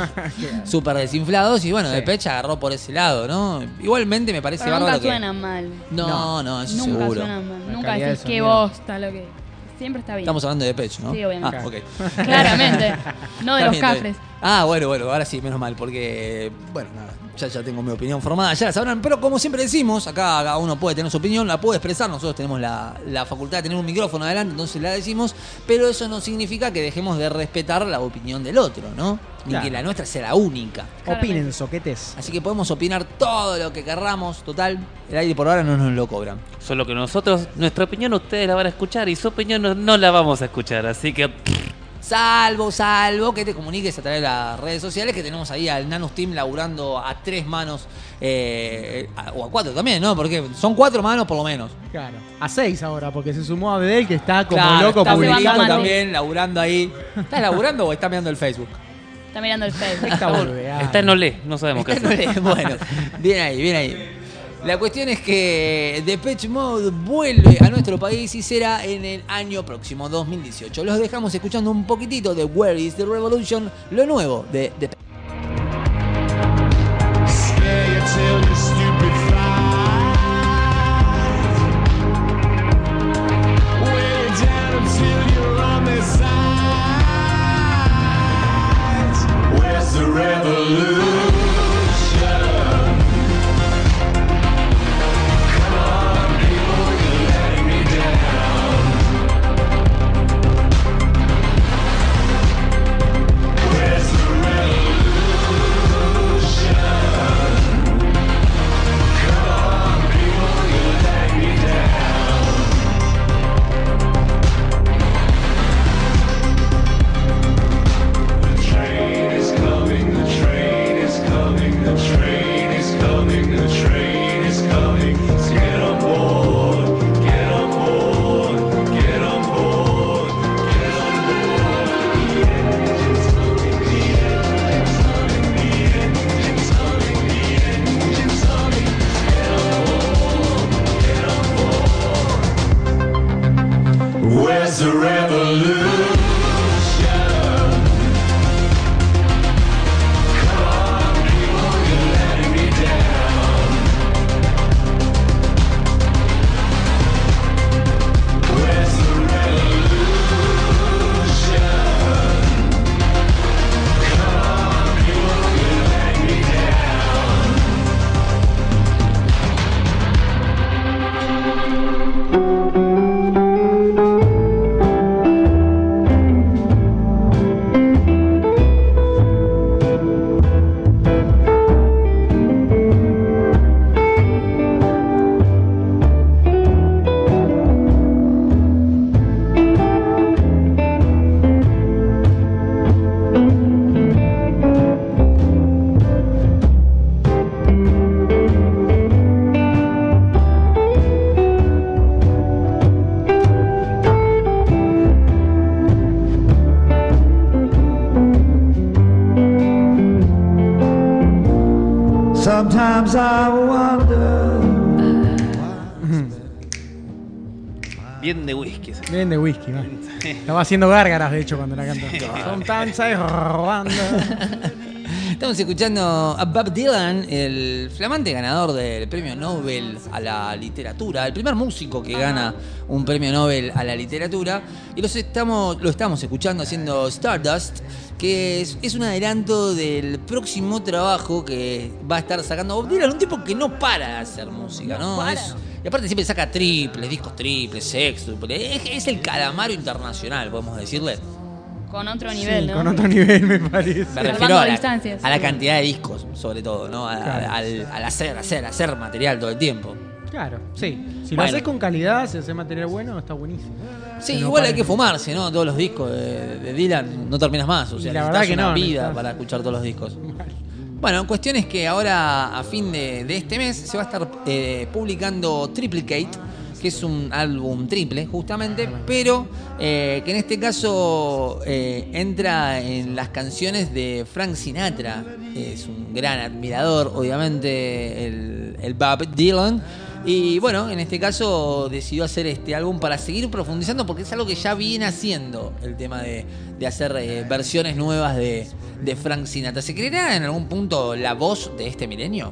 súper desinflados y bueno, Sí. Depeche agarró por ese lado, ¿no? Igualmente me parece Pero nunca bárbaro que... suenan mal. No, no, eso Nunca seguro. suenan mal. La Nunca calidad decís del qué sonido. bosta lo que... Siempre está bien. Estamos hablando de Depeche, ¿no? Sí, obviamente. Ah, ok. Claramente. No de Está los bien, está Cafres. bien. Ah, bueno, bueno, ahora sí, menos mal, porque, bueno, nada, ya, ya tengo mi opinión formada, ya la sabrán, pero como siempre decimos, acá cada uno puede tener su opinión, la puede expresar, nosotros tenemos la, la facultad de tener un micrófono adelante, entonces la decimos, pero eso no significa que dejemos de respetar la opinión del otro, ¿no? Ni Claro. que la nuestra sea la única. Opinen, soquetes. Así que podemos opinar todo lo que querramos, total, el aire por ahora no nos lo cobran. Solo que nosotros, nuestra opinión ustedes la van a escuchar y su opinión no, no la vamos a escuchar, así que... Salvo, salvo que te comuniques a través de las redes sociales, que tenemos ahí al Nanus Team laburando a tres manos, eh, a- o a cuatro también, ¿no? Porque son cuatro manos por lo menos. Claro. A seis ahora, porque se sumó a Bedel, que está como Claro, loco está publicando. publicando mate. también, laburando ahí. ¿Estás laburando o estás mirando el Facebook? Está mirando el Facebook. Está volviendo. Está en Olé, no sabemos qué Está en hacer. Olé. Bueno, bien ahí, bien ahí. La cuestión es que Depeche Mode vuelve a nuestro país y será en el año próximo, dos mil dieciocho. Los dejamos escuchando un poquitito de Where is the Revolution, lo nuevo de Depeche. Where's the revolution? Come on, people, you're letting me down. Where's the revolution? Come on, people, you're letting me down. The train is coming, the train is coming, the train is coming, the train is coming. So get on board, get on board, get on board, get on board. The engine's coming, the engine's coming, the engine's coming, the engine's coming. Get on board, get on board. Where's the revolution? Sometimes I wonder. Bien de whisky. Bien de whisky, ¿no? Estaba haciendo gárgaras, de hecho, cuando la cantó. Sometimes I robando. Estamos escuchando a Bob Dylan, el flamante ganador del premio Nobel a la literatura, el primer músico que gana un premio Nobel a la literatura, y los estamos, lo estamos escuchando haciendo Stardust, que es, es un adelanto del próximo trabajo que va a estar sacando Bob Dylan, un tipo que no para de hacer música, ¿no? No Es, y aparte siempre saca triples, discos triples, sextuples, es, es el calamaro internacional, podemos decirle. Con otro nivel, Sí, ¿no? con otro nivel, me parece. Me Salvando refiero a la, distancias. a la cantidad de discos, sobre todo, ¿no? A- Claro. al, al hacer, hacer, hacer material todo el tiempo. Claro, sí. Si Bueno. lo haces con calidad, si haces material bueno, está buenísimo. Sí, Que no igual hay pare. que fumarse, ¿no? Todos los discos de, de Dylan no terminas más. O sea, Y la necesitas verdad que una no, vida necesitas- para escuchar todos los discos. Bueno, cuestión es que ahora, a fin de, de este mes, se va a estar eh, publicando Triplicate, que es un álbum triple, justamente, pero eh, que en este caso eh, entra en las canciones de Frank Sinatra. Es un gran admirador, obviamente, el, el Bob Dylan. Y bueno, en este caso decidió hacer este álbum para seguir profundizando, porque es algo que ya viene haciendo, el tema de, de hacer eh, versiones nuevas de, de Frank Sinatra. ¿Se creerá en algún punto la voz de este milenio?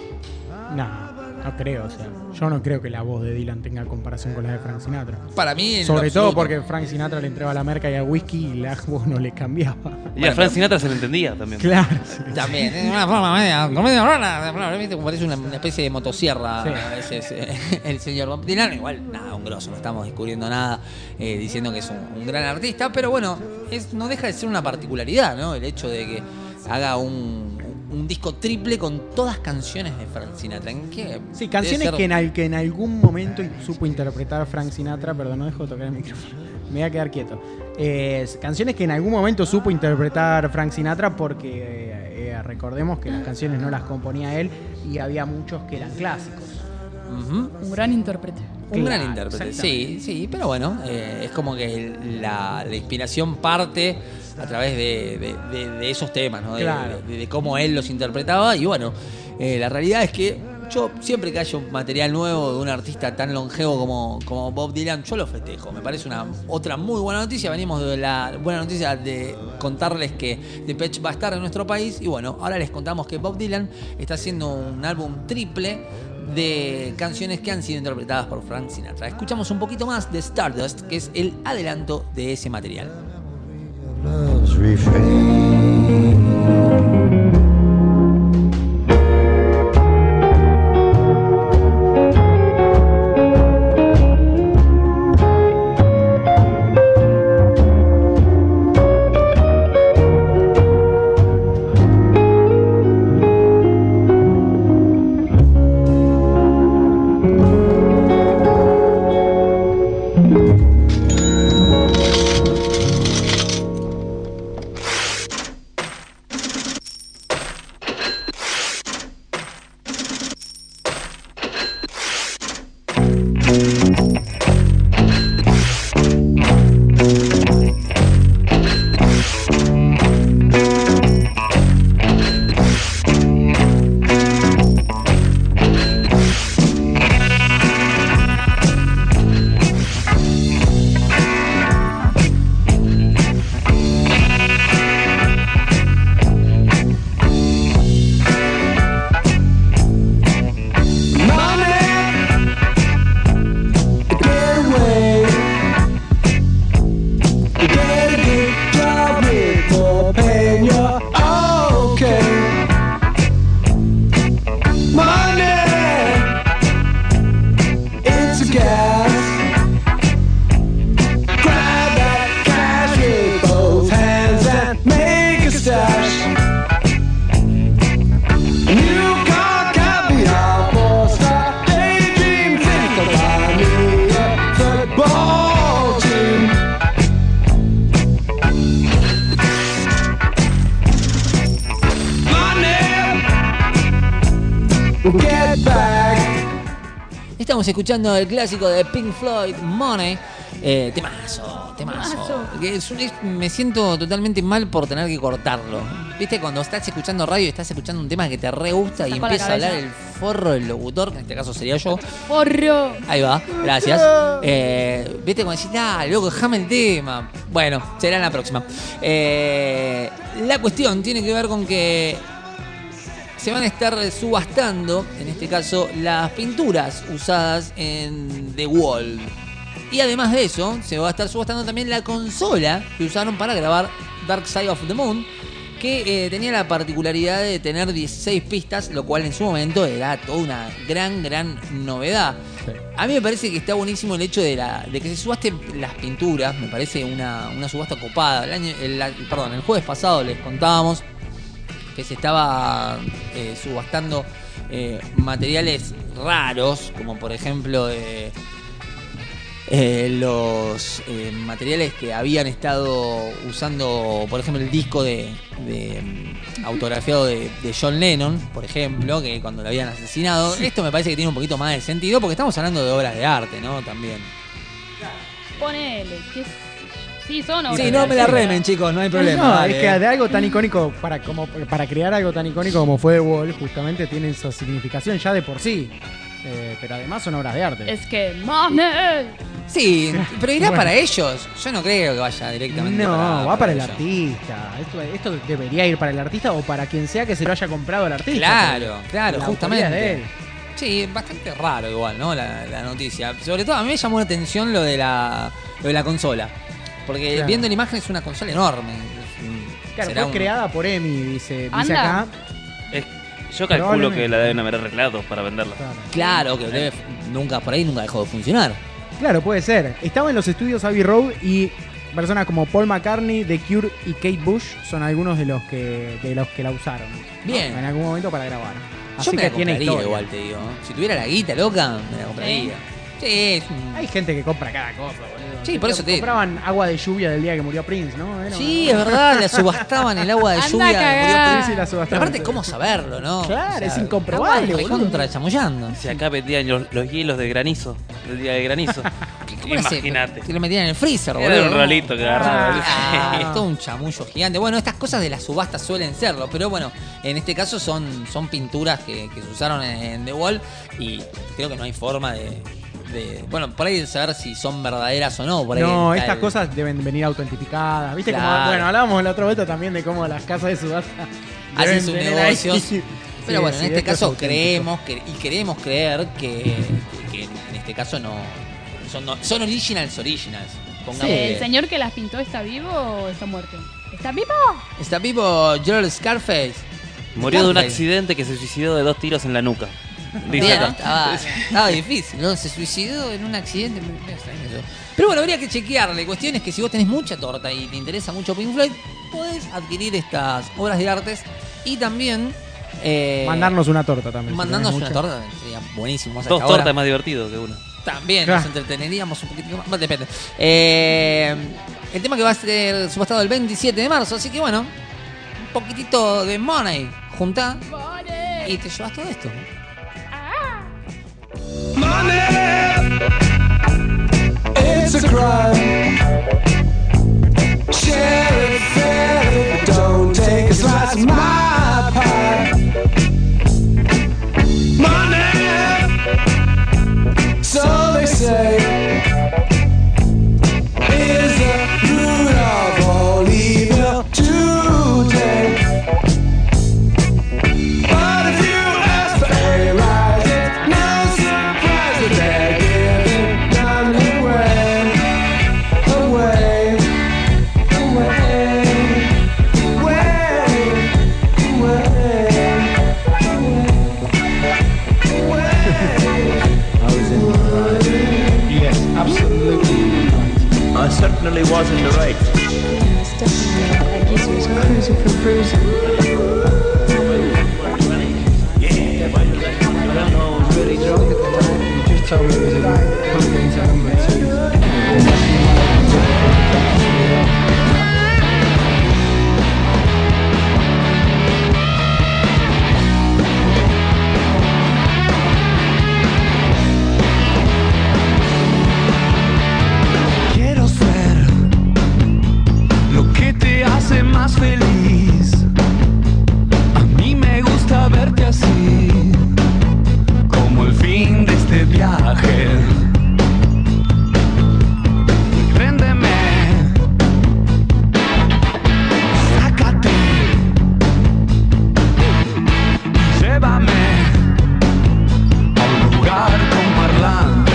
No, no creo. O sea, yo no creo que la voz de Dylan tenga comparación con la de Frank Sinatra. Para mí, en Sobre lo todo absoluto. porque Frank Sinatra le entregaba la merca y al whisky y la voz no le cambiaba. Y a Frank Sinatra se le entendía también. Claro. Sí. También, es una forma media, comedia rara, ¿viste? Como parece una, una especie de motosierra Sí. a veces eh, el señor Bob Dylan. Igual, nada, un grosso, no estamos descubriendo nada eh, diciendo que es un, un gran artista, pero bueno, es, no deja de ser una particularidad, ¿no? El hecho de que haga un, un disco triple con todas canciones de Frank Sinatra. ¿En qué? Sí, Debe canciones ser- que en, al- que en algún momento supo interpretar Frank Sinatra. Perdón, no dejo de tocar el micrófono. Me voy a quedar quieto. Eh, canciones que en algún momento supo interpretar Frank Sinatra porque eh, eh, recordemos que las canciones no las componía él y había muchos que eran clásicos. Ujú. Un gran intérprete. Un gran Claro, intérprete, exactamente. sí, sí, pero bueno, eh, es como que la, la inspiración parte a través de, de- de- de esos temas, ¿no? De, Claro. de- de cómo él los interpretaba. Y bueno, eh, la realidad es que yo siempre que haya un material nuevo de un artista tan longevo como, como Bob Dylan, yo lo festejo. Me parece una otra muy buena noticia. Venimos de la buena noticia de contarles que Depeche va a estar en nuestro país. Y bueno, ahora les contamos que Bob Dylan está haciendo un álbum triple de canciones que han sido interpretadas por Frank Sinatra. Escuchamos un poquito más de Stardust, que es el adelanto de ese material. Love's refrain. Estamos escuchando el clásico de Pink Floyd, Money. Eh, temazo, temazo. Que es un- es- me siento totalmente mal por tener que cortarlo. ¿Viste? Cuando estás escuchando radio y estás escuchando un tema que te re gusta y Sacó la empieza a hablar cabeza. el forro del locutor, que en este caso sería yo. ¡Porro! Ahí va, gracias. Eh, Viste como decís, dale, loco, déjame el tema. Bueno, será en la próxima. Eh, la cuestión tiene que ver con que se van a estar subastando, en este caso, las pinturas usadas en The Wall. Y además de eso, se va a estar subastando también la consola que usaron para grabar Dark Side of the Moon, que eh, tenía la particularidad de tener dieciséis pistas, lo cual en su momento era toda una gran, gran novedad. A mí me parece que está buenísimo el hecho de, la, de que se subasten las pinturas, me parece una, una subasta copada. El año, el, la- perdón, el jueves pasado les contábamos que se estaba eh, subastando eh, materiales raros, como por ejemplo eh, eh, los eh, materiales que habían estado usando, por ejemplo, el disco de, de mm, autografiado de, de John Lennon, por ejemplo, que cuando lo habían asesinado. Esto me parece que tiene un poquito más de sentido porque estamos hablando de obras de arte, ¿no? También. Ponele, que sí, son obras Sí, de no me la arte. remen, chicos, no hay problema. No, dale. es que de algo tan icónico, para, como, para crear algo tan icónico como fue The Wall, justamente tiene esa significación ya de por sí. Eh, pero además son obras de arte. Es que money. Sí, pero irá Bueno. para ellos. Yo no creo que vaya directamente No, para, va para el ellos. artista. Esto, esto debería ir para el artista o para quien sea que se lo haya comprado el artista. Claro, porque claro, la autoría es de justamente. él. Sí, bastante raro igual, ¿no? La, la noticia. Sobre todo a mí me llamó la atención lo de la, lo de la consola. Porque Claro. viendo la imagen es una consola enorme. Es un- Claro, será fue un- creada por Emi, dice, dice Anda. acá. Es- yo calculo Probablemente. que la deben haber arreglado para venderla. Claro. Claro, que debe- nunca, por ahí nunca dejó de funcionar. Claro, puede ser. Estaba en los estudios Abbey Road y personas como Paul McCartney, The Cure y Kate Bush son algunos de los que de los que la usaron, ¿no? Bien. En algún momento para grabar. Yo Así me que la tiene compraría historia. igual, te digo. Si tuviera la guita loca, me la compraría. Sí, es un- Hay gente que compra cada cosa, boludo. Sí, por eso te digo. Compraban agua de lluvia del día que murió Prince, ¿no? Era Sí, una- es verdad, la subastaban el agua de Anda lluvia. a murió cagar. Prince. Sí, sí, la Pero subastaban. aparte, ¿cómo saberlo, no? Claro, es incomprobable, boludo. Contra chamullando. Si acá vendían los, los hielos de granizo, del día de granizo. ¿Cómo era ese? Imagínate. Que lo metían en el freezer, Era boludo. un rolito que agarraba. Ah, es todo un chamullo gigante. Bueno, estas cosas de las subastas suelen serlo, pero bueno, en este caso son, son pinturas que, que se usaron en, en The Wall y creo que no hay forma de, de- bueno, por ahí de saber si son verdaderas o no. Por ahí No, está estas el- cosas deben venir autentificadas. ¿Viste? Como, Claro. bueno, hablábamos la otra vuelta también de cómo las casas de subasta hacen deben sus tener negocios. ahí- Pero Sí, bueno, sí, en este esto es caso auténtico. creemos que, y queremos creer que, que en este caso no son, no- son originals originals. Pongamos ¿El que- señor que las pintó está vivo o está muerto? ¿Está vivo? Está vivo Gerald Scarface. Murió de un Scarface. accidente que se suicidó de dos tiros en la nuca. Dice Bien, acá. estaba, estaba difícil, ¿no? Se suicidó en un accidente. me- me extraña eso. Pero bueno, habría que chequearle. Cuestión es que si vos tenés mucha torta y te interesa mucho Pink Floyd, podés adquirir estas obras de artes y también eh, Mandarnos una torta también. si mandarnos tenés una mucha. torta. Sería buenísimo. Más Dos hasta ahora. tortas es más divertido que una. También Claro. nos entreteneríamos un poquito más. Bueno, depende. Eh, el tema que va a ser subastado el veintisiete de marzo. Así que bueno, un poquitito de money. Juntá y te llevas todo esto. It's a crime. Share it, share it, don't take a slice of my pie. Money, so they say, is the root of all evil today. But if you ask for a rise, it's no surprise that they're giving none away, away, Yes, absolutely. I certainly was in the right. Yes, definitely. Like he was cruising for bruising. Yeah, but I don't know, I was really drunk at the time. You just told me it was a cocaine time, but más feliz. A mí me gusta verte así, como el fin de este viaje. Préndeme, sácate, llévame a un lugar con parlantes.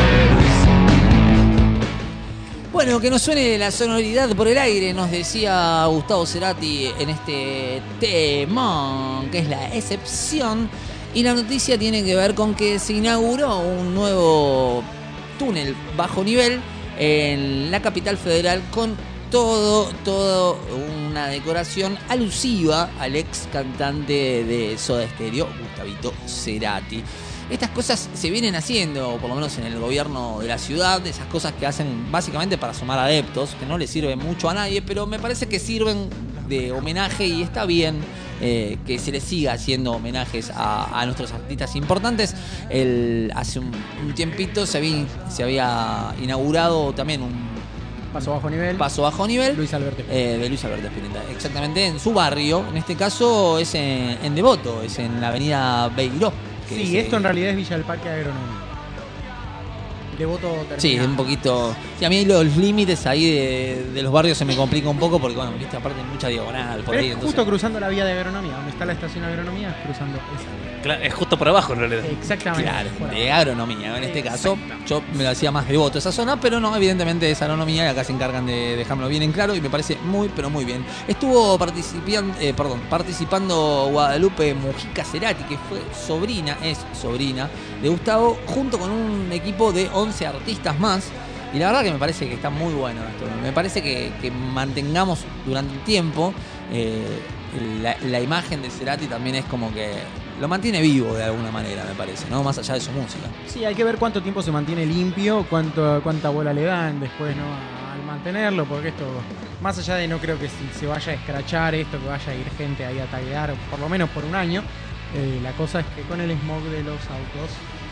Bueno, que nos suene la sonoridad por el aire, nos decía Gustavo Cerati en este temón, que es La Excepción. Y la noticia tiene que ver con que se inauguró un nuevo túnel bajo nivel en la capital federal con todo, todo una decoración alusiva al ex cantante de Soda Stereo, Gustavito Cerati. Estas cosas se vienen haciendo, por lo menos en el gobierno de la ciudad, esas cosas que hacen básicamente para sumar adeptos, que no le sirven mucho a nadie, pero me parece que sirven de homenaje y está bien eh, que se les siga haciendo homenajes a, a nuestros artistas importantes. El, hace un, un tiempito se había, se había inaugurado también un Paso bajo nivel. Paso bajo nivel. Luis Alberto eh, de Luis Alberto Spinetta. Exactamente, en su barrio. En este caso es en, en Devoto, es en la avenida Beiró. Sí, es, esto en realidad es Villa del Parque Agronomía. Devoto termina. Sí, es un poquito. Sí, a mí los límites ahí de, de los barrios se me complica un poco porque, bueno, viste, aparte hay mucha diagonal por Pero ahí. es Entonces... justo cruzando la vía de agronomía, donde está la estación de agronomía, es cruzando esa. Claro, es justo por abajo en realidad. Exactamente. Claro, de agronomía. En este caso, yo me lo hacía más Devoto esa zona, pero no, evidentemente es agronomía y acá se encargan de dejármelo bien en claro y me parece muy, pero muy bien. Estuvo participando, eh, perdón, participando Guadalupe Mujica Cerati, que fue sobrina, es sobrina de Gustavo, junto con un equipo de once artistas más. Y la verdad que me parece que está muy bueno esto. Me parece que, que mantengamos durante el tiempo eh, la, la imagen de Cerati también es como que lo mantiene vivo de alguna manera, me parece, ¿no? Más allá de su música. Sí, hay que ver cuánto tiempo se mantiene limpio, cuánto, cuánta bola le dan después, ¿no? Al mantenerlo, porque esto, más allá de no creo que se vaya a escrachar esto, que vaya a ir gente ahí a taguear, por lo menos por un año, eh, la cosa es que con el smog de los autos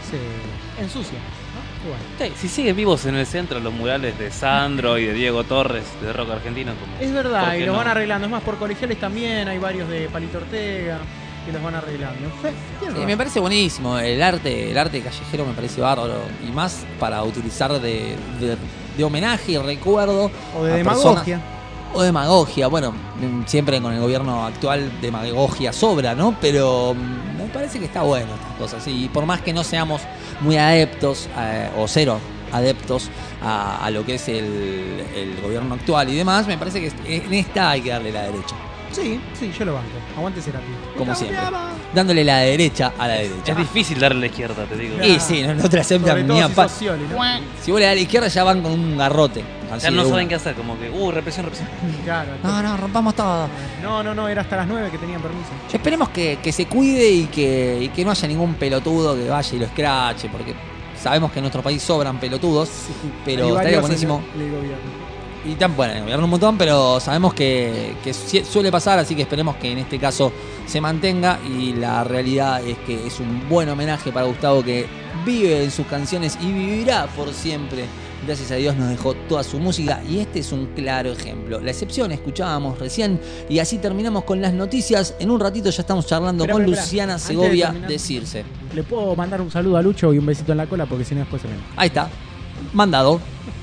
se ensucia, ¿no? Bueno. Sí, si siguen vivos en el centro los murales de Sandro y de Diego Torres de rock argentino, como, Es verdad, ¿por y qué los no? van arreglando. Es más, por colegiales también hay varios de Palito Ortega que los van arreglando. Sí, tiene Sí, razón. me parece buenísimo. El arte, el arte callejero me parece bárbaro. Y más para utilizar de, de, de homenaje y recuerdo. O de a demagogia. personas- O demagogia. Bueno, mm, siempre con el gobierno actual demagogia sobra, ¿no? Pero mm, me parece que está bueno estas cosas. Y por más que no seamos muy adeptos, eh, o cero adeptos a, a lo que es el, el gobierno actual y demás, me parece que en esta hay que darle la derecha. Sí, sí, yo lo banco. Aguante Cerati. Como siempre. Dándole la derecha a la derecha. Es difícil darle a la izquierda, te digo. Y sí, no, no te la aceptan Sobre ni todo a si pa- sos Scioli, ¿no? Si vos le das a la izquierda ya van con un garrote. Ya así no de saben una. qué hacer, como que, uh, represión, represión. Claro. No, no, rompamos todo. No, no, no, era hasta las nueve que tenían permiso. Esperemos que, que se cuide y que, y que no haya ningún pelotudo que vaya y lo escrache, porque sabemos que en nuestro país sobran pelotudos, pero Hay estaría varios buenísimo. en el- en el gobierno. Y tan bueno, en el gobierno un montón, pero sabemos que, que sie- suele pasar, así que esperemos que en este caso se mantenga. Y la realidad es que es un buen homenaje para Gustavo, que vive en sus canciones y vivirá por siempre. Gracias a Dios nos dejó toda su música y este es un claro ejemplo. La excepción escuchábamos recién y así terminamos con las noticias. En un ratito ya estamos charlando Esperá, con esperá, Luciana antes de Segovia terminar. de Circe. Le puedo mandar un saludo a Lucho y un besito en la cola porque si no después se ven. Ahí está, mandado.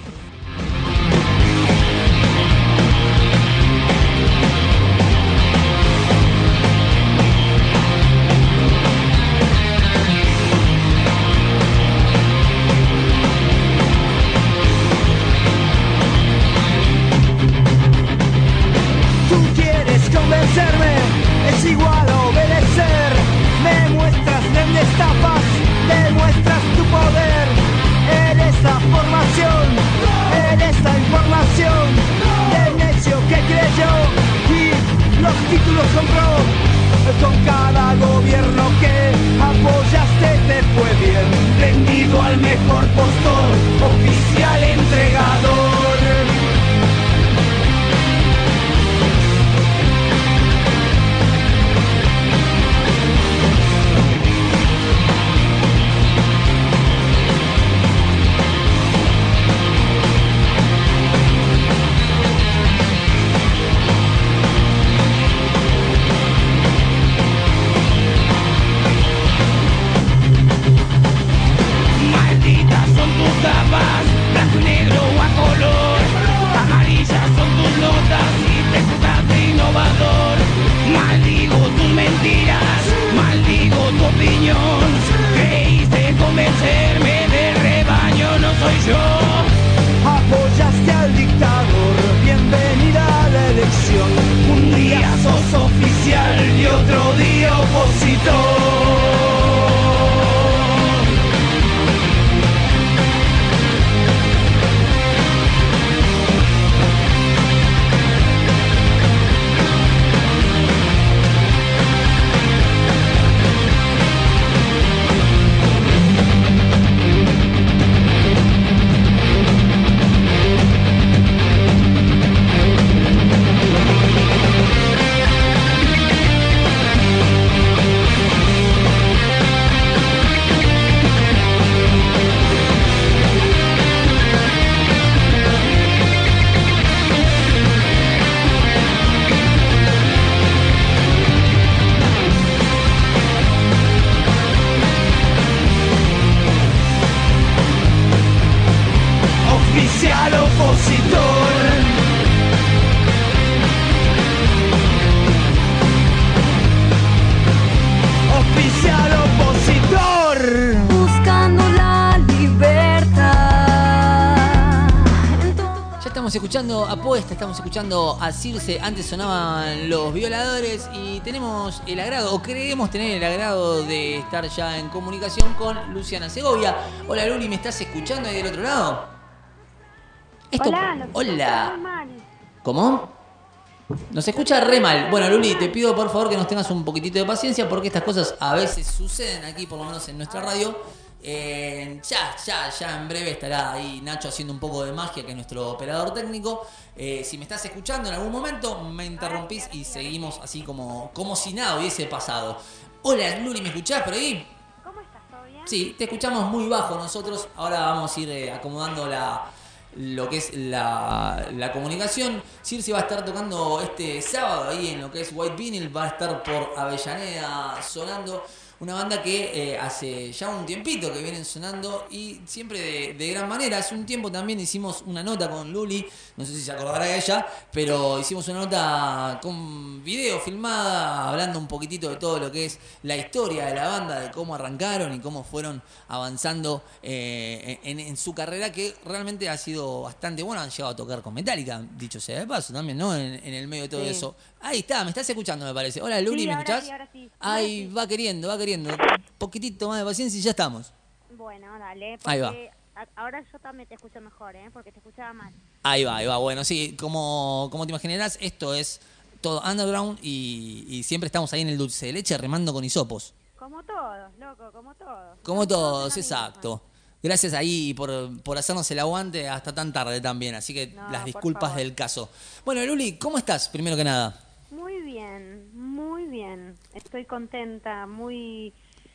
Tú quieres convencerme, es igual a obedecer. Me muestras dónde estafas, demuestras tu poder. Eres la formación Estamos escuchando Apuesta, estamos escuchando a Circe, antes sonaban Los Violadores y tenemos el agrado, o creemos tener el agrado de estar ya en comunicación con Luciana Segovia. Hola Luli, ¿me estás escuchando ahí del otro lado? Esto... Hola, nos Hola. escucha muy mal. ¿Cómo? Nos escucha re mal. Bueno, Luli, te pido por favor que nos tengas un poquitito de paciencia porque estas cosas a veces suceden aquí, por lo menos en nuestra radio. Eh, ya, ya, ya en breve estará ahí Nacho haciendo un poco de magia, que es nuestro operador técnico. Eh, si me estás escuchando en algún momento, me interrumpís y seguimos así como, como si nada hubiese pasado. Hola Luli, ¿me escuchás por ahí? ¿Cómo estás? ¿Todo bien? Sí, te escuchamos muy bajo nosotros. Ahora vamos a ir eh, acomodando la, lo que es la, la comunicación. Circe va a estar tocando este sábado ahí en lo que es White Vinyl. Va a estar por Avellaneda sonando. Una banda que eh, hace ya un tiempito que vienen sonando y siempre de, de gran manera. Hace un tiempo también hicimos una nota con Luli, no sé si se acordará de ella, pero hicimos una nota con video filmada, hablando un poquitito de todo lo que es la historia de la banda, de cómo arrancaron y cómo fueron avanzando eh, en, en su carrera, que realmente ha sido bastante buena. Han llegado a tocar con Metallica, dicho sea de paso también, ¿no? En, en el medio de todo Sí. eso. Ahí está, me estás escuchando, me parece. Hola Luli, Sí, ¿me ahora escuchás? sí, ahora sí. Ahí Ahora va queriendo, va queriendo. Un poquitito más de paciencia y ya estamos. Bueno, dale. Ahí va. porque a- Ahora yo también te escucho mejor, ¿eh? Porque te escuchaba mal. Ahí va, ahí va. Bueno, sí, como, como te imaginarás, esto es todo underground y, y siempre estamos ahí en el dulce de leche remando con hisopos. Como todos, loco, como todos. Como todos, exacto. Gracias ahí por, por hacernos el aguante hasta tan tarde también, así que No, las por disculpas favor. del caso. Bueno, Luli, ¿cómo estás? Primero que nada. Muy bien, muy bien. Estoy contenta, muy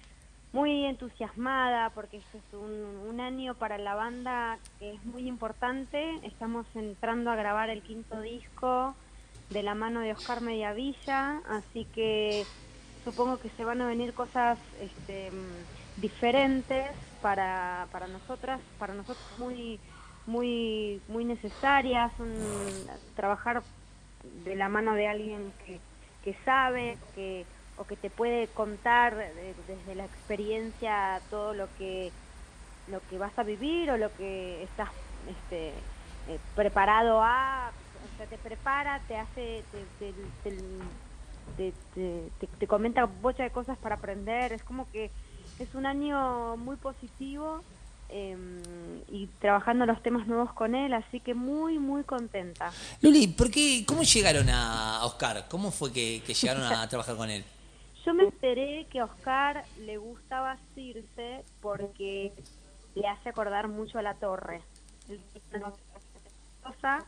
muy entusiasmada porque este es un, un año para la banda que es muy importante. Estamos entrando a grabar el quinto disco de la mano de Oscar Mediavilla, así que supongo que se van a venir cosas este, mm, diferentes para, para nosotras, para nosotros muy muy muy necesarias, un- trabajar de la mano de alguien que, que sabe, que o que te puede contar de- desde la experiencia todo lo que lo que vas a vivir o lo que estás este, eh, preparado a, o sea, te prepara, te hace, te, te, te, te, te- te- te comenta bocha de cosas para aprender. Es como que es un año muy positivo eh, y trabajando los temas nuevos con él, así que muy, muy contenta. Luli, ¿por qué, ¿cómo llegaron a Oscar? ¿Cómo fue que, que llegaron a trabajar con él? Yo me enteré que a Oscar le gustaba Circe porque le hace acordar mucho a La Torre. Él tiene una cosa,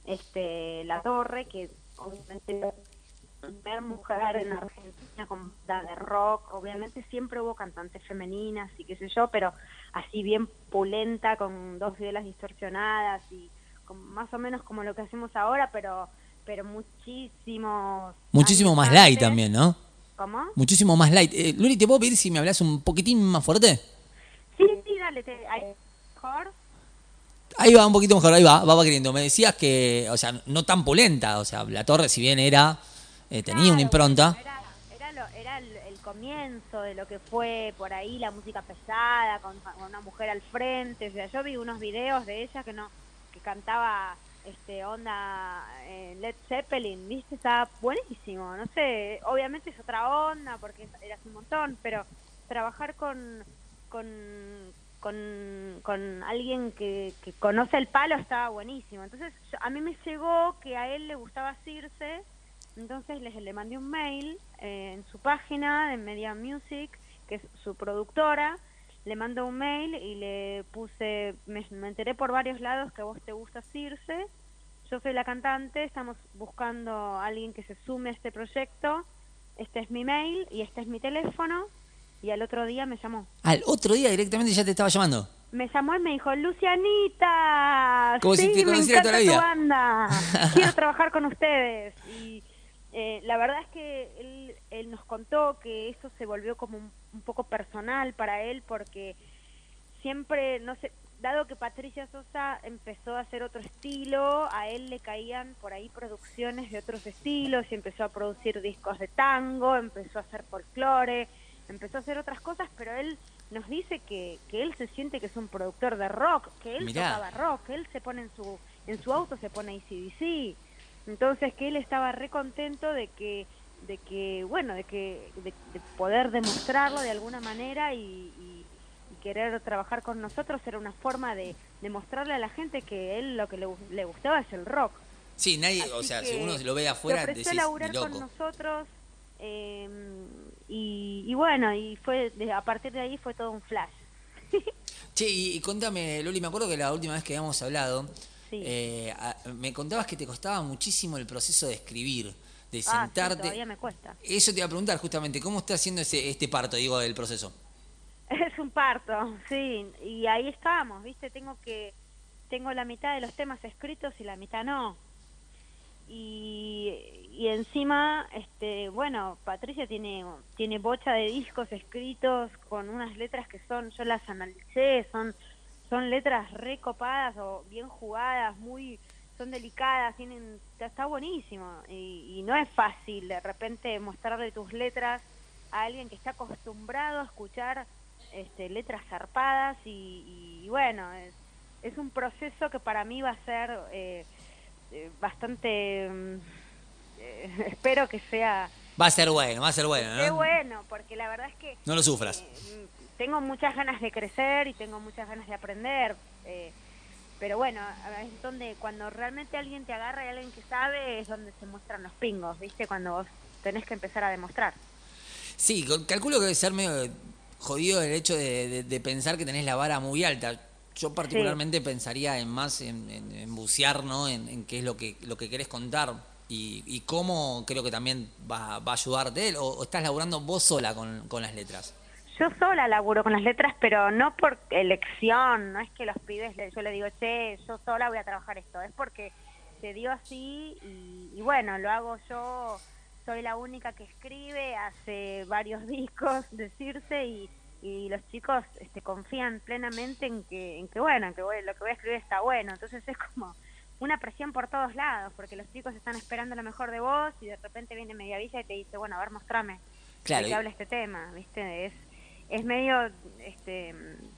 este, La Torre, que obviamente es la primera mujer en Argentina con banda de rock. Obviamente siempre hubo cantantes femeninas y qué sé yo, pero así bien pulenta, con dos violas distorsionadas y con más o menos como lo que hacemos ahora, pero pero muchísimos Muchísimo años más light antes. también, ¿no? ¿Cómo? Muchísimo más light. Eh, Luli, ¿te puedo pedir si me hablas un poquitín más fuerte? Sí, sí, dale, te, ahí, mejor. Ahí va, un poquito mejor, ahí va, va, va queriendo. Me decías que, o sea, no tan pulenta, o sea, La Torre, si bien era, eh, tenía una impronta. Era, era, lo, era el, el comienzo de lo que fue por ahí la música pesada, con, con una mujer al frente. O sea, yo vi unos videos de ella que no que cantaba este onda eh, Led Zeppelin, ¿viste? Estaba buenísimo. No sé, obviamente es otra onda porque era hace un montón, pero trabajar con con con, con alguien que, que conoce el palo estaba buenísimo. Entonces yo- a mí me llegó que a él le gustaba Circe, entonces le, le mandé un mail eh, en su página de Media Music, que es su productora, le mando un mail y le puse, me, me enteré por varios lados que a vos te gusta Circe, yo soy la cantante, estamos buscando a alguien que se sume a este proyecto, este es mi mail y este es mi teléfono, y al otro día me llamó. Al otro día directamente ya te estaba llamando. Me llamó y me dijo, Lucianita, Como si sí, te me conociera toda la encanta tu vida. banda, quiero trabajar con ustedes. Y eh, la verdad es que él, él nos contó que eso se volvió como un, un poco personal para él, porque siempre, no sé, dado que Patricia Sosa empezó a hacer otro estilo, a él le caían por ahí producciones de otros estilos, y empezó a producir discos de tango, empezó a hacer folclore, empezó a hacer otras cosas, pero él nos dice que, que él se siente que es un productor de rock, que él Mirá. tocaba rock, que él se pone en su en su auto se pone A C D C. Entonces que él estaba re contento de que, de que bueno, de que de, de poder demostrarlo de alguna manera y, y, y querer trabajar con nosotros era una forma de, de mostrarle a la gente que él lo que le, le gustaba es el rock. Sí, nadie, Así o sea, que si uno lo ve afuera, se ofreció decís, laburar ni loco. con nosotros eh, y, y bueno, y fue de- a partir de ahí fue todo un flash. Che, y, y contame, Loli, me acuerdo que la última vez que habíamos hablado, Sí. eh, a- me contabas que te costaba muchísimo el proceso de escribir, de Ah, sí, sentarte. todavía me cuesta. Eso te iba a preguntar justamente, ¿cómo está haciendo ese, este parto, digo, del proceso? Es un parto, sí, y ahí estamos, ¿viste? Tengo que tengo la mitad de los temas escritos y la mitad no. Y, y encima, este, bueno, Patricia tiene tiene bocha de discos escritos con unas letras que son, yo las analicé, son son letras recopadas o bien jugadas, muy son delicadas, tienen está, está buenísimo y, y no es fácil de repente mostrarle tus letras a alguien que está acostumbrado a escuchar este, letras zarpadas y, y bueno, es, es un proceso que para mí va a ser eh, eh, bastante, mm, eh, espero que sea Va a ser bueno, va a ser bueno, qué ¿no? bueno, porque la verdad es que No lo sufras. eh, tengo muchas ganas de crecer y tengo muchas ganas de aprender, eh, pero bueno, es donde cuando realmente alguien te agarra y alguien que sabe es donde se muestran los pingos, ¿viste? Cuando vos tenés que empezar a demostrar. Sí, cal- calculo que debe ser medio jodido el hecho de, de- de pensar que tenés la vara muy alta. Yo particularmente pensaría en más en, en- en bucear, ¿no? En, en qué es lo que lo que querés contar y, y cómo creo que también va, va a ayudarte él. O, o estás laburando vos sola con, con las letras. Yo sola laburo con las letras, pero no por elección, no es que los pibes, le- yo le digo, che, yo sola voy a trabajar esto, es porque se dio así y, y bueno, lo hago yo, soy la única que escribe, hace varios discos, decirse, y, y los chicos este, confían plenamente en que, en que bueno, en que voy- lo que voy a escribir está bueno, entonces es como una presión por todos lados, porque los chicos están esperando lo mejor de vos y de repente viene Mediavilla y te dice, bueno, a ver, mostrame Claro, de y- qué habla este tema, ¿viste? Es, es medio, este,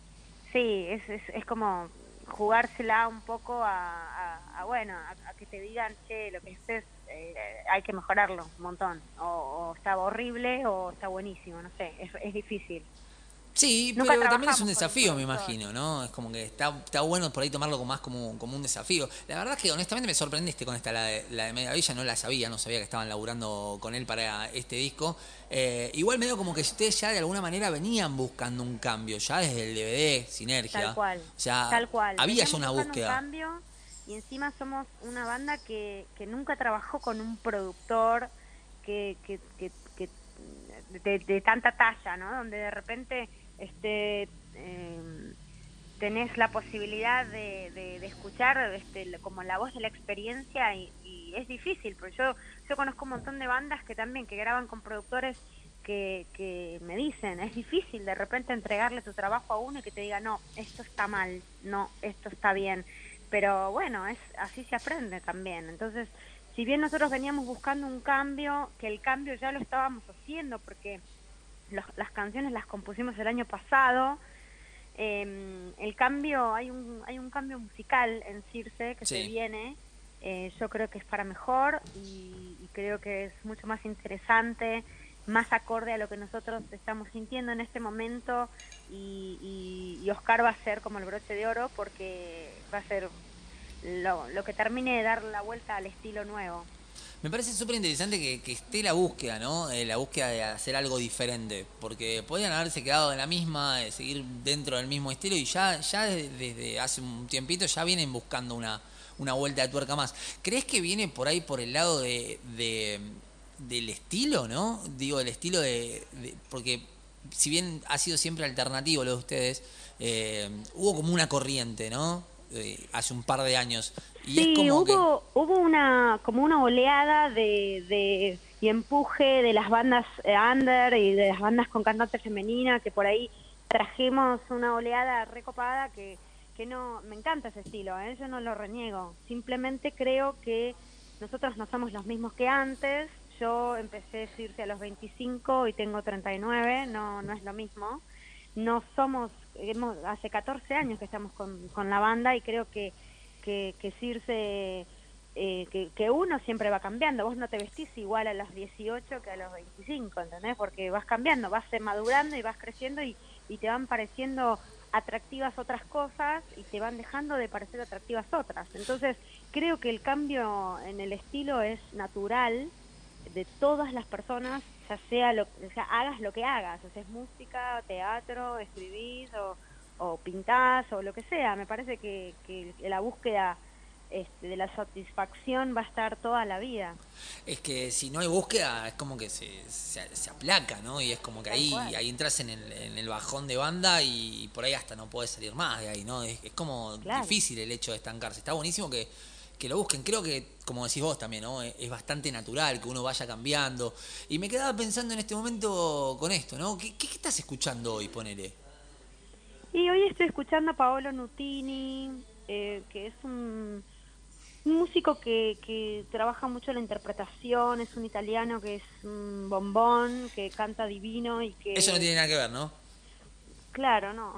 sí, es, es, es como jugársela un poco a, a, a, bueno, a, a que te digan, che, lo que estés, eh, hay que mejorarlo un montón, o, o está horrible o está buenísimo, no sé, es, es difícil. Sí, Nunca pero también es un trabajamos con desafío, me productor. imagino, ¿no? Es como que está, está bueno por ahí tomarlo como más como, como un desafío. La verdad es que honestamente me sorprendiste con esta, la de, la de Mediavilla, no la sabía, no sabía que estaban laburando con él para este disco. Eh, igual medio como que ustedes ya de alguna manera venían buscando un cambio, ya desde el D V D, Sinergia. Tal cual, O sea, tal cual. había ya Veníamos una buscando búsqueda. Un cambio y encima somos una banda que, que nunca trabajó con un productor que, que, que, que de, de tanta talla, ¿no? Donde de repente este eh, tenés la posibilidad de, de, de escuchar este, como la voz de la experiencia y, y es difícil, porque yo yo conozco un montón de bandas que también que graban con productores que, que me dicen, es difícil de repente entregarle tu trabajo a uno y que te diga, no, esto está mal, no, esto está bien, pero bueno, es así se aprende también. Entonces, si bien nosotros veníamos buscando un cambio, que el cambio ya lo estábamos haciendo porque los, las canciones las compusimos el año pasado, eh, el cambio, hay un hay un cambio musical en Circe que Sí. se viene, eh, yo creo que es para mejor y, y creo que es mucho más interesante, más acorde a lo que nosotros estamos sintiendo en este momento y, y, y Oscar va a ser como el broche de oro porque va a ser lo, lo que termine de dar la vuelta al estilo nuevo. Me parece súper interesante que, que esté la búsqueda, ¿no? Eh, la búsqueda de hacer algo diferente. Porque podrían haberse quedado en la misma, de seguir dentro del mismo estilo y ya, ya desde, desde hace un tiempito ya vienen buscando una, una vuelta de tuerca más. ¿Crees que viene por ahí por el lado de, de del estilo, ¿no? Digo, el estilo de, de- porque si bien ha sido siempre alternativo lo de ustedes, eh, hubo como una corriente, ¿no? Eh, hace un par de años. Y Sí, es como que... hubo, hubo una como una oleada de, de y empuje de las bandas eh, under y de las bandas con cantante femenina que por ahí trajimos una oleada recopada que, que no, me encanta ese estilo, ¿eh? Yo no lo reniego, simplemente creo que nosotros no somos los mismos que antes. Yo empecé a decirte a los veinticinco y tengo treinta y nueve, no, no es lo mismo. No somos, hemos, hace catorce años que estamos con, con la banda y creo que que, que Circe, eh, que, que uno siempre va cambiando. Vos no te vestís igual a los dieciocho que a los veinticinco, ¿entendés? Porque vas cambiando, vas eh, madurando y vas creciendo y, y te van pareciendo atractivas otras cosas y te van dejando de parecer atractivas otras. Entonces, creo que el cambio en el estilo es natural de todas las personas, ya sea lo o sea, hagas lo que hagas, o sea, es música, teatro, escribís o, o pintás o lo que sea. Me parece que, que la búsqueda este, de la satisfacción va a estar toda la vida. Es que si no hay búsqueda, es como que se, se, se aplaca, ¿no? Y es como que ahí, ahí entras en el, en el bajón de banda y por ahí hasta no podés salir más de ahí, ¿no? Es, es como Claro. difícil el hecho de estancarse. Está buenísimo que, que lo busquen. Creo que, como decís vos también, ¿no? Es, es bastante natural que uno vaya cambiando. Y me quedaba pensando en este momento con esto, ¿no? ¿Qué, qué, qué estás escuchando hoy, ponele? Y hoy estoy escuchando a Paolo Nutini, eh, que es un, un músico que, que trabaja mucho la interpretación, es un italiano que es un bombón, que canta divino y que... Eso no tiene nada que ver, ¿no? Claro, no.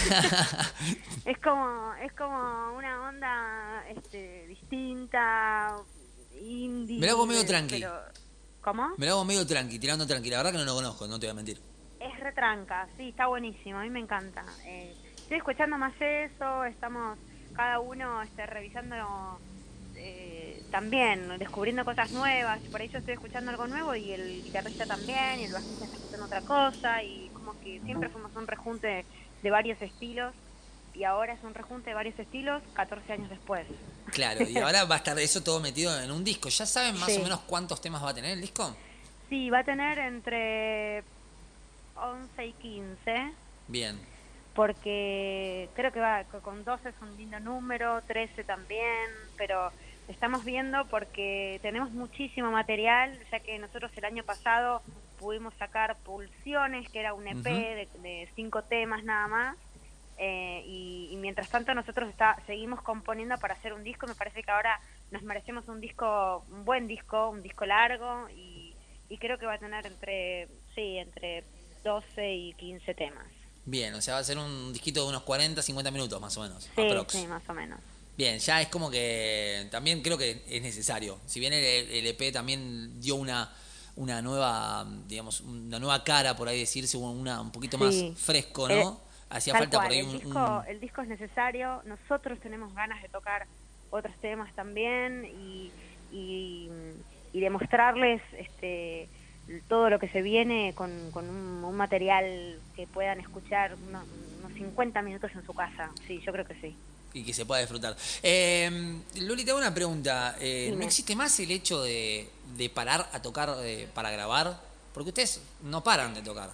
es como es como una onda este, distinta, indie. Me lo hago medio eh, tranqui. pero- ¿Cómo? Me lo hago medio tranqui, tirando tranqui. La verdad que no lo conozco, no te voy a mentir. Es retranca, sí, está buenísimo, a mí me encanta. Eh, estoy escuchando más eso, estamos cada uno este, revisando eh, también, descubriendo cosas nuevas. Por ahí yo estoy escuchando algo nuevo y el guitarrista también, y el bajista está escuchando otra cosa, y como que siempre fuimos un rejunte de, de varios estilos, y ahora es un rejunte de varios estilos catorce años después. Claro, y ahora va a estar eso todo metido en un disco. ¿Ya saben más Sí. o menos cuántos temas va a tener el disco? Sí, va a tener entre once y quince. Bien. Porque creo que va con doce es un lindo número, trece también, pero estamos viendo porque tenemos muchísimo material, ya que nosotros el año pasado pudimos sacar Pulsiones, que era un E P Ujú. de, de cinco temas nada más, eh, y, y mientras tanto nosotros está, seguimos componiendo para hacer un disco. Me parece que ahora nos merecemos un disco, un buen disco, un disco largo, y, y creo que va a tener entre, sí, entre doce y quince temas. Bien, o sea, va a ser un disquito de unos cuarenta, cincuenta minutos más o menos. Sí, aprox. sí, más o menos. Bien, ya es como que también creo que es necesario. Si bien el, el E P también dio una una nueva, digamos, una nueva cara, por ahí decirse, una un poquito más Sí. fresco, Eh, ¿no? Hacía tal falta cual, por ahí el un, disco, un- el disco es necesario. Nosotros tenemos ganas de tocar otros temas también y, y, y demostrarles este todo lo que se viene con, con un, un material que puedan escuchar unos, unos cincuenta minutos en su casa. Sí, yo creo que sí. y que se pueda disfrutar. Eh, Luli, te hago una pregunta. Eh, ¿No Dime. existe más el hecho de, de parar a tocar eh, para grabar? Porque ustedes no paran de tocar.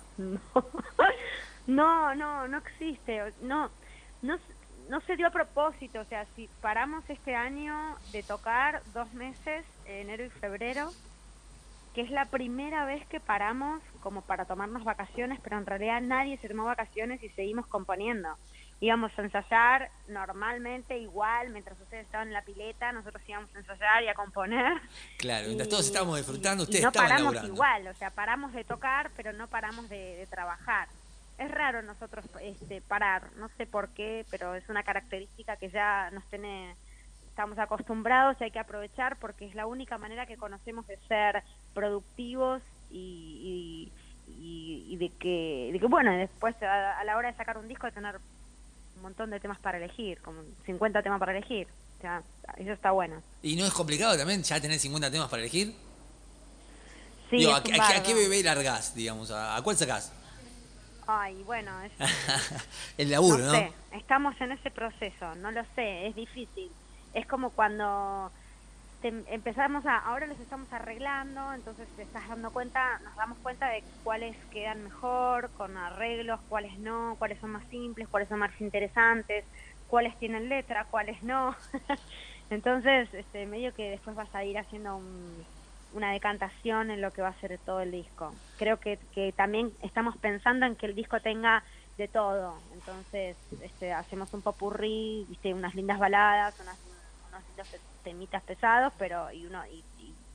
No, no, no existe. No, no, no se dio a propósito. O sea, si paramos este año de tocar dos meses, enero y febrero, que es la primera vez que paramos como para tomarnos vacaciones, pero en realidad nadie se tomó vacaciones y seguimos componiendo. Íbamos a ensayar normalmente igual, mientras ustedes estaban en la pileta, nosotros íbamos a ensayar y a componer. Claro, mientras Y- todos estábamos disfrutando, y ustedes no estaban paramos laburando. igual, o sea, paramos de tocar, pero no paramos de, de trabajar. Es raro nosotros este, parar, no sé por qué, pero es una característica que ya nos tiene, estamos acostumbrados y hay que aprovechar porque es la única manera que conocemos de ser productivos y, y, y- y de que, de que bueno, después a, a la hora de sacar un disco de tener un montón de temas para elegir, como cincuenta temas para elegir, o sea, eso está bueno. ¿Y no es complicado también ya tener cincuenta temas para elegir? Sí, Digo, es ¿a, un a qué- a bardo. qué bebé largás, digamos? ¿A, a cuál sacás? Ay, bueno, es, El laburo, ¿no? no sé, estamos en ese proceso, no lo sé, es difícil. Es como cuando te empezamos a, ahora los estamos arreglando, entonces te estás dando cuenta, nos damos cuenta de cuáles quedan mejor, con arreglos, cuáles no, cuáles son más simples, cuáles son más interesantes, cuáles tienen letra, cuáles no. Entonces, este, medio que después vas a ir haciendo un, una decantación en lo que va a ser todo el disco. Creo que, que también estamos pensando en que el disco tenga de todo, entonces este, hacemos un popurrí, viste, unas lindas baladas, unas, unos lindos temitas pesados, pero y uno y, y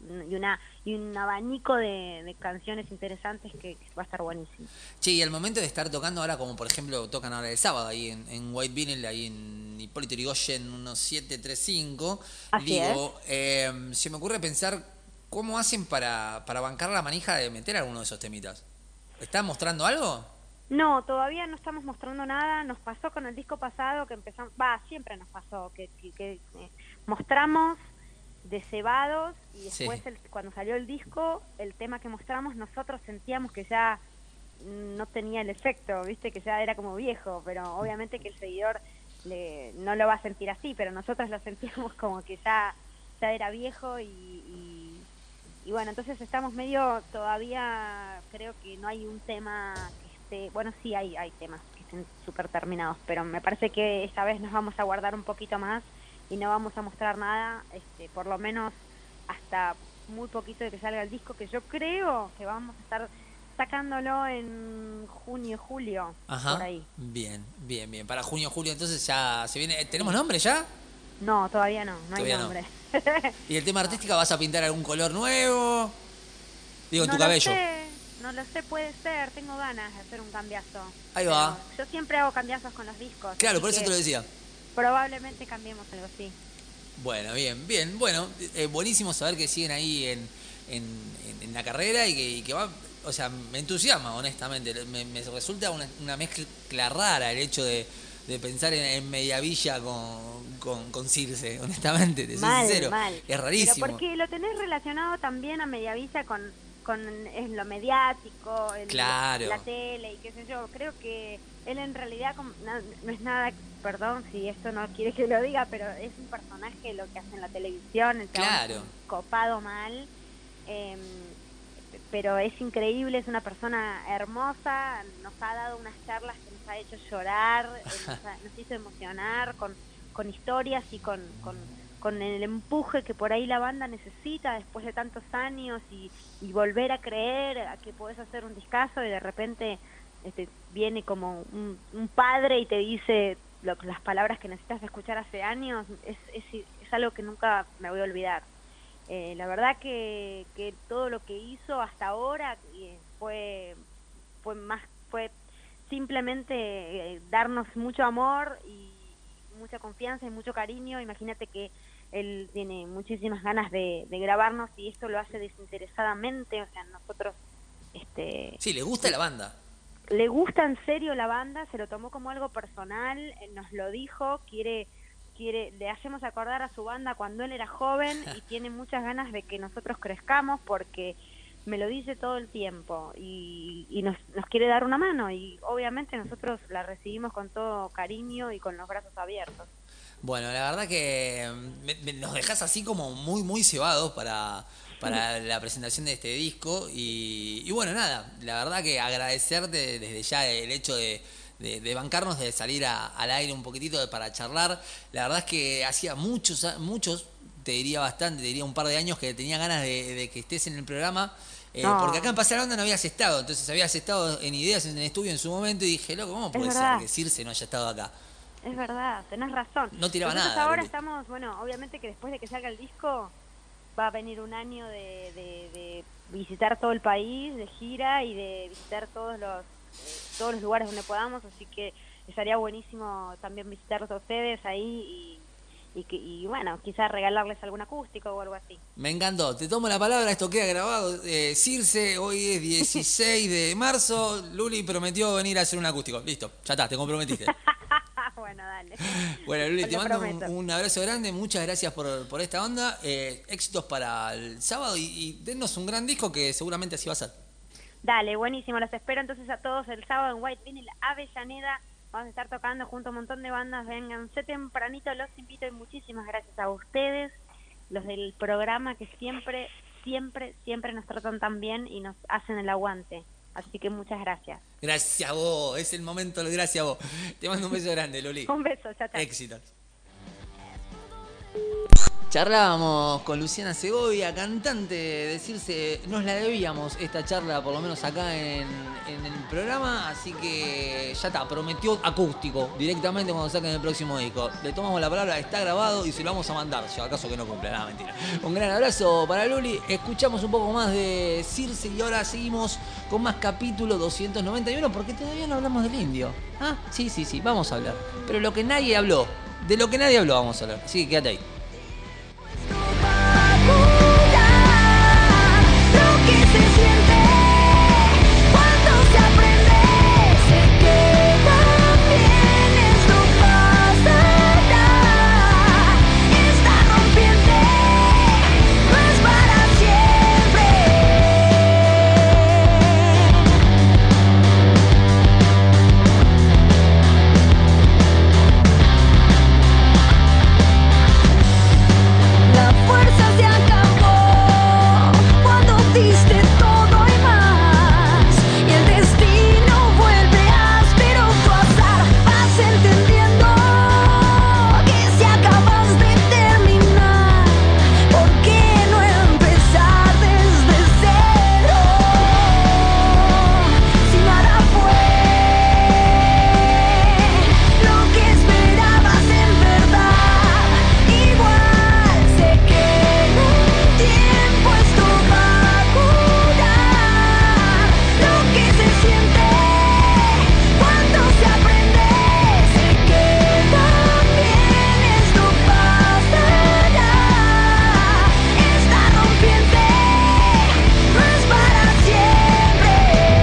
y una y un abanico de, de canciones interesantes que, que va a estar buenísimo. Che, y al momento de estar tocando ahora, como por ejemplo tocan ahora el sábado ahí en, en White Vinyl, ahí en Hipólito Yrigoyen diecisiete treinta y cinco, Así digo, eh, se me ocurre pensar cómo hacen para, para bancar la manija de meter alguno de esos temitas. ¿Están mostrando algo? No, todavía no estamos mostrando nada. Nos pasó con el disco pasado que empezamos, va, siempre nos pasó que, que, que eh, mostramos de cebados y después Sí. el- cuando salió el disco, el tema que mostramos nosotros sentíamos que ya mm, no tenía el efecto, viste, que ya era como viejo, pero obviamente que el seguidor le, no lo va a sentir así, pero nosotros lo sentíamos como que ya, ya era viejo y, y, y bueno, entonces estamos medio todavía, creo que no hay un tema que esté, bueno, sí hay, hay temas que estén súper terminados, pero me parece que esta vez nos vamos a guardar un poquito más y no vamos a mostrar nada, este, por lo menos hasta muy poquito de que salga el disco, que yo creo que vamos a estar sacándolo en junio, julio, Ajá. por ahí. Bien, bien, bien. Para junio, julio, entonces ya se viene. ¿Tenemos nombre ya? No, todavía no, no hay Todavía no. nombre. ¿Y el tema artístico vas a pintar algún color nuevo? Digo, en no tu lo cabello. sé, no lo sé, puede ser, tengo ganas de hacer un cambiazo. Ahí va. Pero yo siempre hago cambiazos con los discos. Claro, así por eso que te lo decía. Probablemente cambiemos algo así. Bueno, bien, bien. Bueno, eh, buenísimo saber que siguen ahí en, en, en- en la carrera y que, y que va. O sea, me entusiasma, honestamente. Me, me resulta una, una mezcla rara el hecho de, de pensar en, en Mediavilla con, con, con Circe, honestamente, te soy Mal, sincero. mal. Es rarísimo. Pero porque lo tenés relacionado también a Mediavilla con, con es lo mediático, el- Claro. la tele y qué sé yo. Creo que él en realidad como- no, no es nada, perdón si esto no quiere que lo diga, pero es un personaje lo que hace en la televisión, el chabón Claro. es un copado mal. eh, pero es increíble, es una persona hermosa, nos ha dado unas charlas que nos ha hecho llorar, eh, nos, ha- nos hizo emocionar con, con historias y con, con, con el empuje que por ahí la banda necesita después de tantos años y, y volver a creer a que podés hacer un discazo y de repente este, viene como un, un padre y te dice lo- las palabras que necesitas escuchar hace años, es, es, es algo que nunca me voy a olvidar. Eh, la verdad que, que todo lo que hizo hasta ahora eh, fue fue más fue simplemente eh, darnos mucho amor y mucha confianza y mucho cariño. Imagínate que él tiene muchísimas ganas de, de grabarnos y esto lo hace desinteresadamente, o sea, nosotros este Sí, le gusta la banda. le gusta en serio la banda, se lo tomó como algo personal, eh, nos lo dijo, quiere quiere le hacemos acordar a su banda cuando él era joven y tiene muchas ganas de que nosotros crezcamos porque me lo dice todo el tiempo y, y nos, nos quiere dar una mano y obviamente nosotros la recibimos con todo cariño y con los brazos abiertos. Bueno, la verdad que me- me- nos dejas así como muy, muy cebados para, para la presentación de este disco. Y, y bueno, nada, la verdad que agradecerte desde ya el hecho de, de- de bancarnos, de salir a- al aire un poquitito de- para charlar. La verdad es que hacía muchos, a- muchos, te diría bastante, te diría un par de años que tenía ganas de, de que estés en el programa. eh, No. Porque acá en Pasar la Onda no habías estado, entonces habías estado en Ideas en el estudio en su momento y dije, loco, ¿cómo puede ser verdad. que Circe no haya estado acá? Es verdad, tenés razón. No tiraba Nosotros nada, ahora Luli. estamos, bueno, obviamente que después de que salga el disco va a venir un año de, de- de visitar todo el país, de gira y de visitar todos los eh, todos los lugares donde podamos, así que estaría buenísimo también visitarlos a ustedes ahí y, y, que- y bueno, quizás regalarles algún acústico o algo así. Me encantó, te tomo la palabra, esto queda grabado. Eh, Circe, hoy es dieciséis de marzo, Luli prometió venir a hacer un acústico. Listo, ya está, te comprometiste. Bueno, dale. Bueno, Luli, Lo te mando un, prometo. un abrazo grande, muchas gracias por, por esta onda. Eh, éxitos para el sábado y, y dennos un gran disco que seguramente así va a ser. Dale, buenísimo. Los espero entonces a todos el sábado en White Vinyl Avellaneda. Vamos a estar tocando junto a un montón de bandas. Vénganse tempranito, los invito y muchísimas gracias a ustedes, los del programa que siempre, siempre, siempre nos tratan tan bien y nos hacen el aguante. Así que muchas gracias. Gracias a vos, es el momento, del gracias a vos. Te mando un beso grande, Luli. Un beso, chao, chao. Éxitos. Charlábamos con Luciana Segovia, cantante, decirse, nos la debíamos esta charla, por lo menos acá en, en el programa, así que ya está, prometió acústico directamente cuando saquen el próximo disco. Le tomamos la palabra, está grabado y se lo vamos a mandar, si acaso que no cumple, nada, mentira. Un gran abrazo para Luli, escuchamos un poco más de Circe y ahora seguimos con más capítulo doscientos noventa y uno porque todavía no hablamos del indio. Ah, sí, sí, sí, vamos a hablar. Pero lo que nadie habló, de lo que nadie habló vamos a hablar, así que quédate ahí. Lo que se siente cuando se aprende se queda bien, esto pasará. Esta rompiente no es para siempre. La fuerza se acabó cuando diste todo y más, y el destino vuelve áspero tu azar. Vas entendiendo que si acabas de terminar, ¿por qué no empezar desde cero? Si nada fue lo que esperabas en verdad, igual sé que en un tiempo esto va a curar. Lo que se siente cuando se aprende se queda bien, esto pasará. Esta rompiente no es para siempre.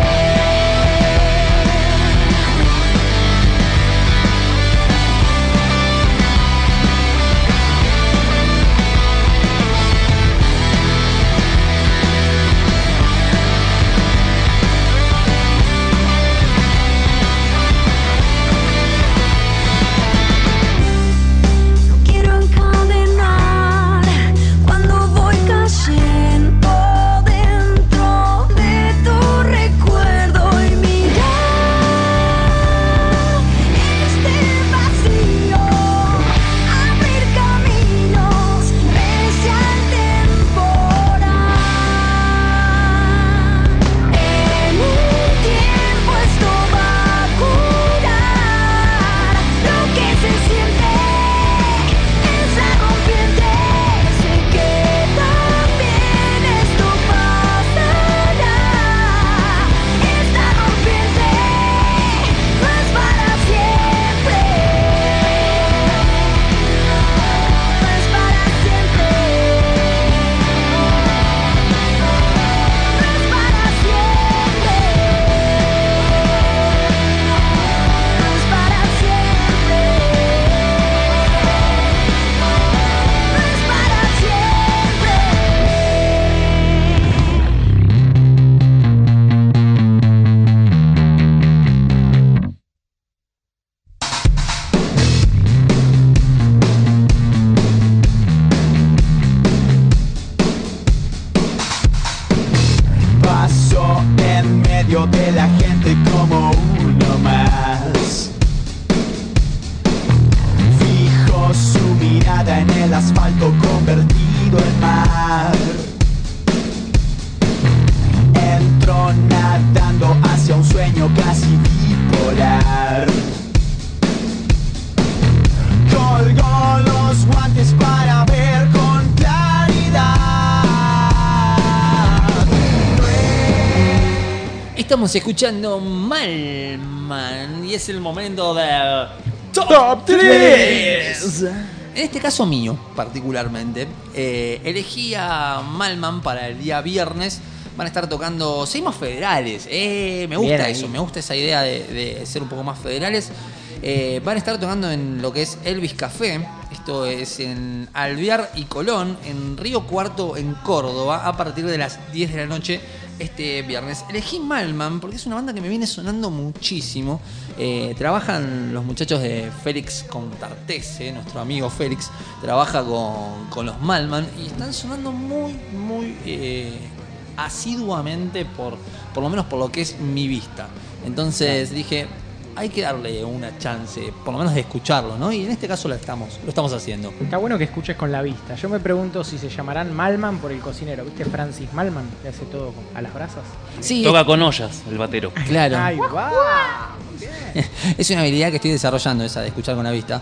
No quiero encadenar cuando voy cayendo dentro de tu recuerdo y mirar este vacío, abrir caminos pese al temporal. En un tiempo esto va a curar. Lo que se siente es la rompiente, se queda bien, esto pasará. Esta rompiente no es para siempre. No es para siempre. No es para siempre. No es para siempre. No es para siempre. Paso en medio de la gente como uno más. Fijo su mirada en el asfalto convertido en mar. Entro nadando hacia un sueño casi bipolar. Colgo los guantes para ver con claridad. Estamos escuchando Malman y es el momento de Top tres. En este caso mío, particularmente, eh, elegí a Malman para el día viernes. Van a estar tocando Seguimos Federales. Eh, me gusta Bien ahí. eso, me gusta esa idea de, de ser un poco más federales. Eh, van a estar tocando en lo que es Elvis Café. Esto es en Alvear y Colón, en Río Cuarto, en Córdoba, a partir de las diez de la noche este viernes. Elegí Malman porque es una banda que me viene sonando muchísimo. Eh, trabajan los muchachos de Félix Contartese, nuestro amigo Félix, trabaja con, con los Malman y están sonando muy, muy eh, asiduamente por, por lo menos por lo que es mi vista. Entonces dije, hay que darle una chance, por lo menos de escucharlo, ¿no? Y en este caso lo estamos, lo estamos haciendo. Está bueno que escuches con la vista. Yo me pregunto si se llamarán Malman por el cocinero. ¿Viste Francis Malman? Que hace todo con- a las brasas. Sí, Toca con ollas el batero. claro. Ahí va. Es una habilidad que estoy desarrollando, esa de escuchar con la vista,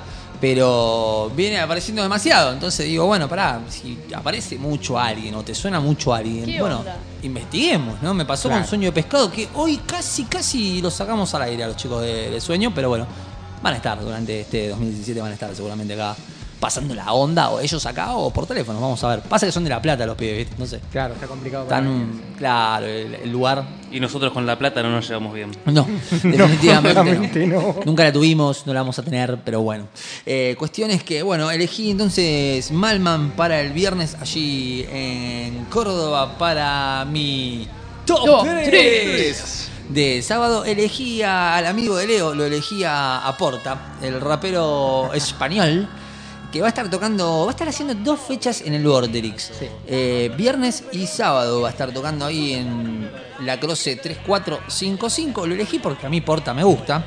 pero viene apareciendo demasiado. Entonces digo, bueno, pará, si aparece mucho alguien o te suena mucho alguien, ¿Qué bueno, onda? investiguemos, ¿no? Me pasó Claro. con Sueño de Pescado, que hoy casi, casi lo sacamos al aire a los chicos de, de Sueño, pero bueno, van a estar durante este dos mil diecisiete, van a estar seguramente acá pasando la onda, o ellos acá o por teléfono, vamos a ver. Pasa que son de La Plata los pibes, ¿viste? No sé. Claro, está complicado. para mí. Están, claro, el, el lugar. Y nosotros con la plata no nos llevamos bien. No, definitivamente claramente no. no. Nunca la tuvimos, no la vamos a tener, pero bueno. Eh, cuestión es que, bueno, elegí entonces Malman para el viernes allí en Córdoba para mi top, Top tres tres. de sábado. Elegí a- al amigo de Leo, lo elegí a, a Porta, el rapero español, que va a estar tocando, va a estar haciendo dos fechas en el Vorterix. Sí. Eh, viernes y sábado va a estar tocando ahí en la Croce tres cuatro cinco cinco. Lo elegí porque a mí Porta me gusta.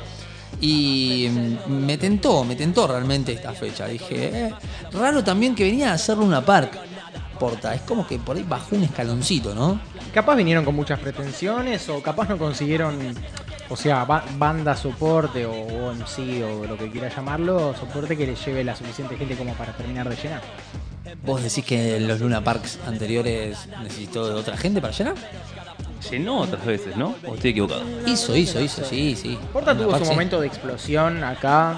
Y mm, me tentó, me tentó realmente esta fecha. Dije, eh, raro también que venía a hacer Luna Park. Porta, es como que por ahí bajó un escaloncito, ¿no? Capaz vinieron con muchas pretensiones o capaz no consiguieron, o sea, ba- banda soporte o O M C o lo que quiera llamarlo, soporte que le lleve la suficiente gente como para terminar de llenar. ¿Vos decís que en los Luna Parks anteriores necesitó de otra gente para llenar? Llenó otras veces, ¿no? ¿O estoy equivocado? Hizo, hizo, hizo, sí, sí. Porta Luna tuvo Park, su sí. momento de explosión acá.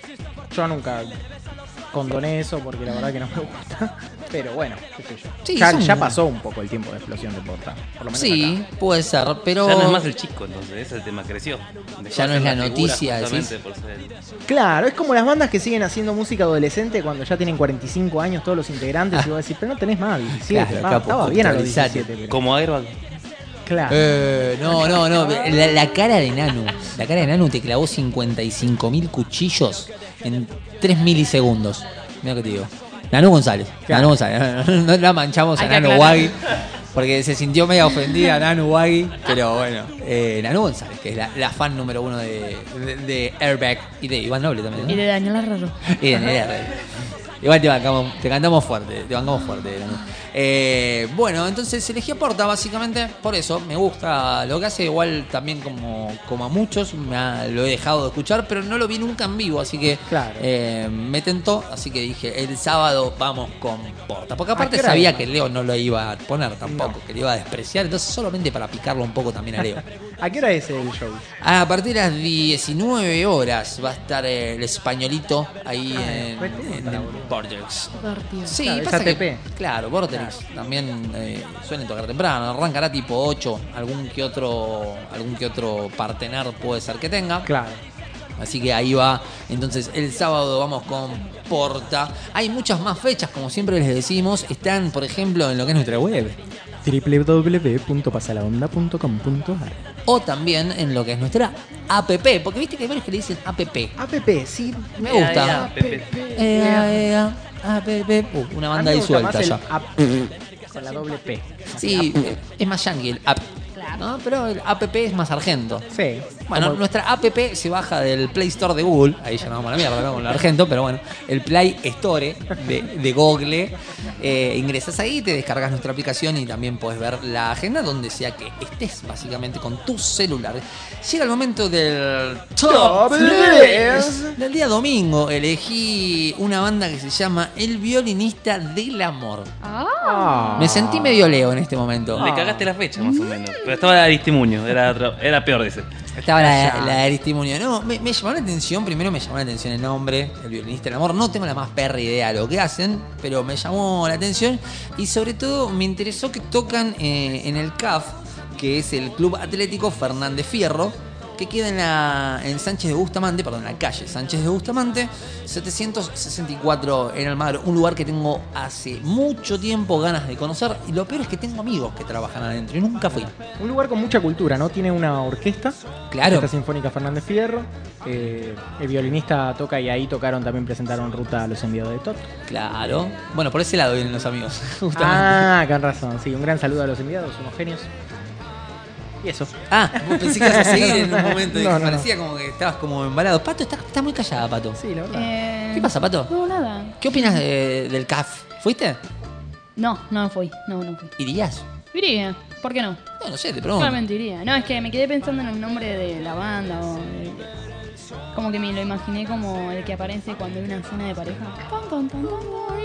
Yo nunca condoné eso porque la verdad que no me gusta. Pero bueno, qué sé yo. Sí, ya, son- ya pasó un poco el tiempo de explosión de Porta. Por lo menos Sí, puede ser, pero Ya no es más el chico, entonces, ese es el tema, creció. Dejó Ya no de es ser la una figura noticia, justamente decís. por ser el- acá. Claro, es como las bandas que siguen haciendo música adolescente cuando ya tienen cuarenta y cinco años todos los integrantes y vos decís, pero no tenés más diecisiete. Claro, Ah, capo, estaba bien a los actualizate. diecisiete. Pero... Como Airbag. Claro. Eh, no, no, no. La, la cara de Nanu. La cara de Nanu te clavó cincuenta y cinco mil cuchillos en tres milisegundos. Mira que te digo. Nanu González. Claro. Nanu González. No, no la manchamos a Hay que Nanu aclarar. Waggy. Porque se sintió medio ofendida Nanu Waggy. Pero bueno. Eh, Nanu González, que es la, la fan número uno de, de, de Airbag y de Iván Noble también, ¿no? Y de Daniel Arraro. Y de Nerea Rey. Igual te bancamos, te cantamos fuerte, te bancamos fuerte. Nanu. Eh, bueno, entonces elegí a Porta básicamente por eso. Me gusta lo que hace, igual también como, como a muchos. Me ha- lo he dejado de escuchar, pero no lo vi nunca en vivo, así que Claro. eh, me tentó. Así que dije, el sábado vamos con Porta. Porque ¿A aparte qué hora sabía es? que Leo no lo iba a poner tampoco, que le iba a despreciar. Entonces solamente para picarlo un poco también a Leo. ¿A qué hora es el show? A partir de las diecinueve horas va a estar el españolito ahí Ah, en, re turno, en el boludo. Vortex. Partido. Sí, Claro, es pasa A T P. que, claro, Vortex también eh, suelen tocar temprano, arrancará tipo ocho, algún que otro algún que otro partener puede ser que tenga. Claro. Así que ahí va. Entonces el sábado vamos con Porta. Hay muchas más fechas, como siempre les decimos. Están, por ejemplo, en lo que es nuestra web. w w w punto pasalahonda punto com punto a r O también en lo que es nuestra app. Porque viste que hay varios que le dicen app. App, sí. Me gusta. Ea, ea, Pepe. Ea, ea, app. Uh, una A banda mí me gusta disuelta más el ya. app, con la doble P. Sí, es más yankee el app. ¿No? Pero el app es más argento. Sí. Bueno, Como- nuestra app se baja del Play Store de Google. Ahí ya nos vamos a la mierda, ¿no? Con el argento, pero bueno. El Play Store de, de Google. Eh, ingresas ahí, te descargas nuestra aplicación y también puedes ver la agenda donde sea que estés, básicamente con tu celular. Llega el momento del Top Top tres del día domingo. Elegí una banda que se llama El Violinista del Amor. Ah. Me sentí medio Leo en este momento. Le cagaste la fecha, más o menos. Pero estaba la de Aristimuño, era, otro- era peor de ese. Estaba la, Allá. la de Aristimuño. No, me, me llamó la atención, primero me llamó la atención el nombre, El Violinista del Amor. No tengo la más perra idea de lo que hacen, pero me llamó la atención. Y sobre todo me interesó que tocan eh, en el C A F, que es el Club Atlético Fernández Fierro, que queda en, la, en Sánchez de Bustamante, perdón, en la calle Sánchez de Bustamante, setecientos sesenta y cuatro en Almagro. Un lugar que tengo hace mucho tiempo ganas de conocer. Y lo peor es que tengo amigos que trabajan adentro y nunca fui. Un lugar con mucha cultura, ¿no? Tiene una orquesta. Claro. Orquesta Sinfónica Fernández Fierro. Eh, el violinista toca y ahí tocaron, también presentaron Ruta a los enviados de Tot. Claro. Bueno, por ese lado vienen los amigos. Justamente. Ah, con razón. Sí, un gran saludo a los enviados, unos genios. Y eso. Ah, vos pensé que ibas a seguir en un momento y No, no, parecía como que estabas como embalado. Pato, estás está muy callada, Pato. Sí, la verdad. Eh, ¿Qué pasa, Pato? No, nada. ¿Qué opinas de- del C A F? ¿Fuiste? No, no fui. No, no fui. ¿Irías? Iría. ¿Por qué no? No, no sé, te pregunto. Claramente iría. No, es que me quedé pensando en el nombre de la banda o de- como que me lo imaginé como el que aparece cuando hay una escena de pareja. Tan, tan, tan, tan,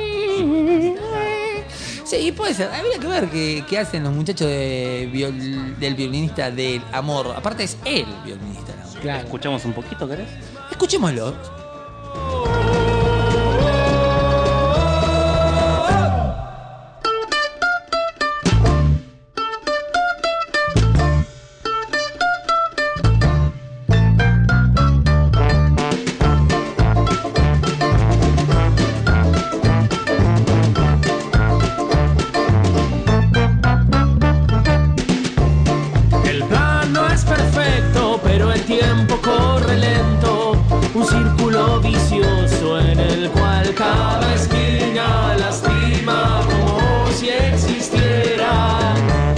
Sí, puede ser. Habría que ver qué, qué hacen los muchachos de viol- del violinista del amor. Aparte es el violinista del amor. Claro. Escuchamos un poquito, ¿querés? Escuchémoslo. El plan no es perfecto, pero el tiempo corre lento. Un círculo vicioso en el cual cada esquina lastima como si existiera.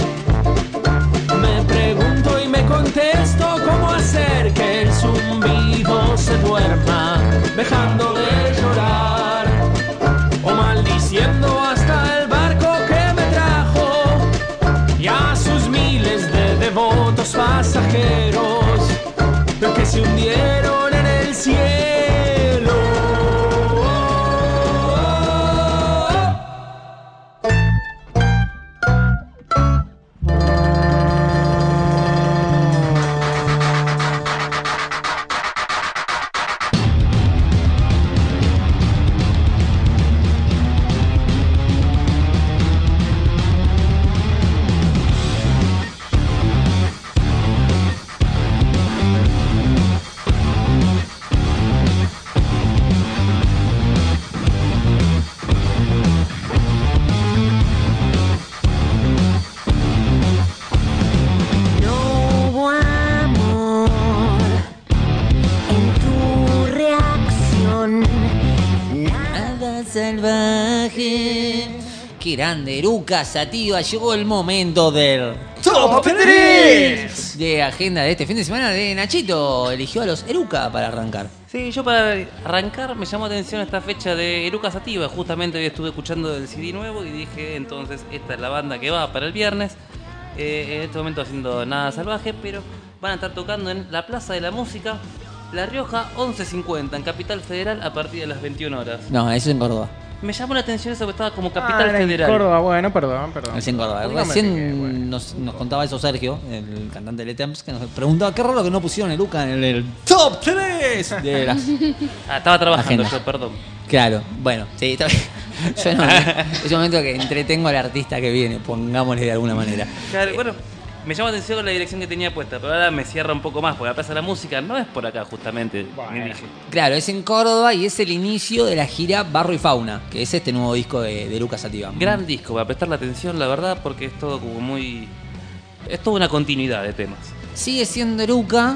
Me pregunto y me contesto cómo hacer que el zumbido se duerma, dejando de llorar o maldiciendo hasta el barco que me trajo y a sus miles de devotos pasajeros que se hundieron en el cielo. No hubo amor en tu reacción. Nada salvaje. Qué grande, Eruca Sativa. Llegó el momento del Top tres de agenda de este fin de semana de Nachito. Eligió a los Eruca para arrancar. Sí, yo para arrancar me llamó atención esta fecha de Eruca Sativa. Justamente hoy estuve escuchando el C D nuevo y dije, entonces esta es la banda que va para el viernes. Eh, en este momento haciendo Nada Salvaje, pero van a estar tocando en la Plaza de la Música, La Rioja, once cincuenta, en Capital Federal, a partir de las veintiuna horas. No, eso es en Córdoba. Me llamó la atención eso que estaba como Capital Ah, era en Federal. Córdoba, bueno, perdón, perdón. Es en Córdoba. No me Recién fijé, bueno. nos, nos contaba eso Sergio, el cantante de Letems, que nos preguntaba qué raro que no pusieron Eruca en el top tres de las... Ah, estaba trabajando Agenda. yo, perdón. Claro, bueno, sí, está bien. Yo no, es un momento que entretengo al artista que viene, pongámosle de alguna manera. Claro, bueno, me llama la atención la dirección que tenía puesta, pero ahora me cierra un poco más, porque la Plaza de la Música no es por acá, justamente. me dije. Claro, es en Córdoba y es el inicio de la gira Barro y Fauna, que es este nuevo disco de, de Lucas Sativa. Gran disco, para prestarle atención, la verdad, porque es todo como muy... Es toda una continuidad de temas. Sigue siendo Eruca,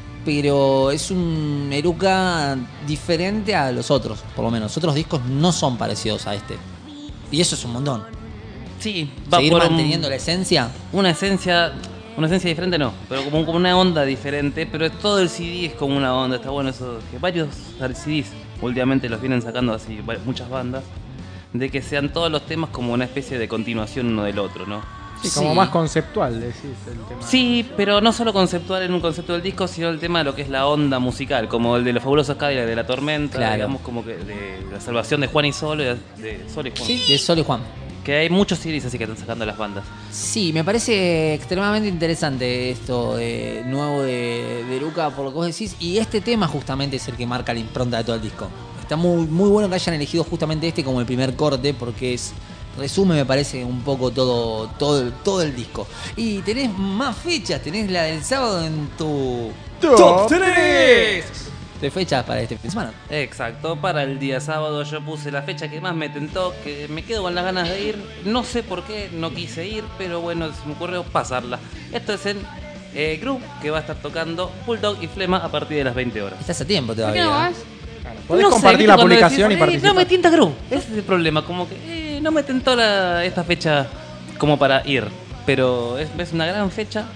pero es un Eruca diferente a los otros, por lo menos. Otros discos no son parecidos a este. Y eso es un montón. Sí, va ¿Seguir por un- manteniendo la esencia? Una esencia... Una esencia diferente no, pero como, como una onda diferente, pero todo el C D es como una onda, está bueno eso, que varios C Ds últimamente los vienen sacando así, va- muchas bandas, de que sean todos los temas como una especie de continuación uno del otro, ¿no? Sí, como más conceptual, decís el tema. Sí, pero no solo conceptual en un concepto del disco, sino el tema de lo que es la onda musical, como el de los fabulosos Cadillacs de la tormenta, Claro. digamos como que de la salvación de Juan y Solo, de, de Sol y Juan. Sí, de Sol y Juan. Que hay muchos C Ds así que están sacando las bandas. Sí, me parece extremadamente interesante esto de, nuevo de, de Eruca, por lo que vos decís. Y este tema justamente es el que marca la impronta de todo el disco. Está muy, muy bueno que hayan elegido justamente este como el primer corte, porque es resume, me parece, un poco todo, todo, el- todo el disco. Y tenés más fechas, tenés la del sábado en tu Top tres de fechas para este fin de semana. Exacto, para el día sábado yo puse la fecha que más me tentó, que me quedo con las ganas de ir. No sé por qué no quise ir, pero bueno, se me ocurrió pasarla. Esto es en eh, Group, que va a estar tocando Bulldog y Flema a partir de las veinte horas. Estás a tiempo ¿Por qué no vas? Podés No sé, compartir ¿viste la cuando publicación decís, y "Eh, participar. No me tienta Group, ese es el problema, como que eh, no me tentó la, esta fecha como para ir. Pero es, es una gran fecha.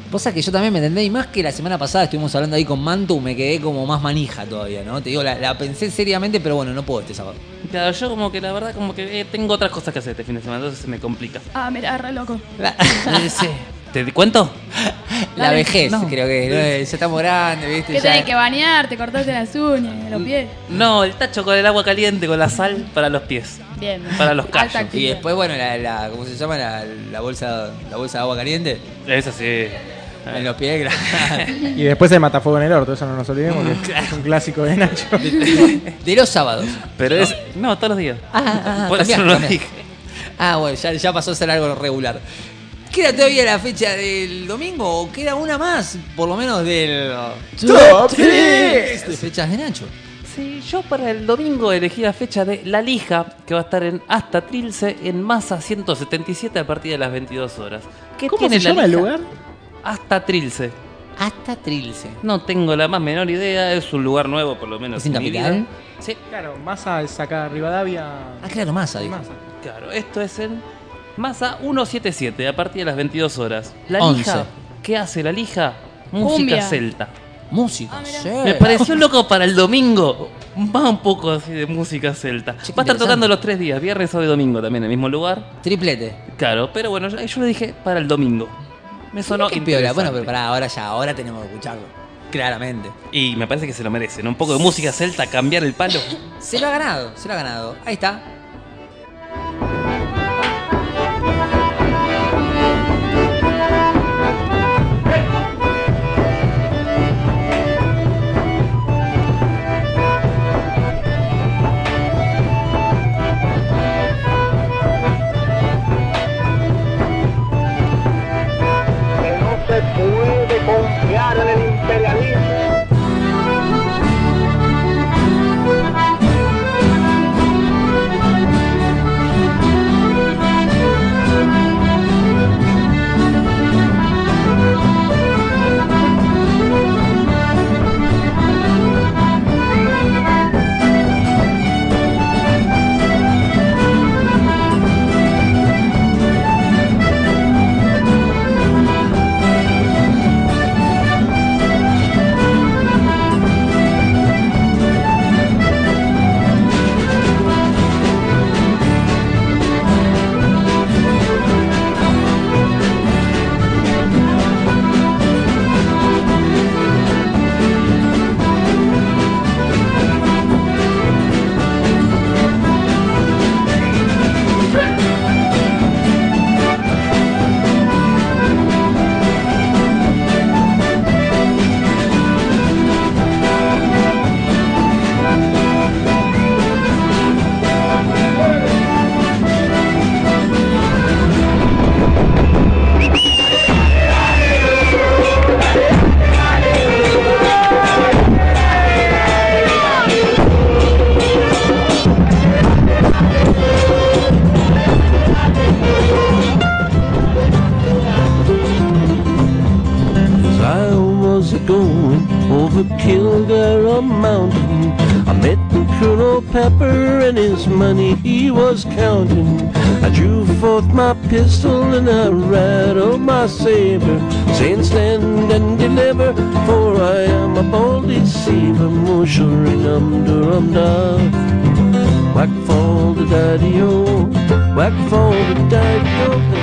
Vos sabés que yo también me entendé, y más que la semana pasada estuvimos hablando ahí con Mantu, me quedé como más manija todavía, ¿no? Te digo, la, la pensé seriamente, pero bueno, no puedo este sábado. Claro, yo como que la verdad como que eh, tengo otras cosas que hacer este fin de semana, entonces se me complica. Ah, mira, re loco. Eh, sí. ¿Te cuento? La Dale. vejez, No. creo que, ¿no? Ya estamos grandes, ¿viste? Que Ya- tenés que bañar, te cortaste las uñas, los pies. No, el tacho con el agua caliente, con la sal para los pies. Bien. Para los Alta callos. Y actividad. después, bueno, la, la- ¿cómo se llama? La, la bolsa la bolsa de agua caliente. Eso sí. En los pies, claro. Y después el matafuego en el orto, eso no nos olvidemos, que es un clásico de Nacho. De, de los sábados. Pero es... No, todos los días. Ah, ah, Por eso cambiaste, no lo cambiaste. dije. Ah, bueno, ya, ya pasó a ser algo regular. ¿Queda todavía la fecha del domingo o queda una más? Por lo menos del Top tres de fechas de Nacho. Sí, yo para el domingo elegí la fecha de La Lija, que va a estar en Hasta Trilce, en Masa ciento setenta y siete a partir de las veintidós horas. ¿Qué ¿Cómo tiene se La llama el Lija? lugar? Hasta Trilce. Hasta Trilce. No tengo la más menor idea, es un lugar nuevo por lo menos ¿Es en mi Capital? vida. Sí, Claro, Massa es acá Rivadavia. Ah, claro, Massa, dijo. Massa. claro, esto es en Masa ciento setenta y siete a partir de las veintidós horas. La once. Lija, ¿qué hace La Lija? Música Cumbia. celta. Música, Ah, mirá. sí. Me pareció loco para el domingo. Va un poco así de música celta. Che, qué Va a estar interesante. tocando los tres días, viernes, sábado y domingo también en el mismo lugar. Triplete. Claro, pero bueno, yo, yo le dije para el domingo. Me sonó Qué piola. interesante. Bueno, pero pará, ahora ya, ahora tenemos que escucharlo. Claramente. Y me parece que se lo merecen. Un poco de música celta, cambiar el palo. Se lo ha ganado, se lo ha ganado. Ahí está. Que no se puede confiar en el imperialismo. As I was going over Kildare Mountain, I met Colonel Pepper and his money he was counting. I drew forth my pistol and I rattled my saber, saying stand and deliver, for I am a bold deceiver. Musha-ring-dum dum da, whack fall the daddy-o, whack fall the daddy-o.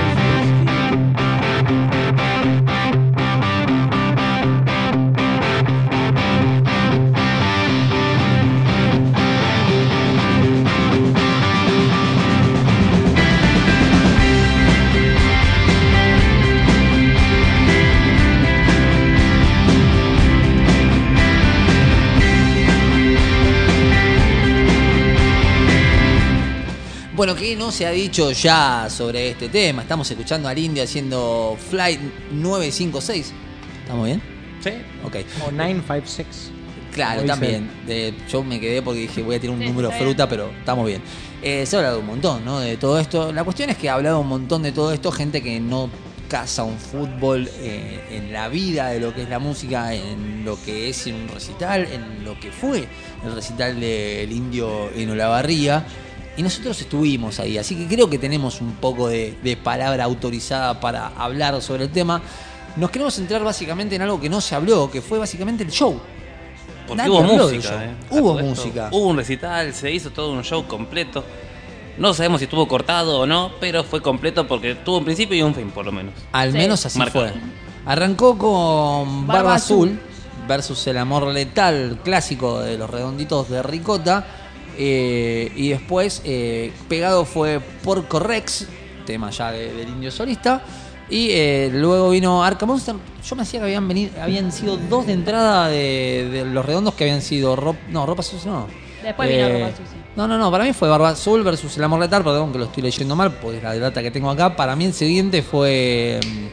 Bueno, ¿qué no se ha dicho ya sobre este tema? Estamos escuchando al Indio haciendo Flight nueve cinco seis. ¿Estamos bien? Sí. Ok. O nueve cinco seis. Claro, Como dice también. De- yo me quedé porque dije voy a tirar un Sí, número está bien. fruta, pero estamos bien. Eh, se ha hablado un montón, ¿no? De todo esto. La cuestión es que ha hablado un montón de todo esto gente que no casa un fútbol eh, en la vida de lo que es la música, en lo que es un recital, en lo que fue el recital del Indio en Olavarría. Y nosotros estuvimos ahí, así que creo que tenemos un poco de, de palabra autorizada para hablar sobre el tema. nos queremos centrar básicamente en algo que no se habló, que fue básicamente el show. Porque Nadie hubo habló del show. música, ¿eh? Hubo A todo esto, música. Hubo un recital, se hizo todo un show completo. No sabemos si estuvo cortado o no, pero fue completo porque tuvo un principio y un fin, por lo menos. Al Sí. menos así Marcado. fue. Arrancó con Barba, Barba Azul Azul versus El Amor Letal, clásico de los Redonditos de Ricota. Eh, y después eh, pegado fue Porco Rex, tema ya de- del indio solista. Y eh, luego vino Arca Monster. Yo me decía que habían venido, habían sido dos de entrada de, de los redondos que habían sido Ro- no, Ropa Sucia, no. Después vino Eh, Ropa Sucia. No, no, no, para mí fue Barba Azul versus El Amor Letal, perdón que lo estoy leyendo mal, pues la data que tengo acá. Para mí el siguiente fue... mm,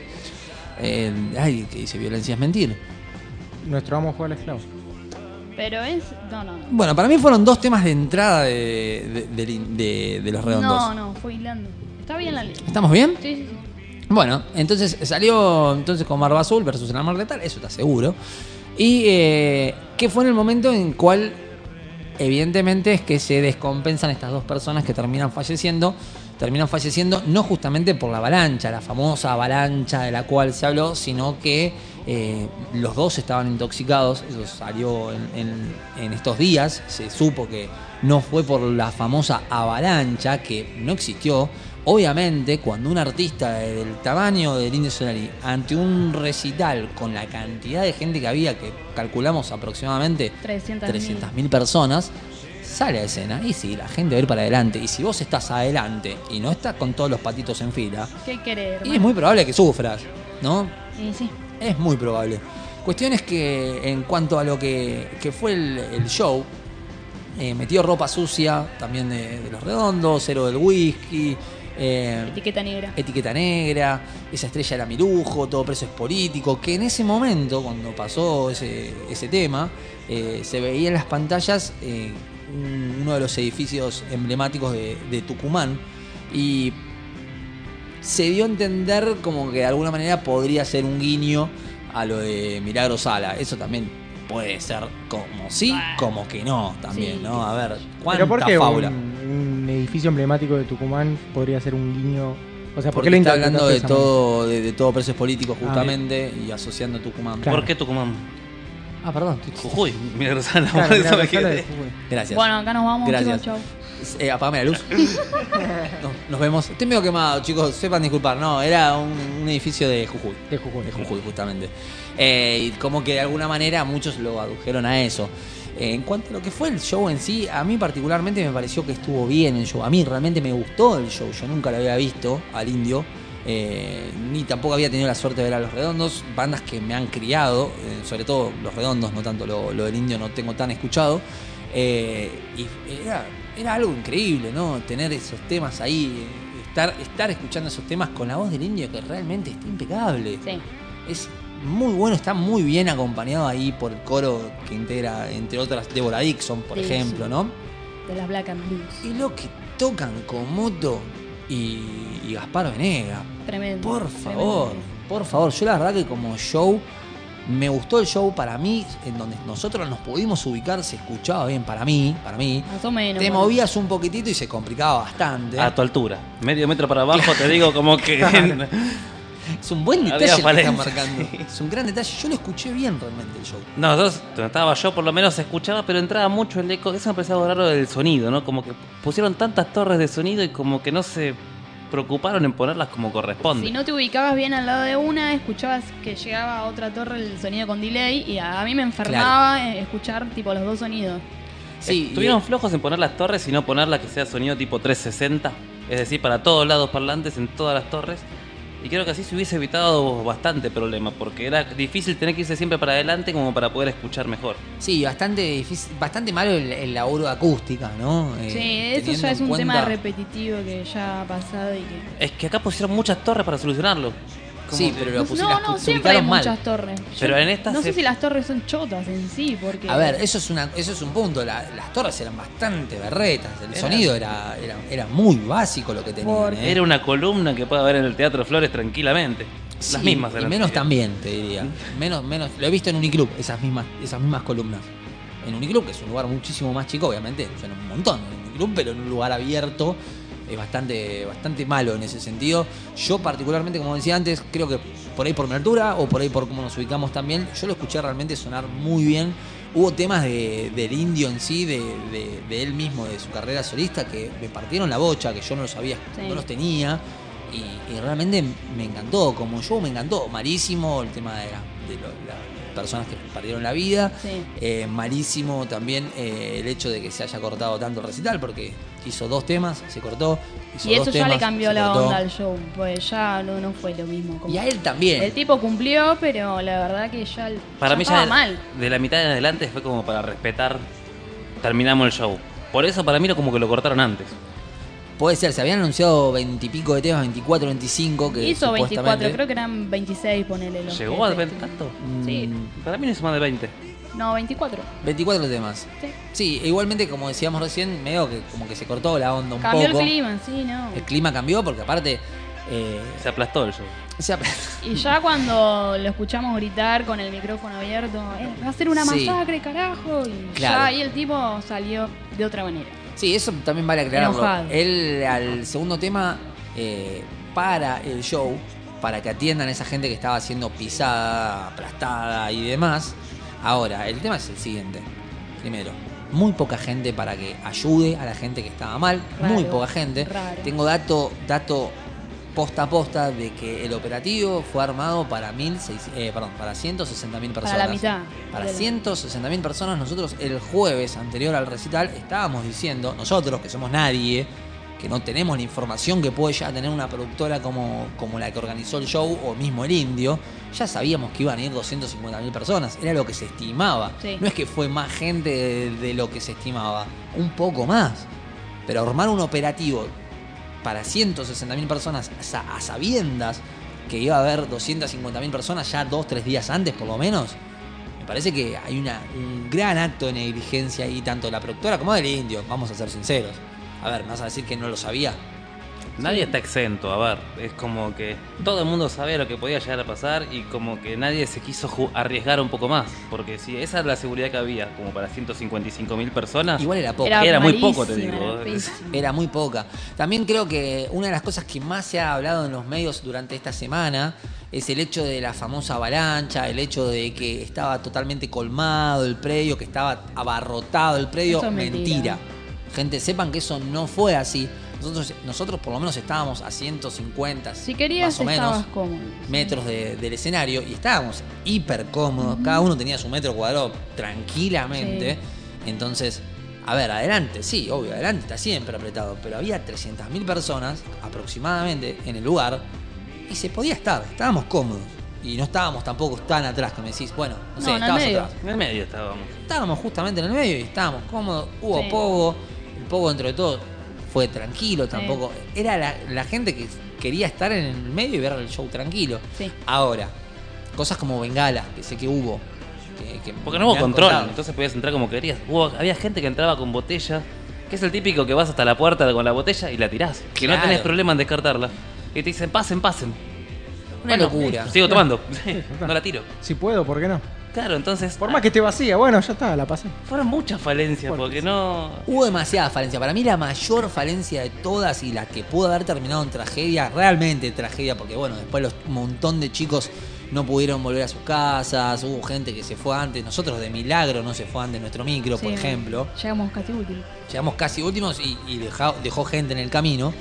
el- ay, que dice violencia es mentir. Nuestro amo fue al esclavo. Pero es. No, no, no. Bueno, para mí fueron dos temas de entrada de, de, de- de- de los redondos. No, no, fue hilando. Está bien la lista. ¿Estamos bien? Sí, sí, sí. Bueno, entonces salió entonces con Barba Azul versus El Amor Letal, eso está seguro. Y eh, que fue en el momento en cual evidentemente es que se descompensan estas dos personas que terminan falleciendo. Terminan falleciendo no justamente por la avalancha, la famosa avalancha de la cual se habló, sino que eh, los dos estaban intoxicados. Eso salió en, en- en estos días. Se supo que no fue por la famosa avalancha, que no existió. Obviamente, cuando un artista del tamaño del Indio Solari, ante un recital con la cantidad de gente que había, que calculamos aproximadamente trescientas mil personas, sale a escena y sí, la gente va a ir para adelante. Y si vos estás adelante y no estás con todos los patitos en fila, ¿Qué querés, y es muy probable que sufras, ¿no? Y sí. Es muy probable. Cuestión es que en cuanto a lo que, que fue el, el show, eh, metió Ropa Sucia también de, de los redondos, Cero del Whisky, eh, Etiqueta negra. Etiqueta Negra, Esa Estrella era mi lujo, Todo Preso es Político, que en ese momento, cuando pasó ese, ese tema, eh, se veía en las pantallas eh, un- uno de los edificios emblemáticos de, de Tucumán y se dio a entender como que de alguna manera podría ser un guiño a lo de Milagro Sala. Eso también puede ser como sí, como que no también, Sí. ¿no? A ver, ¿cuánta Pero ¿por qué fábula? un, un edificio emblemático de Tucumán podría ser un guiño? O sea, ¿por Porque qué lo está hablando de interpretaste esa todo, de, de todo presos políticos Ah, justamente y asociando a Tucumán. ¿Por qué Tucumán? Ah, perdón. Jujuy, Milagro Sala, Claro, por eso Milagro me Sala quedé. de Jujuy. Gracias. Bueno, acá nos vamos, Gracias. chicos, chau. Eh, apagame la luz. No, nos vemos. Estoy medio quemado, chicos. Sepan disculpar. No, era un, un edificio de Jujuy. De Jujuy. De Jujuy, justamente. Eh, y como que de alguna manera muchos lo adujeron a eso. Eh, en cuanto a lo que fue el show en sí, a mí particularmente me pareció que estuvo bien el show. A mí realmente me gustó el show. Yo nunca lo había visto al Indio. Eh, ni tampoco había tenido la suerte de ver a Los Redondos. Bandas que me han criado. eh, sobre todo Los Redondos, no tanto lo, lo del Indio no tengo tan escuchado. Eh, y era, era algo increíble, ¿no? Tener esos temas ahí, eh, estar, estar escuchando esos temas con la voz del Indio que realmente está impecable. Sí. Es muy bueno, está muy bien acompañado ahí por el coro que integra, entre otras, Deborah Dixon, por Sí, ejemplo, sí. ¿no? De las Black and Blues. Y lo que tocan Komoto y, y Gaspar Venegas. Tremendo. Por tremendo. favor, por favor. Yo la verdad que como show, me gustó el show para mí, en donde nosotros nos pudimos ubicar, se escuchaba bien para mí, para mí. Más o menos. Te bueno. movías un poquitito y se complicaba bastante. A tu altura, medio metro para abajo, te digo como que... Es un buen Había detalle el que falencia, están marcando. Es un gran detalle. Yo lo escuché bien realmente el show. No, nosotros, donde estaba yo, por lo menos se escuchaba, pero entraba mucho el eco. Eso me parecía algo raro del sonido, ¿no? Como que pusieron tantas torres de sonido y como que no se preocuparon en ponerlas como corresponde. Si no te ubicabas bien al lado de una, escuchabas que llegaba a otra torre el sonido con delay y a mí me enfermaba eh, escuchar tipo los dos sonidos. Sí, Estuvieron flojos en poner las torres y no ponerla que sea sonido tipo trescientos sesenta, es decir, para todos lados parlantes en todas las torres. Y creo que así se hubiese evitado bastante problema, porque era difícil tener que irse siempre para adelante como para poder escuchar mejor. Sí, bastante difícil, bastante malo el, el laburo de acústica, ¿no? Eh, Sí, eso teniendo ya es en un cuenta- tema repetitivo que ya ha pasado y que... Es que acá pusieron muchas torres para solucionarlo. Como Sí, que- pero lo No, pusieron, no, las no, pu- se siempre hay ubicaron mal. muchas torres. Pero Yo en esta no se- sé si las torres son chotas en sí, porque... A ver, eso es una, eso es un punto. La- las torres eran bastante berretas. El Era- sonido era, era, era muy básico lo que tenían. Porque- ¿eh? Era una columna que puede haber en el Teatro Flores tranquilamente. Sí, Las mismas y eran. menos también, te diría. Menos, menos. Lo he visto en Uniclub, esas mismas, esas mismas columnas. En Uniclub, que es un lugar muchísimo más chico, obviamente, suena un montón en Uniclub, pero en un lugar abierto, es bastante, bastante malo en ese sentido. Yo particularmente, como decía antes, creo que por ahí por mi altura o por ahí por cómo nos ubicamos también, yo lo escuché realmente sonar muy bien. Hubo temas de, del Indio en sí, de, de, de él mismo, de su carrera solista, que me partieron la bocha, que yo no los sabía, Sí. no los tenía. Y, y realmente me encantó, como yo me encantó. Malísimo el tema de, la- de lo- las personas que perdieron la vida. Sí. Eh, malísimo también eh, el hecho de que se haya cortado tanto el recital, porque hizo dos temas, se cortó. Hizo Y dos eso ya temas, le cambió se la cortó. onda al show, pues ya no, no fue lo mismo. como- Y a él también. El tipo cumplió, pero la verdad que ya, Para ya mí estaba ya mal. de la mitad en adelante fue como para respetar, terminamos el show. Por eso para mí lo como que lo cortaron antes. Puede ser, se habían anunciado veintipico de temas, veinticuatro, veinticinco, que Hizo veinticuatro, supuestamente- creo que eran veintiséis, ponele. Los ¿Llegó que- a ver tanto? Sí. Para mí no hizo más de veinte. No, veinticuatro. veinticuatro temas. Sí. Sí, igualmente como decíamos recién, medio que como que se cortó la onda un Cambió poco. el clima, sí, no. El clima cambió porque aparte... eh, Se aplastó el show. se ap- Y ya cuando lo escuchamos gritar con el micrófono abierto, eh, va a ser una Sí. masacre, carajo. Y Claro. ya ahí el tipo salió de otra manera. Sí, eso también vale aclararlo. Enojado. Él al segundo tema eh, para el show, para que atiendan a esa gente que estaba siendo pisada, aplastada y demás. Ahora, el tema es el siguiente. Primero, muy poca gente para que ayude a la gente que estaba mal. Raro, muy poca gente. raro. Tengo dato, dato posta a posta de que el operativo fue armado para mil seis- eh, perdón, para ciento sesenta mil personas. Para la mitad. Para de la- ciento sesenta mil personas. Nosotros el jueves anterior al recital estábamos diciendo, nosotros que somos nadie, que no tenemos la información que puede ya tener una productora como, como la que organizó el show o mismo el Indio, ya sabíamos que iban a ir doscientas cincuenta mil personas, era lo que se estimaba. Sí. No es que fue más gente de, de lo que se estimaba, un poco más. Pero armar un operativo para ciento sesenta mil personas a, sa- a sabiendas que iba a haber doscientas cincuenta mil personas ya dos, tres días antes por lo menos, me parece que hay una, un gran acto de negligencia ahí, tanto de la productora como del Indio, vamos a ser sinceros. A ver, ¿me vas a decir que no lo sabía? Nadie está exento, a ver, es como que todo el mundo sabía lo que podía llegar a pasar y como que nadie se quiso ju- arriesgar un poco más, porque si esa es la seguridad que había, como para ciento cincuenta y cinco mil personas, Igual era poco. era, Era muy malísima, poco, te digo. era pésima. Era muy poca. También creo que una de las cosas que más se ha hablado en los medios durante esta semana es el hecho de la famosa avalancha, el hecho de que estaba totalmente colmado el predio, que estaba abarrotado el predio. Eso es mentira. mentira. Gente, sepan que eso no fue así. Nosotros, nosotros por lo menos estábamos a ciento cincuenta Si querías, más o menos estabas cómodo. metros de- del escenario y estábamos hiper cómodos. Cada uno tenía su metro cuadrado tranquilamente. Entonces, a ver, adelante, sí, obvio, adelante está siempre apretado, pero había trescientas mil personas aproximadamente en el lugar y se podía estar, estábamos cómodos. Y no estábamos tampoco tan atrás que me decís, bueno, no sé, No, en el estabas medio. atrás. En el medio estábamos. Estábamos justamente en el medio y estábamos cómodos. Hubo Sí. pogo, el pogo dentro de todo fue tranquilo, tampoco. Era la, la gente que quería estar en el medio y ver el show tranquilo. Sí. Ahora, cosas como Bengala, que sé que hubo. Que, que Porque no hubo me han control, contado. entonces podías entrar como querías. Hubo, había gente que entraba con botella, que es el típico que vas hasta la puerta con la botella y la tirás. Que no Claro. tenés problema en descartarla. Y te dicen, pasen, pasen. Una Bueno, locura. Sigo tomando, no la tiro. Si puedo, ¿por qué no? Claro, entonces. Por más que esté vacía, bueno, ya está, la pasé. Fueron muchas falencias, porque no. Hubo demasiada falencia. Para mí la mayor falencia de todas y la que pudo haber terminado en tragedia, realmente tragedia, porque bueno, después los, un montón de chicos no pudieron volver a sus casas, hubo gente que se fue antes, nosotros de milagro no se fue antes nuestro micro, por Sí, ejemplo. Llegamos casi últimos. Llegamos casi últimos y, y dejó, dejó gente en el camino.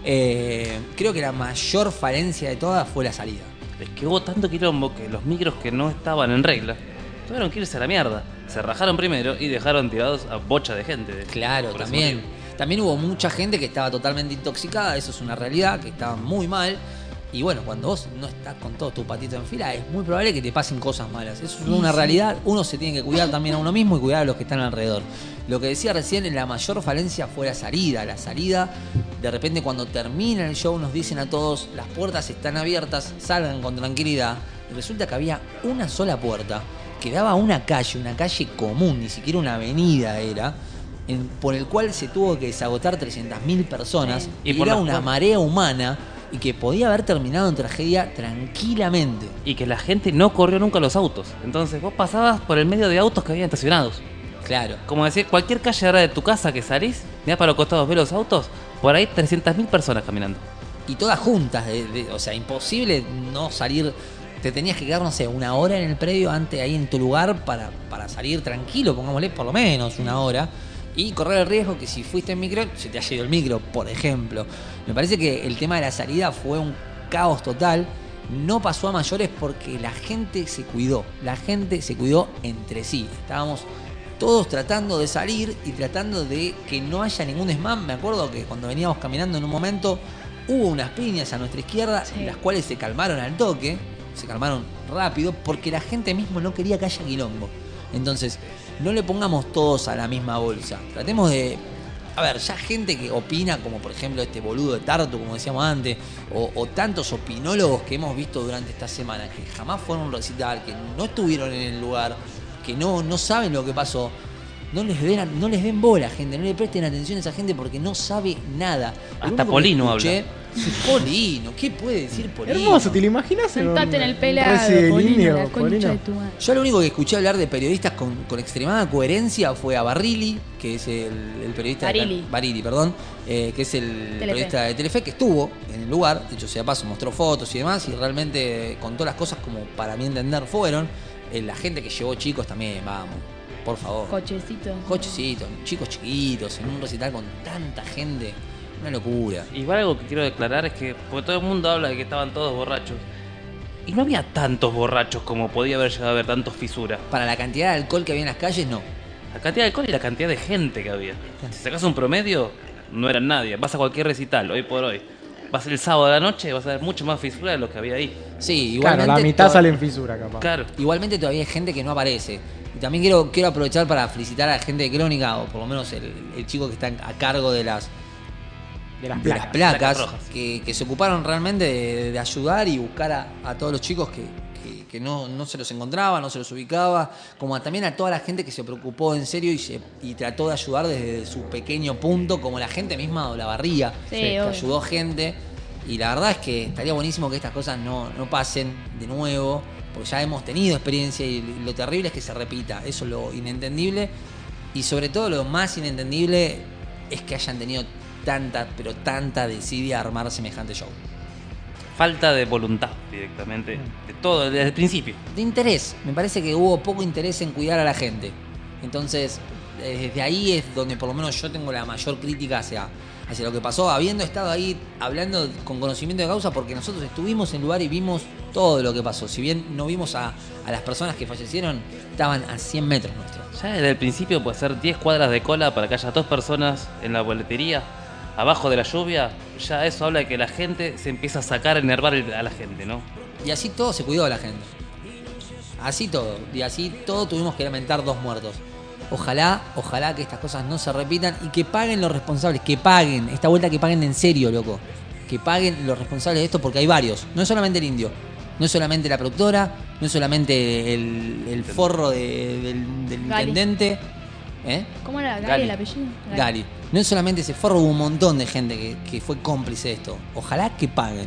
Eh, creo que la mayor falencia de todas fue la salida. Es que hubo tanto quilombo que los micros que no estaban en regla tuvieron que irse a la mierda. Se rajaron primero y dejaron tirados a bocha de gente. Claro, Por ese también. motivo. También hubo mucha gente que estaba totalmente intoxicada, eso es una realidad, que estaba muy mal. Y bueno, cuando vos no estás con todo tu patito en fila, es muy probable que te pasen cosas malas. Eso es Y una sí. realidad. Uno se tiene que cuidar también a uno mismo y cuidar a los que están alrededor. Lo que decía recién, la mayor falencia fue la salida. La salida, de repente cuando termina el show nos dicen a todos, las puertas están abiertas, salgan con tranquilidad. Y resulta que había una sola puerta que daba a una calle, una calle común, ni siquiera una avenida era, en- por el cual se tuvo que desagotar trescientas mil personas. Sí. Y Y por era las una puertas. marea humana y que podía haber terminado en tragedia tranquilamente. Y que la gente no corrió nunca los autos. Entonces vos pasabas por el medio de autos que habían estacionados. Claro. Como decir, cualquier calle ahora de tu casa que salís, mirás para los costados, ves los autos, por ahí trescientas mil personas caminando. Y todas juntas, de- de- o sea, imposible no salir. Te tenías que quedar, no sé, una hora en el predio antes ahí en tu lugar para, para salir tranquilo, pongámosle por lo menos una hora. Y correr el riesgo que si fuiste en micro, se te haya ido el micro, por ejemplo. Me parece que el tema de la salida fue un caos total. No pasó a mayores porque la gente se cuidó. La gente se cuidó entre sí. Estábamos todos tratando de salir y tratando de que no haya ningún desmán. Me acuerdo que cuando veníamos caminando en un momento hubo unas piñas a nuestra izquierda, Sí. las cuales se calmaron al toque, se calmaron rápido porque la gente mismo no quería que haya quilombo. Entonces, no le pongamos todos a la misma bolsa. Tratemos de... A ver, ya gente que opina, como por ejemplo este boludo de Tartu, como decíamos antes, o, o tantos opinólogos que hemos visto durante esta semana, que jamás fueron a un recital, que no estuvieron en el lugar, que no, no saben lo que pasó. No les den, no les den bola, gente, no le presten atención a esa gente porque no sabe nada. Lo Hasta único que Polino escuché- Polino, ¿qué puede decir Polino? Hermoso, ¿te lo imaginas? Sentate en el pelado, Resi Polino, Indio, la concha Polino. de tu madre. Yo lo único que escuché hablar de periodistas con, con extremada coherencia fue a Barili, que es el, el periodista... de- Barili. Barili, perdón, eh, que es el Telefe. periodista de Telefe, que estuvo en el lugar, de hecho sea paso, mostró fotos y demás, y realmente contó las cosas como para mi entender fueron. Eh, la gente que llevó chicos también, vamos, por favor. Cochecito. Cochecitos, chicos chiquitos, en un recital con tanta gente, una locura. Igual algo que quiero declarar es que, porque todo el mundo habla de que estaban todos borrachos, y no había tantos borrachos como podía haber llegado a haber, tantos fisuras. Para la cantidad de alcohol que había en las calles, no. La cantidad de alcohol y la cantidad de gente que había. Si sacas un promedio, no eran nadie. Vas a cualquier recital, hoy por hoy. Vas el sábado de la noche y vas a ver mucho más fisura de lo que había ahí. Sí, igualmente... Claro, la mitad to- sale en fisura, capaz. Claro. Igualmente todavía hay gente que no aparece. Y también quiero, quiero aprovechar para felicitar a la gente de Crónica, o por lo menos el, el chico que está a cargo de las, De las de las placas. placas, Placas rojas. que, que se ocuparon realmente de, de ayudar y buscar a, a todos los chicos que, que- que no, no se los encontraba, no se los ubicaba, como a- también a toda la gente que se preocupó en serio y, se, y trató de ayudar desde su pequeño punto, como la gente misma de Olavarría, Sí, que obvio. ayudó gente. Y la verdad es que estaría buenísimo que estas cosas no, no pasen de nuevo, porque ya hemos tenido experiencia y lo terrible es que se repita. Eso es lo inentendible. Y sobre todo lo más inentendible es que hayan tenido tanta, pero tanta desidia a armar semejante show. Falta de voluntad directamente, de todo, desde el principio. De interés. Me parece que hubo poco interés en cuidar a la gente. Entonces, eh, desde ahí es donde por lo menos yo tengo la mayor crítica hacia, hacia lo que pasó, habiendo estado ahí hablando con conocimiento de causa, porque nosotros estuvimos en el lugar y vimos todo lo que pasó. Si bien no vimos a, a las personas que fallecieron, estaban a cien metros nuestros. Ya desde el principio puede ser diez cuadras de cola para que haya dos personas en la boletería, abajo de la lluvia. Ya eso habla de que la gente se empieza a sacar, a enervar el- a la gente, ¿no? Y así todo se cuidó a la gente. Así todo. Y así todo tuvimos que lamentar dos muertos. Ojalá, ojalá que estas cosas no se repitan y que paguen los responsables, que paguen, esta vuelta que paguen en serio, loco. Que paguen los responsables de esto porque hay varios. No es solamente el indio, no es solamente la productora, no es solamente el, el forro de- del, del Gali. intendente. ¿Eh? ¿Cómo era? ¿Gali, Gali. el apellido? Gali. No es solamente ese forro, hubo un montón de gente que, que fue cómplice de esto. Ojalá que paguen.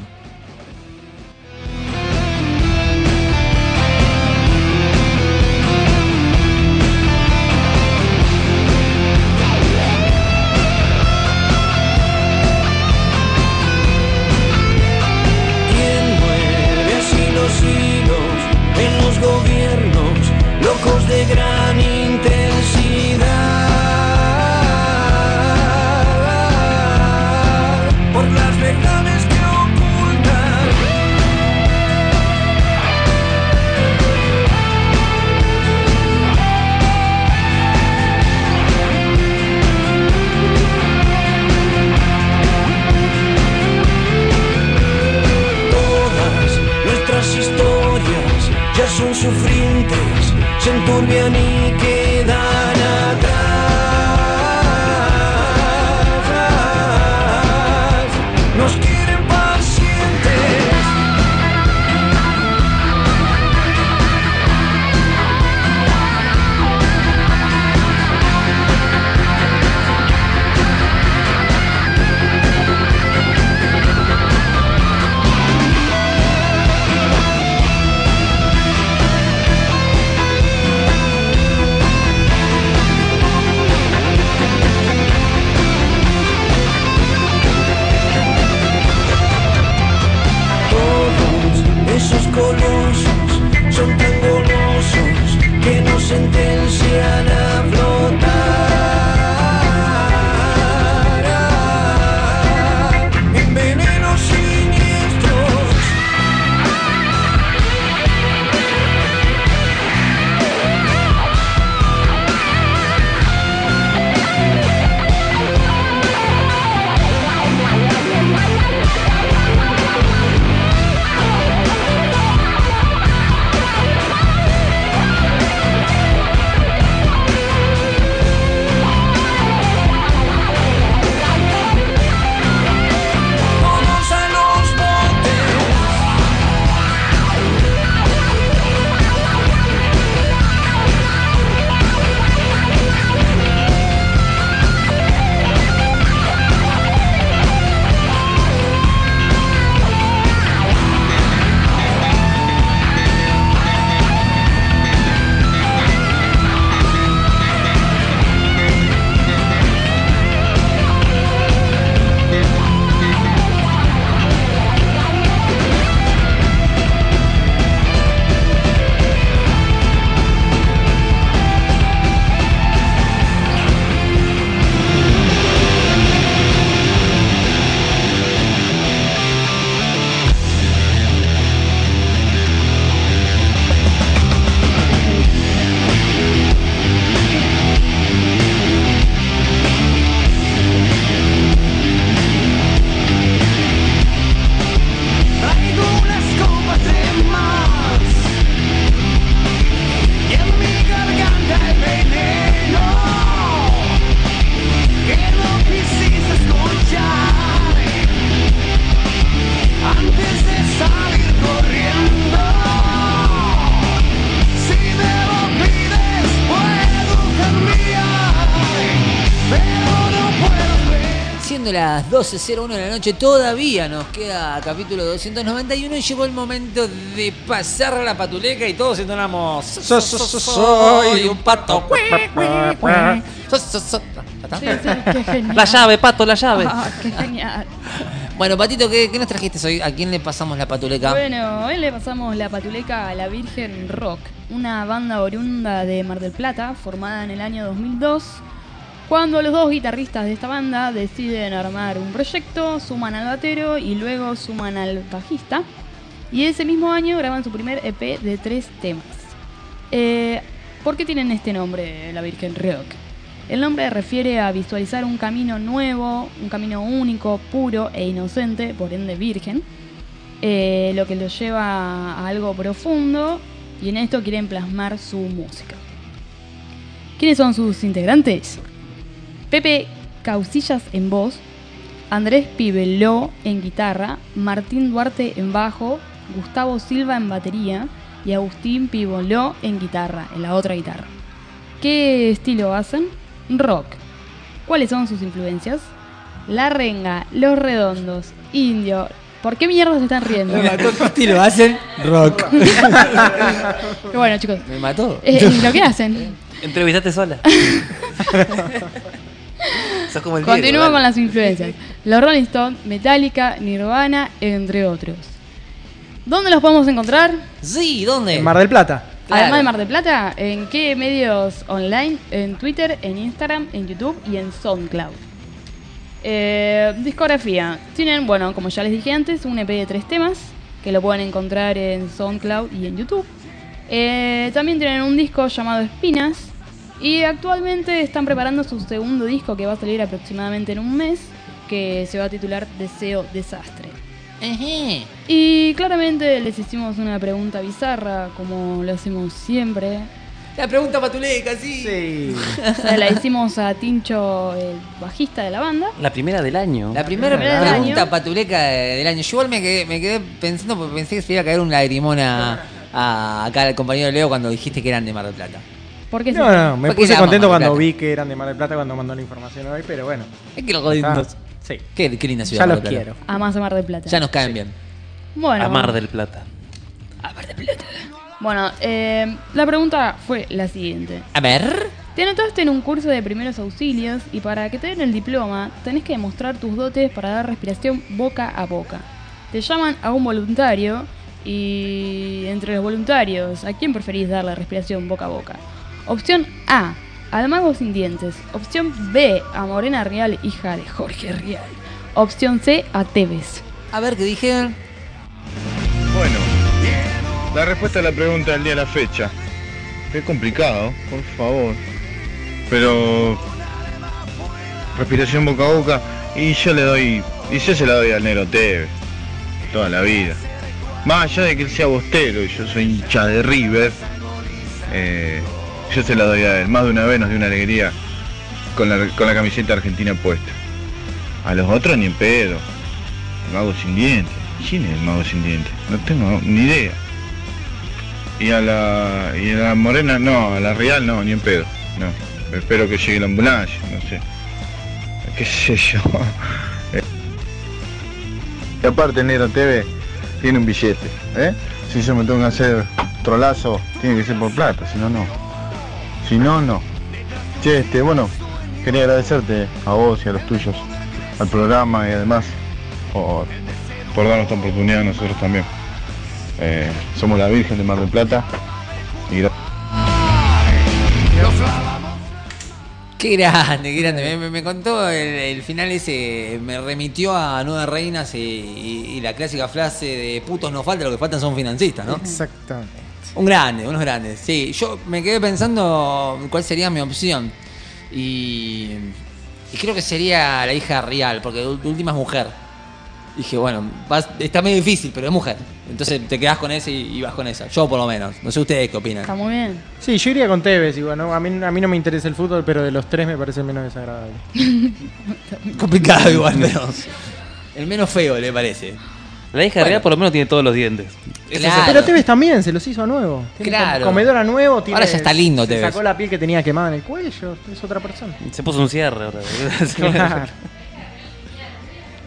¿Quién mueve así los hilos en los gobiernos locos de gran intensidad? Por las verdades que ocultan. Todas nuestras historias ya son sufrientes, se enturbian y quedan atrás. Nos quieren pacientes. siendo las doce cero uno de la noche, todavía nos queda capítulo doscientos noventa y uno y llegó el momento de pasar la patuleca y todos entonamos so, so, so, soy un pato. So, so, so. ¿Está? Sí, sí, qué genial. La llave, Pato, la llave. Ah, qué genial. Bueno, Patito, ¿qué, ¿qué nos trajiste hoy? ¿A quién le pasamos la patuleca? Bueno, hoy le pasamos la patuleca a La Virgen Rock, una banda oriunda de Mar del Plata, formada en el año dos mil dos, cuando los dos guitarristas de esta banda deciden armar un proyecto, suman al batero y luego suman al bajista, y ese mismo año graban su primer E P de tres temas. Eh, ¿Por qué tienen este nombre, La Virgen Rock? El nombre refiere a visualizar un camino nuevo, un camino único, puro e inocente, por ende virgen, eh, lo que los lleva a algo profundo, y en esto quieren plasmar su música. ¿Quiénes son sus integrantes? Pepe Causillas en voz, Andrés Pibeló en guitarra, Martín Duarte en bajo, Gustavo Silva en batería y Agustín Piboló en guitarra, en la otra guitarra. ¿Qué estilo hacen? Rock. ¿Cuáles son sus influencias? La Renga, Los Redondos, Indio. ¿Por qué mierda se están riendo? Me mató. ¿Qué estilo hacen? Rock. Qué bueno, chicos. Me mató. Eh, ¿Lo que hacen? Entrevistaste sola. Sos como el Continúo Diego, con dale. las influencias. Los Rolling Stones, Metallica, Nirvana, entre otros. ¿Dónde los podemos encontrar? Sí, ¿dónde? En Mar del Plata. Además de Mar del Plata, ¿en qué medios online? En Twitter, en Instagram, en YouTube y en SoundCloud. Eh, discografía. Tienen, bueno, como ya les dije antes, un E P de tres temas que lo pueden encontrar en SoundCloud y en YouTube. Eh, también tienen un disco llamado Espinas y actualmente están preparando su segundo disco que va a salir aproximadamente en un mes, que se va a titular Deseo Desastre. Ejé. Y claramente les hicimos una pregunta bizarra, como lo hacemos siempre. La pregunta patuleca, sí. Sí. Se la hicimos a Tincho, el bajista de la banda. La primera del año. La primera Primera del pregunta año. patuleca de- del año. Yo igual me quedé, me quedé pensando porque pensé que se iba a caer un lagrimón a, a- acá al compañero Leo cuando dijiste que eran de Mar del Plata. ¿Por qué No, se- no, me Porque puse era contento Mar del cuando Plata. vi que eran de Mar del Plata cuando mandó la información hoy, pero bueno. Es que los lindos. Ah, sí. Qué, qué linda ciudad. Ya Mar los del Plata. quiero. A más de Mar del Plata. Ya nos caen bien. Bueno, A Mar del Plata. bueno eh, la pregunta fue la siguiente. A ver. Te anotaste en un curso de primeros auxilios y para que te den el diploma tenés que demostrar tus dotes para dar respiración boca a boca. Te llaman a un voluntario y entre los voluntarios, ¿a quién preferís dar la respiración boca a boca? Opción A, al mago sin dientes. Opción B, a Morena Rial, hija de Jorge Rial. Opción C, a Tevez. A ver qué dijeron. Bueno, la respuesta a la pregunta del día de la fecha. Es complicado, por favor. Pero respiración boca a boca y yo le doy, y yo se la doy al Nero Tevez toda la vida. Más allá de que él sea bostero y yo soy hincha de River, eh, yo se la doy a él. Más de una vez nos dio una alegría con la, con la camiseta argentina puesta. A los otros ni en pedo. El mago sin dientes. ¿Quién es el mago sin dientes? No tengo ni idea. Y a la, y a la Morena no, a la Real no, ni en pedo. No. Espero que llegue la ambulancia, no sé. Qué sé yo. Y aparte Nero T V tiene un billete, ¿eh? Si yo me tengo que hacer trolazo, tiene que ser por plata, si no, no. Si no, no. Che, este, bueno, quería agradecerte a vos y a los tuyos, al programa y además por, por darnos esta oportunidad a nosotros también. Eh, somos la Virgen de Mar del Plata y gra- Qué grande, qué grande. Me, me- me contó el, el final ese, me remitió a Nueve Reinas y, y- y la clásica frase de putos no falta, lo que faltan son financistas, ¿no? Exactamente. Un grande, unos grandes. Sí, yo me quedé pensando cuál sería mi opción. Y, y creo que sería la hija real, porque de última es mujer. Dije, bueno, vas- está medio difícil, pero es mujer. Entonces te quedás con esa y, y vas con esa. Yo por lo menos. No sé ustedes qué opinan. Está muy bien. Sí, yo iría con Tevez. Y bueno, a mí, a mí no me interesa el fútbol, pero de los tres me parece el menos desagradable. Complicado igual, pero el menos feo le parece. La hija Bueno. real por lo menos tiene todos los dientes. Ese es el- Claro. Pero Tevez también se los hizo a nuevo. Tiene Claro. comedor a nuevo. Tiene, Ahora ya está lindo, se Tevez. Sacó la piel que tenía quemada en el cuello. Es otra persona. Se puso un cierre ahora. Claro.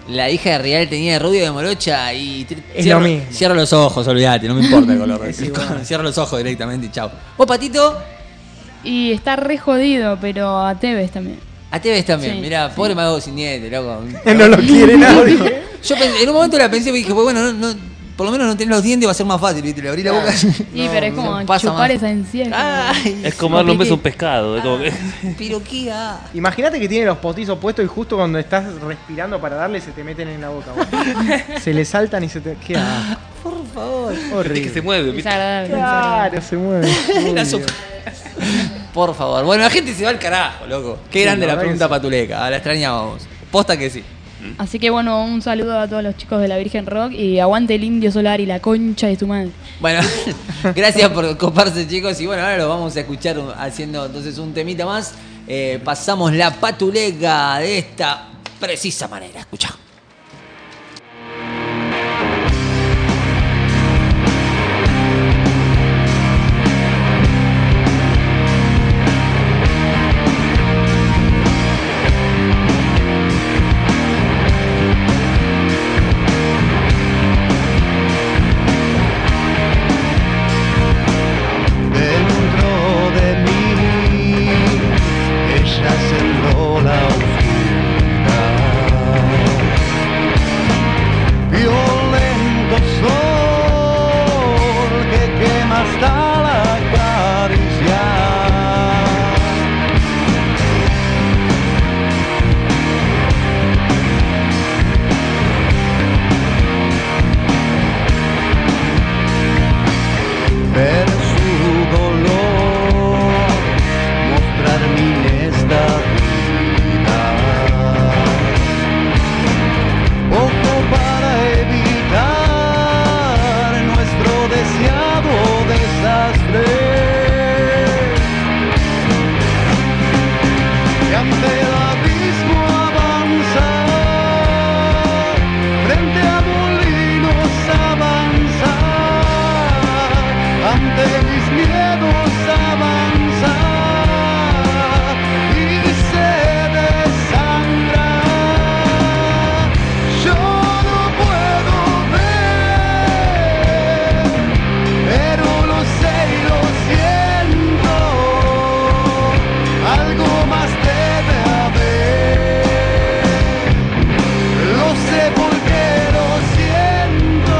la hija de Real tenía de rubio de morocha y t- Es cierro, lo mismo. cierro los ojos, olvídate, no me importa el color. Es igual. Cierro los ojos directamente y chao. ¿Vos, Patito? Y está re jodido, pero a Tevez también. A Tevez también, Sí, mirá, sí. pobre mago sin dientes, loco. No lo quiere nadie. Yo pensé- en un momento la pensé y dije, pues bueno, no, no, por lo menos no tenés los dientes, va a ser más fácil, ¿viste? Le abrí la boca. Sí, No, pero es no como pasa chupar más. esa encía. Ay, Es como darle un beso a un pescado. Es como que... pero qué ah. Imagínate que tiene los postizos puestos y justo cuando estás respirando para darle se te meten en la boca. boludo. Se le saltan y se te... ¿Qué ah? Por favor. Horrible. Es que se mueve, ¿viste? Desagradable. Claro, se mueve. La obvio. sopa. Por favor. Bueno, la gente se va al carajo, loco. Qué Sí, grande la la verdad pregunta que sí. patuleca. La extrañábamos. Posta que sí. Así que bueno, un saludo a todos los chicos de la Virgen Rock y aguante el Indio Solar y la concha de su madre. Bueno, gracias por coparse, chicos. Y bueno, ahora lo vamos a escuchar un- haciendo entonces un temita más. Eh, pasamos la patuleca de esta precisa manera. Escucha. Dentro de mí, ella sembró la oscuridad. Violento sol que quema hasta la caricia. Ver su dolor, mostrar mi inestabilidad. Poco para evitar nuestro deseado desastre. Y ante el abismo avanzar, frente a molinos avanzar, ante mis miedos avanzar y se desangrar. Yo no puedo ver, pero lo sé y lo siento. Algo más debe haber. Lo sé porque lo siento.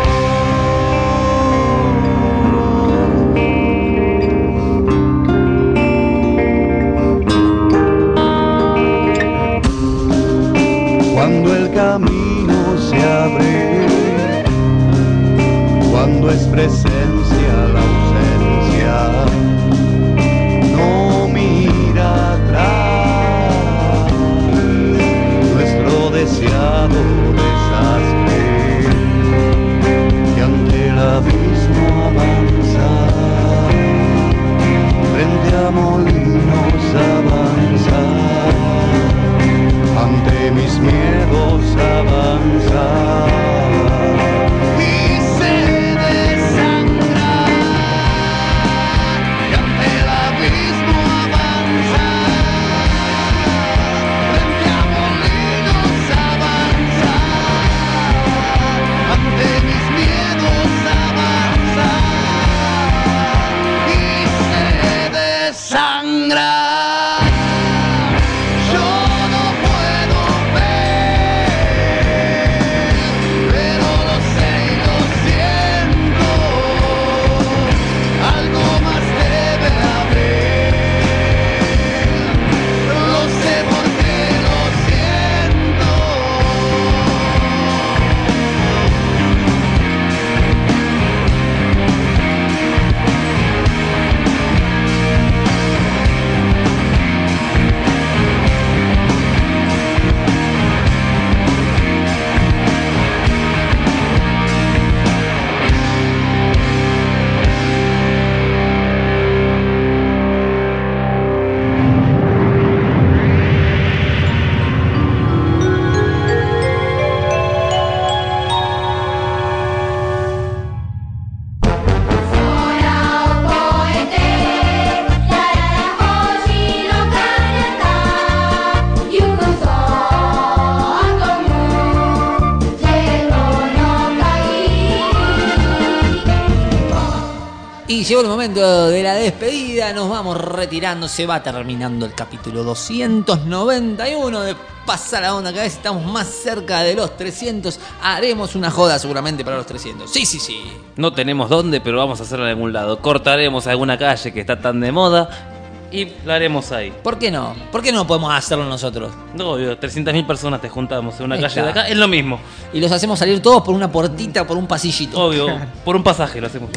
Cuando el camino se abre, cuando es presencia la ausencia, no mira atrás, nuestro deseado desastre, que ante el abismo avanza, frente a molinos avanza, ante mis miedos avanza y se desangra. sí, llegó el momento de la despedida. Nos vamos retirando. Se va terminando el capítulo doscientos noventa y uno de Pasa la Onda. Cada vez estamos más cerca de los trescientos. Haremos una joda seguramente para los trescientos. Sí, sí, sí. No tenemos dónde, pero vamos a hacerlo en algún lado. Cortaremos alguna calle que está tan de moda y la haremos ahí. ¿Por qué no? ¿Por qué no podemos hacerlo nosotros? No, obvio, trescientas mil personas te juntamos en una Ahí calle está. de acá, es lo mismo. Y los hacemos salir todos por una puertita, por un pasillito. Obvio, por un pasaje lo hacemos.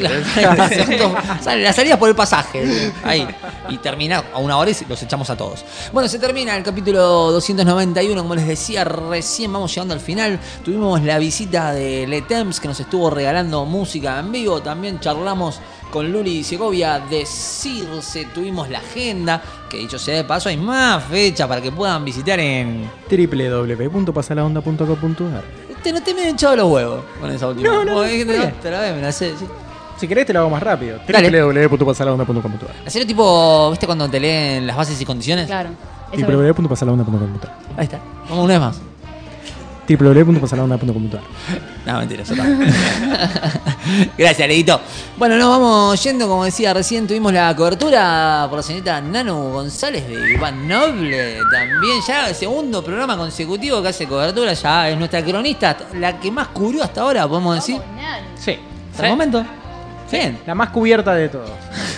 Sale, la salida por el pasaje. Ahí. Y termina a una hora y los echamos a todos. Bueno, se termina el capítulo doscientos noventa y uno. Como les decía, recién vamos llegando al final. Tuvimos la visita de Letems, que nos estuvo regalando música en vivo. También charlamos con Luli Segovia de Circe. Tuvimos la agenda, que dicho sea de paso, hay más fechas para que puedan visitar en w w w punto pasalaonda punto com punto a r. Te no te me he hinchado los huevos con esa última. No, no, Vos, eh, está te, bien. te la ves, me la sé. Sí. Si querés te lo hago más rápido. Dale. w w w punto pasalaonda punto com punto a r. Hacerlo tipo, ¿viste cuando te leen las bases y condiciones? Claro. w w w punto pasalaonda punto com punto a r. Ahí está. Vamos una vez más. w w w punto pasalaonda punto com punto a r. No, mentira, eso está. Gracias, Leito. Bueno, nos vamos yendo, como decía recién, tuvimos la cobertura por la señorita Nanu González de Iván Noble. También ya el segundo programa consecutivo que hace cobertura, ya es nuestra cronista, la que más cubrió hasta ahora, podemos decir. Sí. Hasta el momento. Bien. La más cubierta de todos.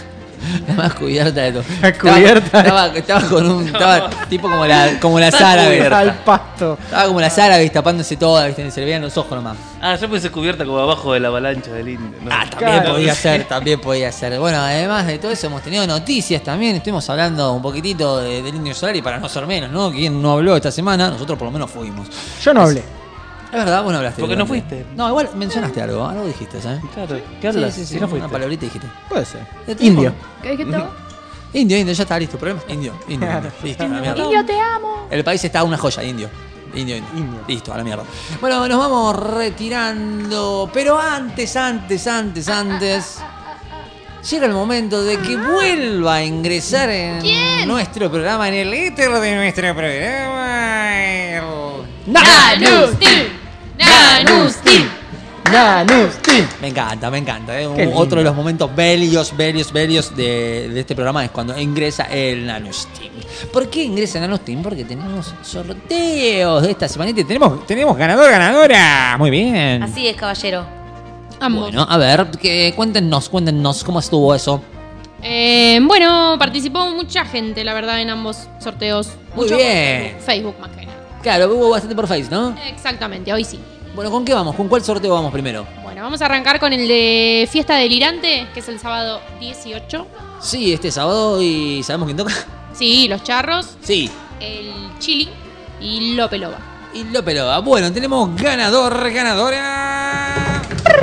La más cubierta de todo. La cubierta. Estaba, estaba, estaba con un. Estaba tipo como la, como las árabes. Al pasto. Estaba como las árabes tapándose todas, ¿viste? Se le veían los ojos nomás. Ah, yo pensé cubierta como abajo de la avalancha del Indio. ¿no? Ah, también podía ser, también podía ser. Bueno, además de todo eso, hemos tenido noticias también. Estuvimos hablando un poquitito de- del Indio Solari para no ser menos, ¿no? ¿Quién no habló esta semana? Nosotros por lo menos fuimos. Yo no hablé. Es verdad, vos no hablaste. Porque no durante- fuiste. No, igual mencionaste algo, algo dijiste, ¿sabes? Claro, ¿qué hablas? Sí, sí, sí, Si no fuiste. una palabrita dijiste. Puede ser. Este Indio. ¿Qué dijiste vos? Indio, indio, ya está listo. ¿Problema? Indio, indio, indio. Listo, a la mierda. Indio, te amo. El país está una joya, indio. Indio, indio. Listo, a la mierda. Bueno, nos vamos retirando. Pero antes, antes, antes, antes. Llega el momento de que vuelva a ingresar en nuestro programa, en el éter de nuestro programa. el- Nanustin. Nanustin. Nanustin. Me encanta, me encanta. ¿eh? Un- Qué lindo. Otro de los momentos bellos, bellos, bellos de, de este programa es cuando ingresa el Nanustin. ¿Por qué ingresa el Nanustin? Porque tenemos sorteos de esta semanita y tenemos, tenemos ganador, ganadora. Muy bien. Así es, caballero. Ambos. Bueno, a ver, que cuéntenos, cuéntenos cómo estuvo eso. Eh, bueno, participó mucha gente, la verdad, en ambos sorteos. Muy Mucho bien. por Facebook, más que nada. Claro, hubo bastante por Face, ¿no? Exactamente, hoy sí. Bueno, ¿con qué vamos? ¿Con cuál sorteo vamos primero? Bueno, vamos a arrancar con el de Fiesta Delirante, que es el sábado dieciocho. Sí, este sábado y ¿sabemos quién toca? Sí, los charros, Sí, el chili y Lope Loba. y López Loba. Bueno, tenemos ganador, ganadora.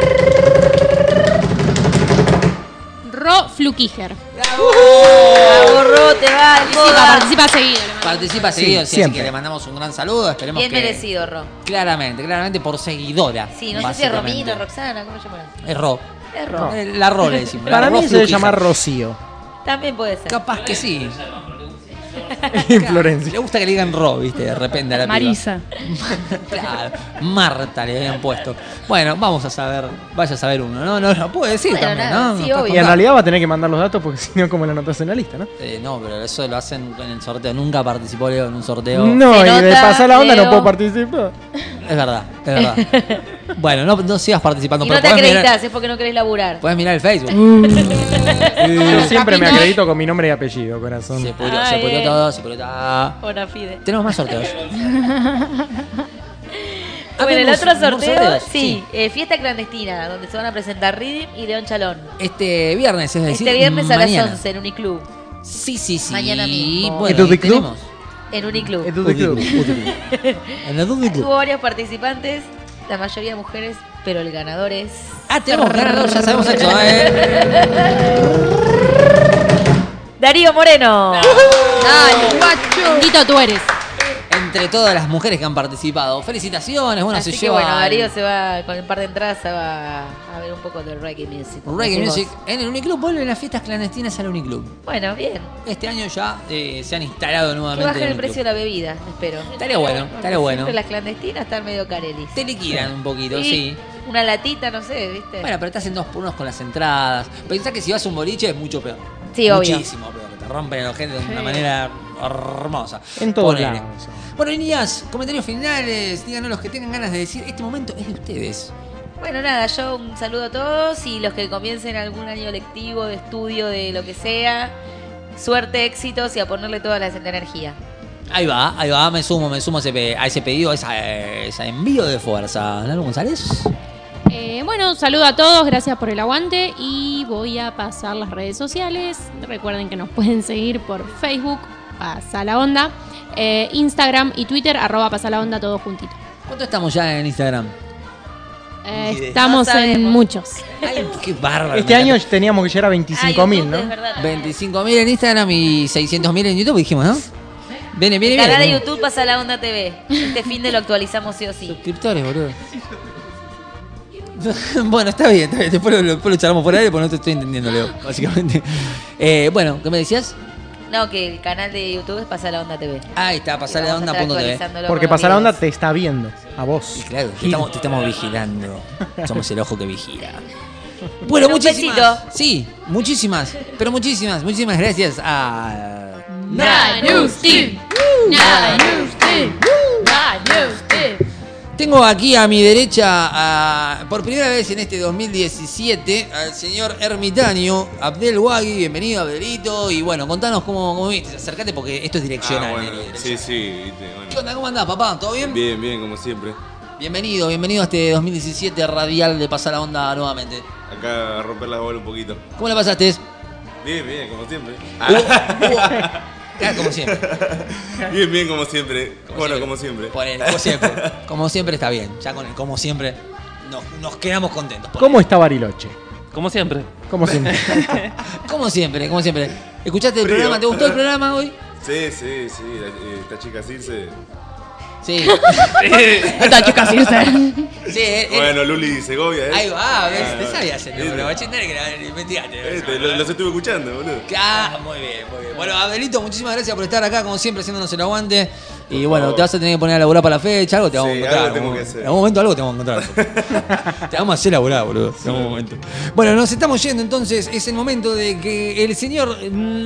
Ro Flukiger. Ahorro, te va al Participa, boda. participa seguido. le mando. Participa Sí, seguido, sí, así siempre. que le mandamos un gran saludo. Esperemos Bien que. merecido, Ro. Claramente, claramente por seguidora. Sí, no sé si es básicamente. Romina, Roxana, ¿cómo se llama? Es Ro. Es Ro. Eh, La Ro le decimos. Para la Ro mí se debe Flukiger. llamar Rocío. También puede ser. Capaz que sí. En Florencia. Le gusta que le digan Ro, viste, de repente a la piba. Marisa. Claro, Marta le habían puesto. Bueno, vamos a saber, vaya a saber uno, ¿no? No, no puede decir Bueno, también, nada, ¿no? sí, Nos obvio. Y en realidad va a tener que mandar los datos porque si no, como la anotas en la lista, ¿no? Eh, no, pero eso lo hacen en el sorteo. Nunca participó Leo en un sorteo. No, Se y de nota, pasar la onda Leo. no puedo participar. Es verdad, es verdad. Bueno, no, no sigas participando. Y pero no te podés mirar, acreditas, es porque no querés laburar. podés mirar el Facebook. Yo siempre me Capito. acredito con mi nombre y apellido, corazón. Se pudrió, Ah, se pudrió bien. todo, se pudrió todo. Bona fide. Tenemos más sorteos. Bueno, el Habemos otro más sorteo, sorteos, sí, eh, fiesta clandestina, donde se van a presentar Ridim y León Chalón. Este viernes, es decir, Este viernes a mañana. las once en Uniclub. Sí, sí, sí. Mañana mismo. Bueno, ¿En tu ahí club? tenemos. En Uniclub. Es tu de club. En el Duty Club. Hubo varios participantes, la mayoría mujeres, pero el ganador es... Ah, tenemos ganador, ya sabemos eso, ¿eh? Darío Moreno. Dale, guacho. Bendito tú eres. Entre todas las mujeres que han participado. Felicitaciones, bueno, Así se que lleva bueno, el Darío se va, con el par de entradas, se va a ver un poco de reggae music. como Reggae decimos. Music en el Uniclub. Vuelven las fiestas clandestinas al Uniclub. Bueno, bien. Este año ya eh, se han instalado Que nuevamente. bajen en el precio de la bebida, espero. Estaría bueno, Porque estaría bueno. siempre las clandestinas están medio carelis. Te liquidan un poquito, Sí. sí. una latita, no sé, ¿viste? Bueno, pero estás en dos por unos con las entradas. Pensá que si vas a un boliche es mucho peor. Sí, obvio. Muchísimo peor. Te rompen la gente de una manera hermosa. En todos Ponele. lados. Bueno, niñas, comentarios finales. Díganos los que tengan ganas de decir. Este momento es de ustedes. Bueno, nada, yo un saludo a todos y los que comiencen algún año lectivo, de estudio, de lo que sea. Suerte, éxitos y a ponerle toda la energía. Ahí va, ahí va, me sumo, me sumo a ese, pe- a ese pedido, a esa, a ese envío de fuerza. ¿Nalo González? Eh, bueno, saludo a todos, gracias por el aguante y voy a pasar las redes sociales. Recuerden que nos pueden seguir por Facebook, Pasa la Onda, eh, Instagram y Twitter, arroba Pasa la Onda, todo juntito. ¿Cuánto estamos ya en Instagram? Eh, Ni idea. estamos No en sabemos. muchos. Ay, qué bárbaro. Este año teníamos que llegar a veinticinco mil, ¿no? veinticinco mil en Instagram y seiscientos mil en YouTube, dijimos, ¿no? Viene, viene, El canal viene. de YouTube Pasa la Onda T V. Este fin de lo actualizamos sí o sí. Suscriptores, boludo. Bueno, está bien, está bien. Después lo, después lo charlamos por ahí, porque no te estoy entendiendo, Leo, básicamente. Eh, bueno, ¿qué me decías? No, que el canal de YouTube es Pasa la Onda T V. Ahí está, pasar Y la vamos a onda estar punto T V. actualizándolo Porque con los Pasar la Onda videos. te está viendo, a vos. Y claro, te Gil. estamos, te estamos vigilando. Somos el ojo que vigila. Bueno, Un muchísimas. besito. Sí, muchísimas, pero muchísimas, muchísimas gracias a. Nanustin, Nanustin, Nanustin. Tengo aquí a mi derecha, a- por primera vez en este dos mil diecisiete, al señor ermitaño Abdel Wagui. Bienvenido, Abdelito. Y bueno, contanos cómo, cómo viste. Acércate porque esto es direccional. Ah, bueno, Neri, sí, direccional. sí, viste, bueno. ¿Qué onda? ¿Cómo andás, papá? ¿Todo bien? Bien, bien, como siempre. Bienvenido, bienvenido a este dos mil diecisiete radial de Pasar la Onda nuevamente. Acá a romper la bola un poquito. ¿Cómo la pasaste? Bien, bien, como siempre. Ah, como siempre. Bien, bien, como siempre. Como bueno, siempre. como siempre. Ponele, como siempre. Como siempre está bien. Ya con el como siempre nos, nos quedamos contentos. Ponele. ¿Cómo está Bariloche? Como siempre. Como siempre. Como siempre, como siempre. ¿Escuchaste el Frío. programa? ¿Te gustó el programa hoy? Sí, sí, sí. la- eh, esta chica Circe. Sí. Esta chica Circe. Sí, eh, eh. Bueno, Luli Segovia, ¿eh? Ahí va, ves, Ah, te sabías el ¿viste? número. Bachindere que la investigate. Este, lo- los estuve escuchando, boludo. Ah, muy bien, muy bien. Bueno, Abdelito, muchísimas gracias por estar acá, como siempre, haciéndonos el aguante. Y bueno, favor. te vas a tener que poner a laburar para la fecha, algo te vamos Sí, a encontrar. algo tengo en que algún- hacer. En algún momento algo te vamos a encontrar. Te vamos a hacer laburar, boludo. En algún momento. Bueno, nos estamos yendo entonces. Es el momento de que el señor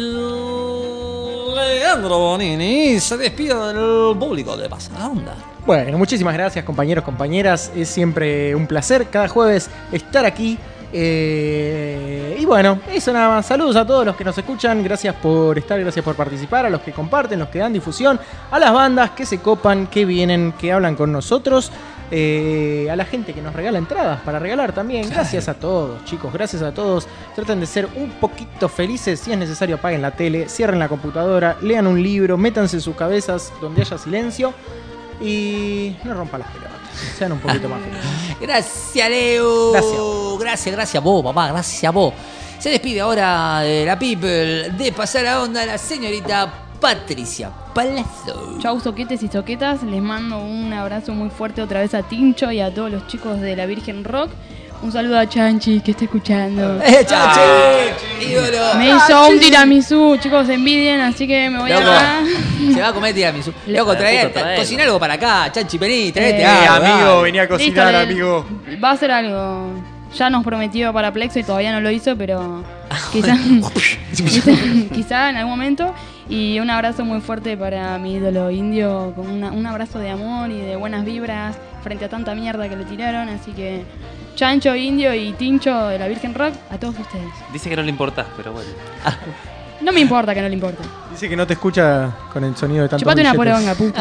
Leandro Bonini se despida del público de Pasa la Onda. Bueno, muchísimas gracias compañeros, compañeras. Es siempre un placer cada jueves estar aquí. Eh, y bueno, eso nada más. Saludos a todos los que nos escuchan. Gracias por estar, gracias por participar. A los que comparten, los que dan difusión. A las bandas que se copan, que vienen, que hablan con nosotros. Eh, a la gente que nos regala entradas para regalar también. Gracias a todos, chicos. Gracias a todos. Traten de ser un poquito felices. Si es necesario, apaguen la tele, cierren la computadora, lean un libro, métanse en sus cabezas donde haya silencio. Y no rompan las pelotas. Sean un poquito más felices. Gracias, Leo. Gracias. Gracias, gracias a vos, papá. Gracias a vos. Se despide ahora de la people de Pasar la Onda la señorita Patricia Palazzo. Chau, soquetes y soquetas. Les mando un abrazo muy fuerte otra vez a Tincho y a todos los chicos de la Virgen Rock. Un saludo a Chanchi, que está escuchando. ¡Eh, Chachi! ¡Ídolo! Me hizo un tiramisú, chicos, envidien, así que me voy Loco, a... se va a comer tiramisú. Loco, trae, puta, traelo. cocina algo para acá. Chachi, vení, traete Eh, algo. amigo, dale. venía a cocinar, Listo, le- amigo. Va a hacer algo. Ya nos prometió para Plexo y todavía no lo hizo, pero quizá, quizá, quizá en algún momento. Y un abrazo muy fuerte para mi ídolo indio, con una- un abrazo de amor y de buenas vibras frente a tanta mierda que le tiraron. Así que Chancho, Indio y Tincho de la Virgen Rock, a todos ustedes. Dice que no le importás, pero bueno. No me importa que no le importe. Dice que no te escucha con el sonido de tantos Chupate una billetes. poronga, puta.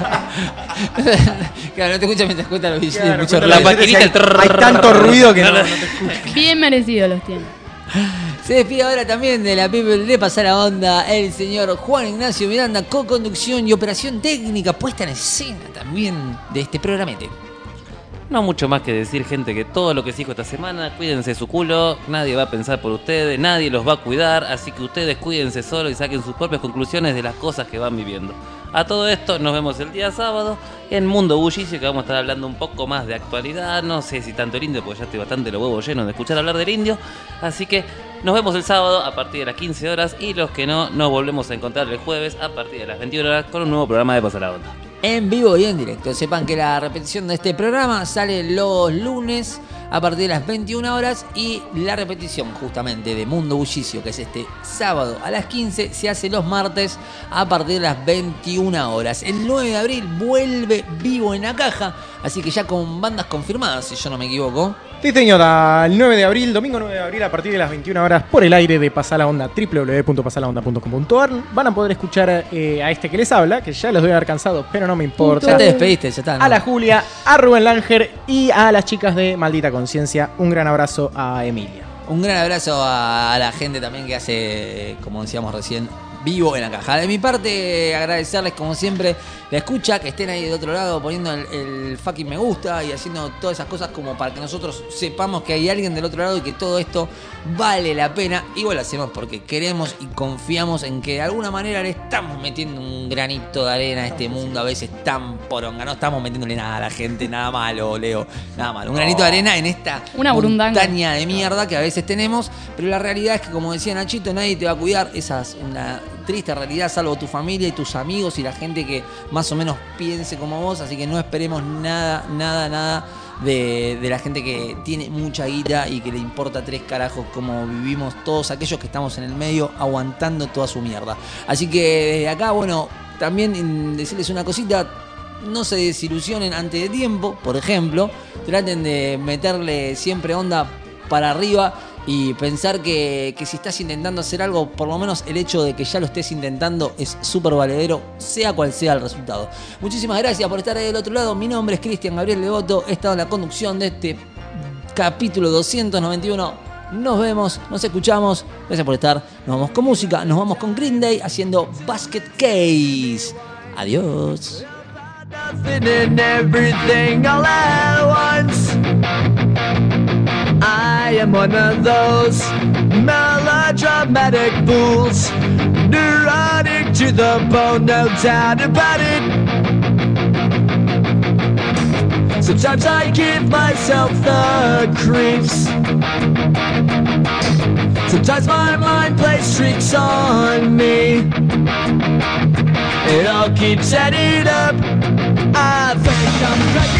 Claro, no te escuchas mientras cuentan los billetes. Claro, mucho cuenta ruido. los billetes, hay, hay tanto ruido que no, no te escucha. Bien merecido los tiene. Se despide ahora también de la people de Pasar la Onda el señor Juan Ignacio Miranda, co-conducción y operación técnica puesta en escena también de este programete. No mucho más que decir, gente, que todo lo que se dijo esta semana, cuídense su culo, nadie va a pensar por ustedes, nadie los va a cuidar, así que ustedes cuídense solos y saquen sus propias conclusiones de las cosas que van viviendo. A todo esto, nos vemos el día sábado en Mundo Bullicio, que vamos a estar hablando un poco más de actualidad, no sé si tanto el indio, porque ya estoy bastante los huevos llenos de escuchar hablar del indio, así que nos vemos el sábado a partir de las quince horas y los que no, nos volvemos a encontrar el jueves a partir de las veintiuna horas con un nuevo programa de Pasar la Onda. en vivo y en directo. Sepan que la repetición de este programa sale los lunes a partir de las veintiuna horas y la repetición justamente de Mundo Bullicio, que es este sábado a las quince, se hace los martes a partir de las veintiuna horas. El nueve de abril vuelve Vivo en la Caja, así que ya con bandas confirmadas, si yo no me equivoco. Sí, señora, el nueve de abril, domingo nueve de abril, a partir de las veintiuna horas, por el aire de Pasá la Onda, doble u doble u doble u punto pasá la onda punto com punto a r. Van a poder escuchar eh, a este que les habla, que ya los debe haber cansado, pero no me importa. Ya te despediste, ya está, ¿no? A la Julia, a Rubén Langer y a las chicas de Maldita Conciencia. Un gran abrazo a Emilia. Un gran abrazo a la gente también que hace, como decíamos recién, Vivo en la Caja. De mi parte, agradecerles como siempre la escucha, que estén ahí del otro lado poniendo el, el fucking me gusta y haciendo todas esas cosas como para que nosotros sepamos que hay alguien del otro lado y que todo esto vale la pena. Igual lo hacemos porque queremos y confiamos en que de alguna manera le estamos metiendo un granito de arena a este mundo a veces tan poronga. No estamos metiéndole nada a la gente, nada malo, Leo, nada malo. Un granito de arena en esta Una burundanga. montaña de mierda que a veces tenemos, pero la realidad es que, como decía Nachito, nadie te va a cuidar. Esa es una triste realidad, salvo tu familia y tus amigos y la gente que más o menos piense como vos, así que no esperemos nada, nada, nada de, de la gente que tiene mucha guita y que le importa tres carajos como vivimos todos aquellos que estamos en el medio aguantando toda su mierda. Así que desde acá, bueno, también decirles una cosita: no se desilusionen antes de tiempo, por ejemplo, traten de meterle siempre onda para arriba y pensar que, que si estás intentando hacer algo, por lo menos el hecho de que ya lo estés intentando es súper valedero, sea cual sea el resultado. Muchísimas gracias por estar ahí del otro lado. Mi nombre es Cristian Gabriel Devoto, he estado en la conducción de este capítulo doscientos noventa y uno. Nos vemos, nos escuchamos, gracias por estar. Nos vamos con música, nos vamos con Green Day haciendo Basket Case. Adiós. Nothing and everything all at once. I am one of those melodramatic fools, neurotic to the bone, no doubt about it. Sometimes I give myself the creeps. Sometimes my mind plays tricks on me. It all keeps adding up. I think I'm crazy.